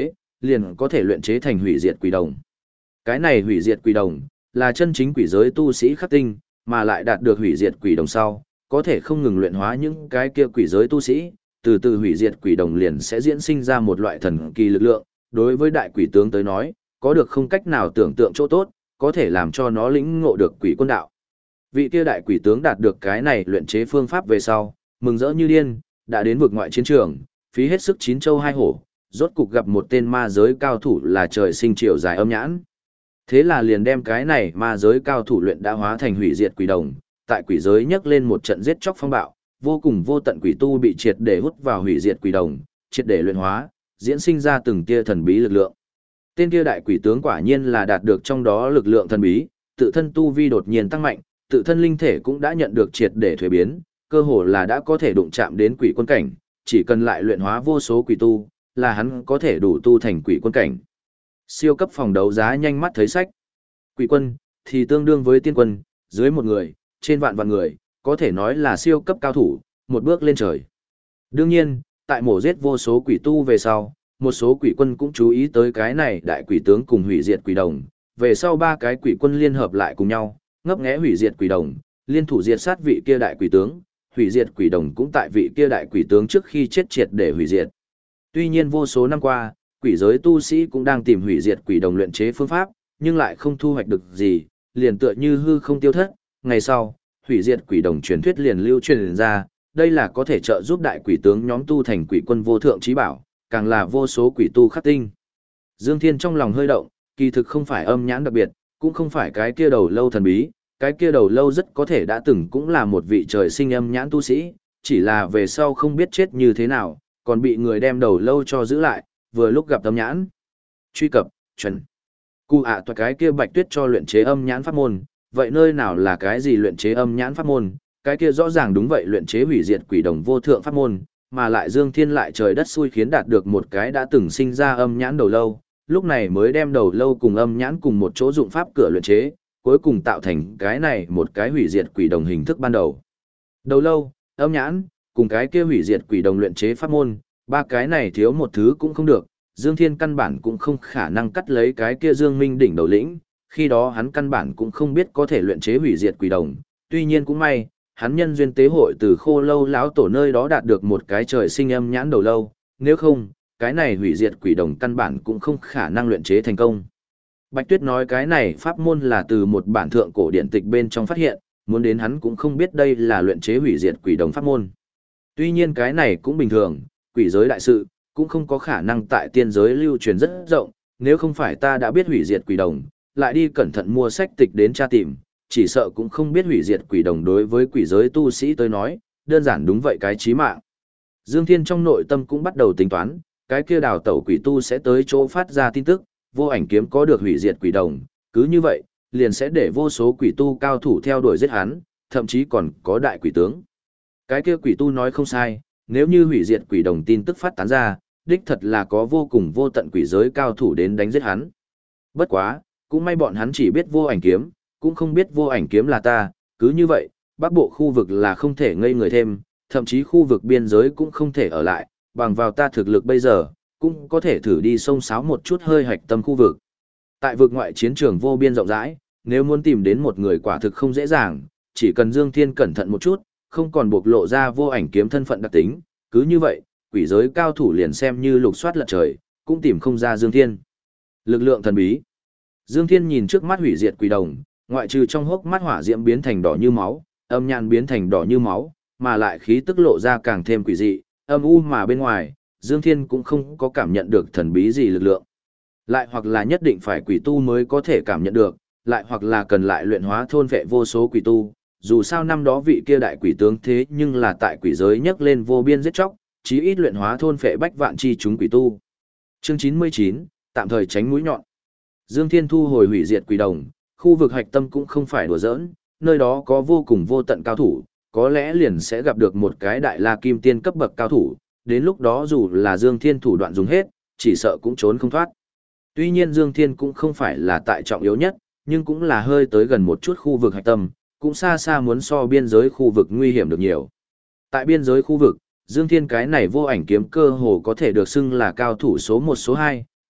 [SPEAKER 1] liền có thể luyện chế thành hủy diệt quỷ đồng. Cái này hủy diệt quỷ đồng là chân chính quỷ giới tu sĩ khắc tinh, mà lại đạt được hủy diệt quỷ đồng sau, có thể không ngừng luyện hóa những cái kia quỷ giới tu sĩ, từ từ hủy diệt quỷ đồng liền sẽ diễn sinh ra một loại thần kỳ lực lượng, đối với đại quỷ tướng tới nói, có được không cách nào tưởng tượng chỗ tốt, có thể làm cho nó lĩnh ngộ được quỷ quân đạo. Vị kia đại quỷ tướng đạt được cái này luyện chế phương pháp về sau, mừng rỡ như điên, đã đến vực ngoại chiến trường, phí hết sức chín châu hai hổ, rốt cục gặp một tên ma giới cao thủ là trời sinh chiều dài âm nhãn. Thế là liền đem cái này ma giới cao thủ luyện đã hóa thành hủy diệt quỷ đồng, tại quỷ giới nhấc lên một trận giết chóc phong bạo, vô cùng vô tận quỷ tu bị triệt để hút vào hủy diệt quỷ đồng, triệt để luyện hóa, diễn sinh ra từng tia thần bí lực lượng. Tên kia đại quỷ tướng quả nhiên là đạt được trong đó lực lượng thần bí, tự thân tu vi đột nhiên tăng mạnh, tự thân linh thể cũng đã nhận được triệt để thuế biến, cơ hồ là đã có thể đụng chạm đến quỷ quân cảnh, chỉ cần lại luyện hóa vô số quỷ tu, là hắn có thể đủ tu thành quỷ quân cảnh. Siêu cấp phòng đấu giá nhanh mắt thấy sách. Quỷ quân thì tương đương với tiên quân, dưới một người, trên vạn vạn người, có thể nói là siêu cấp cao thủ, một bước lên trời. Đương nhiên, tại mổ giết vô số quỷ tu về sau, một số quỷ quân cũng chú ý tới cái này đại quỷ tướng cùng hủy diệt quỷ đồng, về sau ba cái quỷ quân liên hợp lại cùng nhau, ngấp nghé hủy diệt quỷ đồng, liên thủ diệt sát vị kia đại quỷ tướng, hủy diệt quỷ đồng cũng tại vị kia đại quỷ tướng trước khi chết triệt để hủy diệt. Tuy nhiên vô số năm qua, quỷ giới tu sĩ cũng đang tìm hủy diệt quỷ đồng luyện chế phương pháp, nhưng lại không thu hoạch được gì, liền tựa như hư không tiêu thất. Ngày sau, hủy diệt quỷ đồng truyền thuyết liền lưu truyền ra, đây là có thể trợ giúp đại quỷ tướng nhóm tu thành quỷ quân vô thượng trí bảo, càng là vô số quỷ tu khắc tinh. Dương Thiên trong lòng hơi động, kỳ thực không phải âm nhãn đặc biệt, cũng không phải cái kia đầu lâu thần bí, cái kia đầu lâu rất có thể đã từng cũng là một vị trời sinh âm nhãn tu sĩ, chỉ là về sau không biết chết như thế nào, còn bị người đem đầu lâu cho giữ lại, vừa lúc gặp âm nhãn. Truy cập, chuẩn. Cụ toa cái kia Bạch Tuyết cho luyện chế âm nhãn pháp môn, vậy nơi nào là cái gì luyện chế âm nhãn pháp môn, cái kia rõ ràng đúng vậy luyện chế hủy diệt quỷ đồng vô thượng pháp môn, mà lại Dương Thiên lại trời đất xui khiến đạt được một cái đã từng sinh ra âm nhãn đầu lâu, lúc này mới đem đầu lâu cùng âm nhãn cùng một chỗ dụng pháp cửa luyện chế, cuối cùng tạo thành cái này một cái hủy diệt quỷ đồng hình thức ban đầu. Đầu lâu, âm nhãn, cùng cái kia hủy diệt quỷ đồng luyện chế pháp môn, ba cái này thiếu một thứ cũng không được, Dương Thiên căn bản cũng không khả năng cắt lấy cái kia Dương Minh đỉnh đầu lĩnh, khi đó hắn căn bản cũng không biết có thể luyện chế hủy diệt quỷ đồng, tuy nhiên cũng may, hắn nhân duyên tế hội từ Khô Lâu lão tổ nơi đó đạt được một cái trời sinh âm nhãn đầu lâu, nếu không, cái này hủy diệt quỷ đồng căn bản cũng không khả năng luyện chế thành công. Bạch Tuyết nói cái này pháp môn là từ một bản thượng cổ điển tịch bên trong phát hiện, muốn đến hắn cũng không biết đây là luyện chế hủy diệt quỷ đồng pháp môn. Tuy nhiên cái này cũng bình thường, quỷ giới đại sự, cũng không có khả năng tại tiên giới lưu truyền rất rộng, nếu không phải ta đã biết hủy diệt quỷ đồng, lại đi cẩn thận mua sách tịch đến tra tìm, chỉ sợ cũng không biết hủy diệt quỷ đồng đối với quỷ giới tu sĩ tới nói, đơn giản đúng vậy cái chí mạng. Dương Thiên trong nội tâm cũng bắt đầu tính toán, cái kia đào tẩu quỷ tu sẽ tới chỗ phát ra tin tức, vô ảnh kiếm có được hủy diệt quỷ đồng, cứ như vậy, liền sẽ để vô số quỷ tu cao thủ theo đuổi giết hắn, thậm chí còn có đại quỷ tướng. Cái kia quỷ tu nói không sai, nếu như hủy diệt quỷ đồng tin tức phát tán ra, đích thật là có vô cùng vô tận quỷ giới cao thủ đến đánh giết hắn. Bất quá, cũng may bọn hắn chỉ biết vô ảnh kiếm, cũng không biết vô ảnh kiếm là ta, cứ như vậy, bắc bộ khu vực là không thể ngây người thêm, thậm chí khu vực biên giới cũng không thể ở lại, bằng vào ta thực lực bây giờ, cũng có thể thử đi xông xáo một chút hơi hạch tâm khu vực. Tại vực ngoại chiến trường vô biên rộng rãi, nếu muốn tìm đến một người quả thực không dễ dàng, chỉ cần Dương Thiên cẩn thận một chút, không còn bộc lộ ra vô ảnh kiếm thân phận đặc tính, cứ như vậy, quỷ giới cao thủ liền xem như lục soát lật trời, cũng tìm không ra Dương Thiên. Lực lượng thần bí. Dương Thiên nhìn trước mắt hủy diệt quỷ đồng, ngoại trừ trong hốc mắt hỏa diễm biến thành đỏ như máu, âm nhàn biến thành đỏ như máu, mà lại khí tức lộ ra càng thêm quỷ dị, âm u mà bên ngoài, Dương Thiên cũng không có cảm nhận được thần bí gì lực lượng. Lại hoặc là nhất định phải quỷ tu mới có thể cảm nhận được, lại hoặc là cần lại luyện hóa thôn vệ vô số quỷ tu, dù sao năm đó vị kia đại quỷ tướng thế nhưng là tại quỷ giới nhấc lên vô biên giết chóc, chí ít luyện hóa thôn vệ bách vạn chi chúng quỷ tu. Chương 99, tạm thời tránh mũi nhọn. Dương Thiên thu hồi hủy diệt quỷ đồng, khu vực hạch tâm cũng không phải đùa giỡn, nơi đó có vô cùng vô tận cao thủ, có lẽ liền sẽ gặp được một cái đại la kim tiên cấp bậc cao thủ, đến lúc đó dù là Dương Thiên thủ đoạn dùng hết, chỉ sợ cũng trốn không thoát. Tuy nhiên Dương Thiên cũng không phải là tại trọng yếu nhất, nhưng cũng là hơi tới gần một chút khu vực hạch tâm, cũng xa xa muốn so biên giới khu vực nguy hiểm được nhiều. Tại biên giới khu vực, Dương Thiên cái này vô ảnh kiếm cơ hồ có thể được xưng là cao thủ số 1 số 2,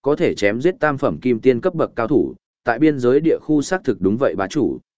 [SPEAKER 1] có thể chém giết tam phẩm kim tiên cấp bậc cao thủ, tại biên giới địa khu xác thực đúng vậy bá chủ.